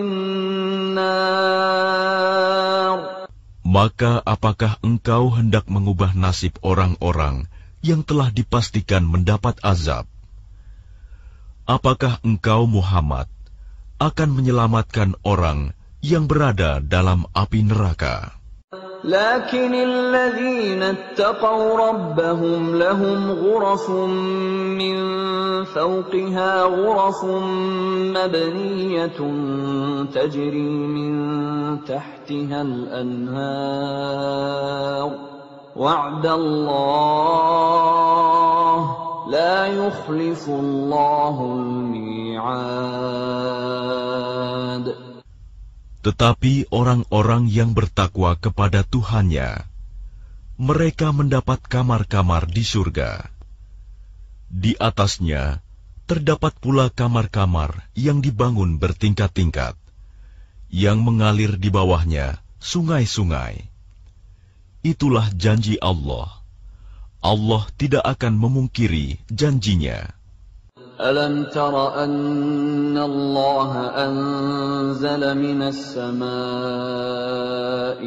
النَّارِ. Maka apakah engkau hendak mengubah nasib orang-orang yang telah dipastikan mendapat azab? Apakah engkau, Muhammad, akan menyelamatkan orang yang berada dalam api neraka? لكن الذين اتقوا ربهم لهم غرف من فوقها غرف مبنية تجري من تحتها الأنهار وعد الله لا يخلف الله الميعاد. Tetapi orang-orang yang bertakwa kepada Tuhannya, mereka mendapat kamar-kamar di surga. Di atasnya terdapat pula kamar-kamar yang dibangun bertingkat-tingkat, yang mengalir di bawahnya sungai-sungai. Itulah janji Allah. Allah tidak akan memungkiri janjinya. أَلَمْ تَرَ أَنَّ اللَّهَ أَنزَلَ مِنَ السَّمَاءِ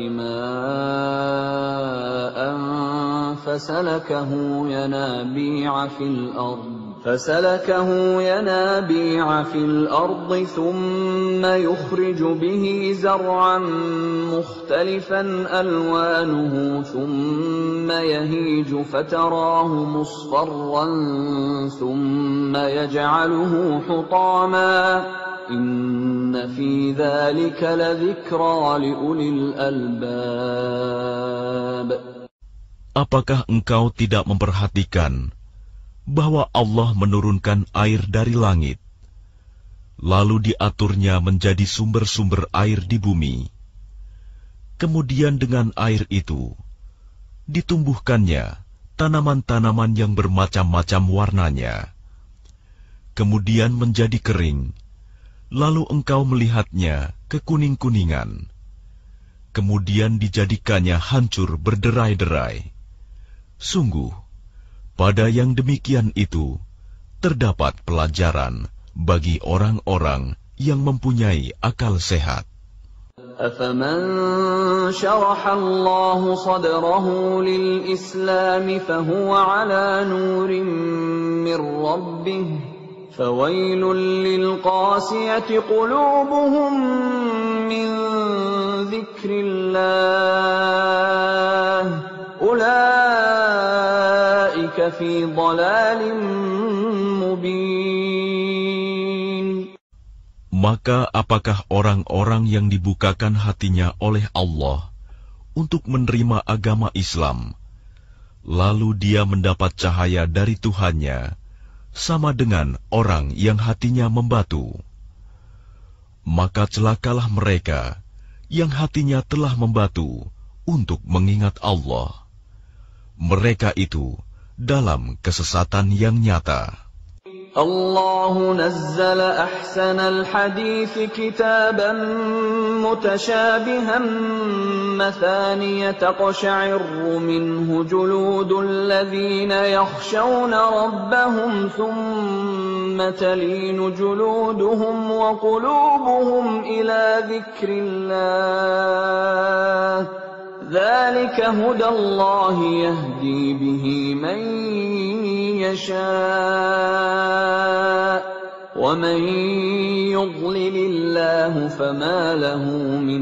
مَاءً فَسَلَكَهُ يَنَابِيعَ فِي الْأَرْضِ فَسَلَكَهُ يَنَابِيعَ فِي الْأَرْضِ ثُمَّ يُخْرِجُ بِهِ زَرْعًا مُخْتَلِفًا أَلْوَانُهُ ثُمَّ يَهِيجُ فَتَرَاهُ مُصْفَرًّا ثُمَّ يَجْعَلُهُ حُطَامًا إِنَّ فِي ذَلِكَ لَذِكْرَى لِأُولِي الْأَلْبَابِ. Apakah engkau tidak memperhatikan bahwa Allah menurunkan air dari langit, lalu diaturnya menjadi sumber-sumber air di bumi. Kemudian dengan air itu, ditumbuhkannya tanaman-tanaman yang bermacam-macam warnanya. Kemudian menjadi kering, lalu engkau melihatnya kekuning-kuningan. Kemudian dijadikannya hancur berderai-derai. Sungguh, pada yang demikian itu, terdapat pelajaran bagi orang-orang yang mempunyai akal sehat. أَفَمَنْ شَرَحَ اللَّهُ صَدْرَهُ لِلْإِسْلَامِ فَهُوَ عَلَى نُورٍ مِّنْ رَبِّهِ فَوَيْلٌ لِلْقَاسِيَةِ قُلُوبُهُمْ مِنْ ذِكْرِ اللَّهِ أُولَئِكَ فِي ضَلَالٍ مُبِينٍ. Maka apakah orang-orang yang dibukakan hatinya oleh Allah untuk menerima agama Islam, lalu dia mendapat cahaya dari Tuhannya, sama dengan orang yang hatinya membatu? Maka celakalah mereka yang hatinya telah membatu untuk mengingat Allah. Mereka itu dalam kesesatan yang nyata. الله نزل أحسن الحديث كتابا متشابها مثانية تقشعر منه جلود الذين يخشون ربهم ثم تلين جلودهم وقلوبهم إلى ذكر الله ذلك هدى الله يهدي به من يشاء ومن يضلل الله فما له من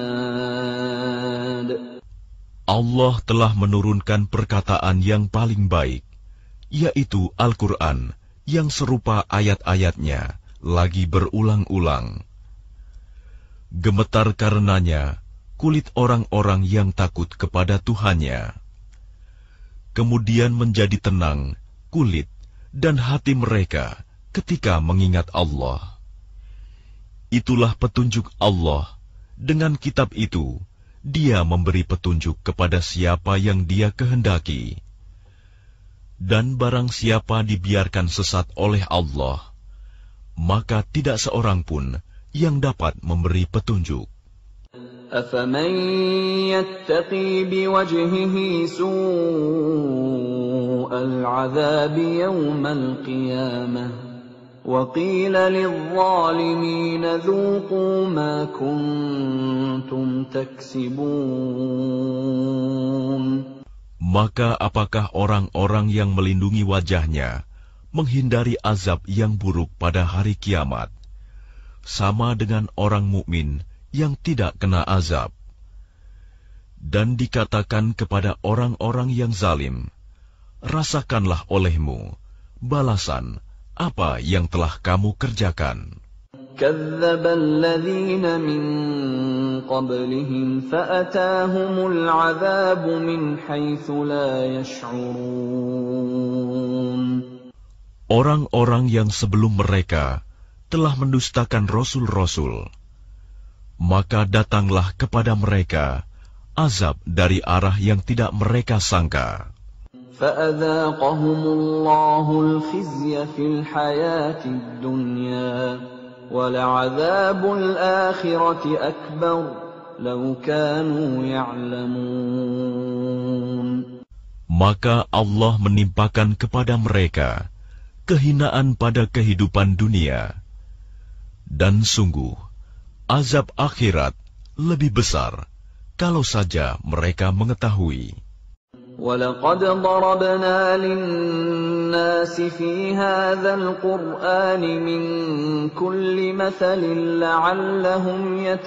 هاد. Allah telah menurunkan perkataan yang paling baik, yaitu Al-Quran yang serupa ayat-ayatnya lagi berulang-ulang. Gemetar karenanya kulit orang-orang yang takut kepada Tuhannya. Kemudian menjadi tenang kulit dan hati mereka ketika mengingat Allah. Itulah petunjuk Allah. Dengan kitab itu, Dia memberi petunjuk kepada siapa yang Dia kehendaki. Dan barang siapa dibiarkan sesat oleh Allah, maka tidak seorang pun yang dapat memberi petunjuk. أفمن يتقي بوجهه سوء العذاب يوم القيامة وقيل للظالمين ذوقوا ما كنتم تكسبون. Maka apakah orang-orang yang melindungi wajahnya menghindari azab yang buruk pada hari kiamat, sama dengan orang mukmin yang tidak kena azab? Dan dikatakan kepada orang-orang yang zalim, rasakanlah olehmu balasan apa yang telah kamu kerjakan. كذب الذين من قبلهم فأتاهم العذاب من حيث لا يشعرون. Orang-orang yang sebelum mereka telah mendustakan rasul-rasul, maka datanglah kepada mereka azab dari arah yang tidak mereka sangka. فَأَذَاقَهُمُ اللَّهُ الْخِزْيَ فِي الْحَيَاةِ الدُّنْيَا وَلَعَذَابُ الْآخِرَةِ أَكْبَرُ لَوْ كَانُوا يَعْلَمُونَ. Maka Allah menimpakan kepada mereka kehinaan pada kehidupan dunia, dan sungguh azab akhirat lebih besar kalau saja mereka mengetahui. وَلَقَدْ ضَرَبْنَا لِلنَّاسِ فِي هَذَا الْقُرْآنِ مِنْ كُلِّ مَثَلٍ لَعَلَّهُمْ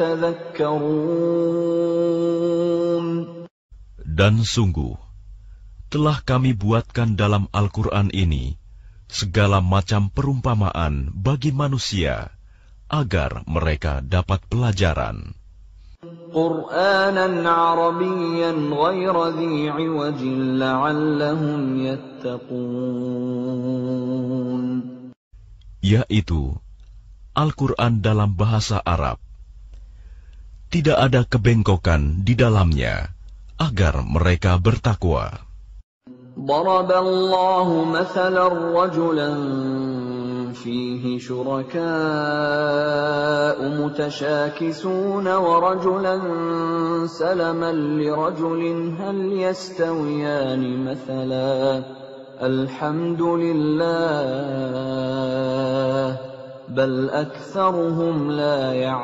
يَتَذَكَّرُونَ. Dan sungguh telah kami buatkan dalam Al-Quran ini segala macam perumpamaan bagi manusia agar mereka dapat pelajaran. قُرْآنًا عَرَبِيًّا غَيْرَ ذِي عِوَجٍ لَعَلَّهُمْ يَتَّقُونَ. Yaitu Al-Quran dalam bahasa Arab, tidak ada kebengkokan di dalamnya, agar mereka bertakwa. ضرب الله مثلا رجلا فيه شركاء متشاكسون ورجلا سلما لرجل هل يستويان مثلا الحمد لله بل أكثرهم لا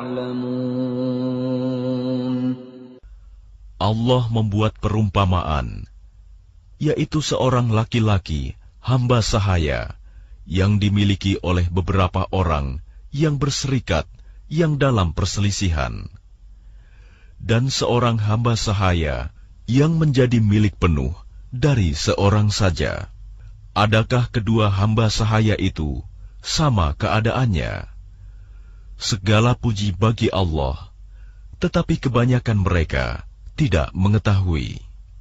يعلمون. Allah membuat perumpamaan, yaitu seorang laki-laki, hamba sahaya, yang dimiliki oleh beberapa orang yang berserikat yang dalam perselisihan, dan seorang hamba sahaya yang menjadi milik penuh dari seorang saja. Adakah kedua hamba sahaya itu sama keadaannya? Segala puji bagi Allah, tetapi kebanyakan mereka tidak mengetahui.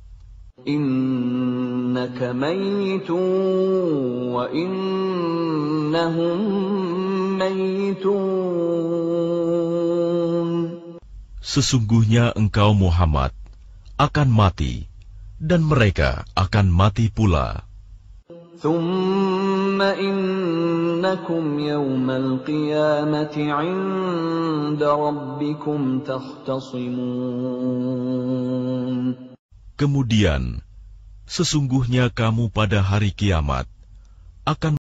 Innaka mayyitun wa innahum mayyitun. Sesungguhnya engkau Muhammad akan mati, dan mereka akan mati pula. Thumma innakum yawmal qiyamati 'inda rabbikum takhtasimun. Kemudian, sesungguhnya kamu pada hari kiamat akan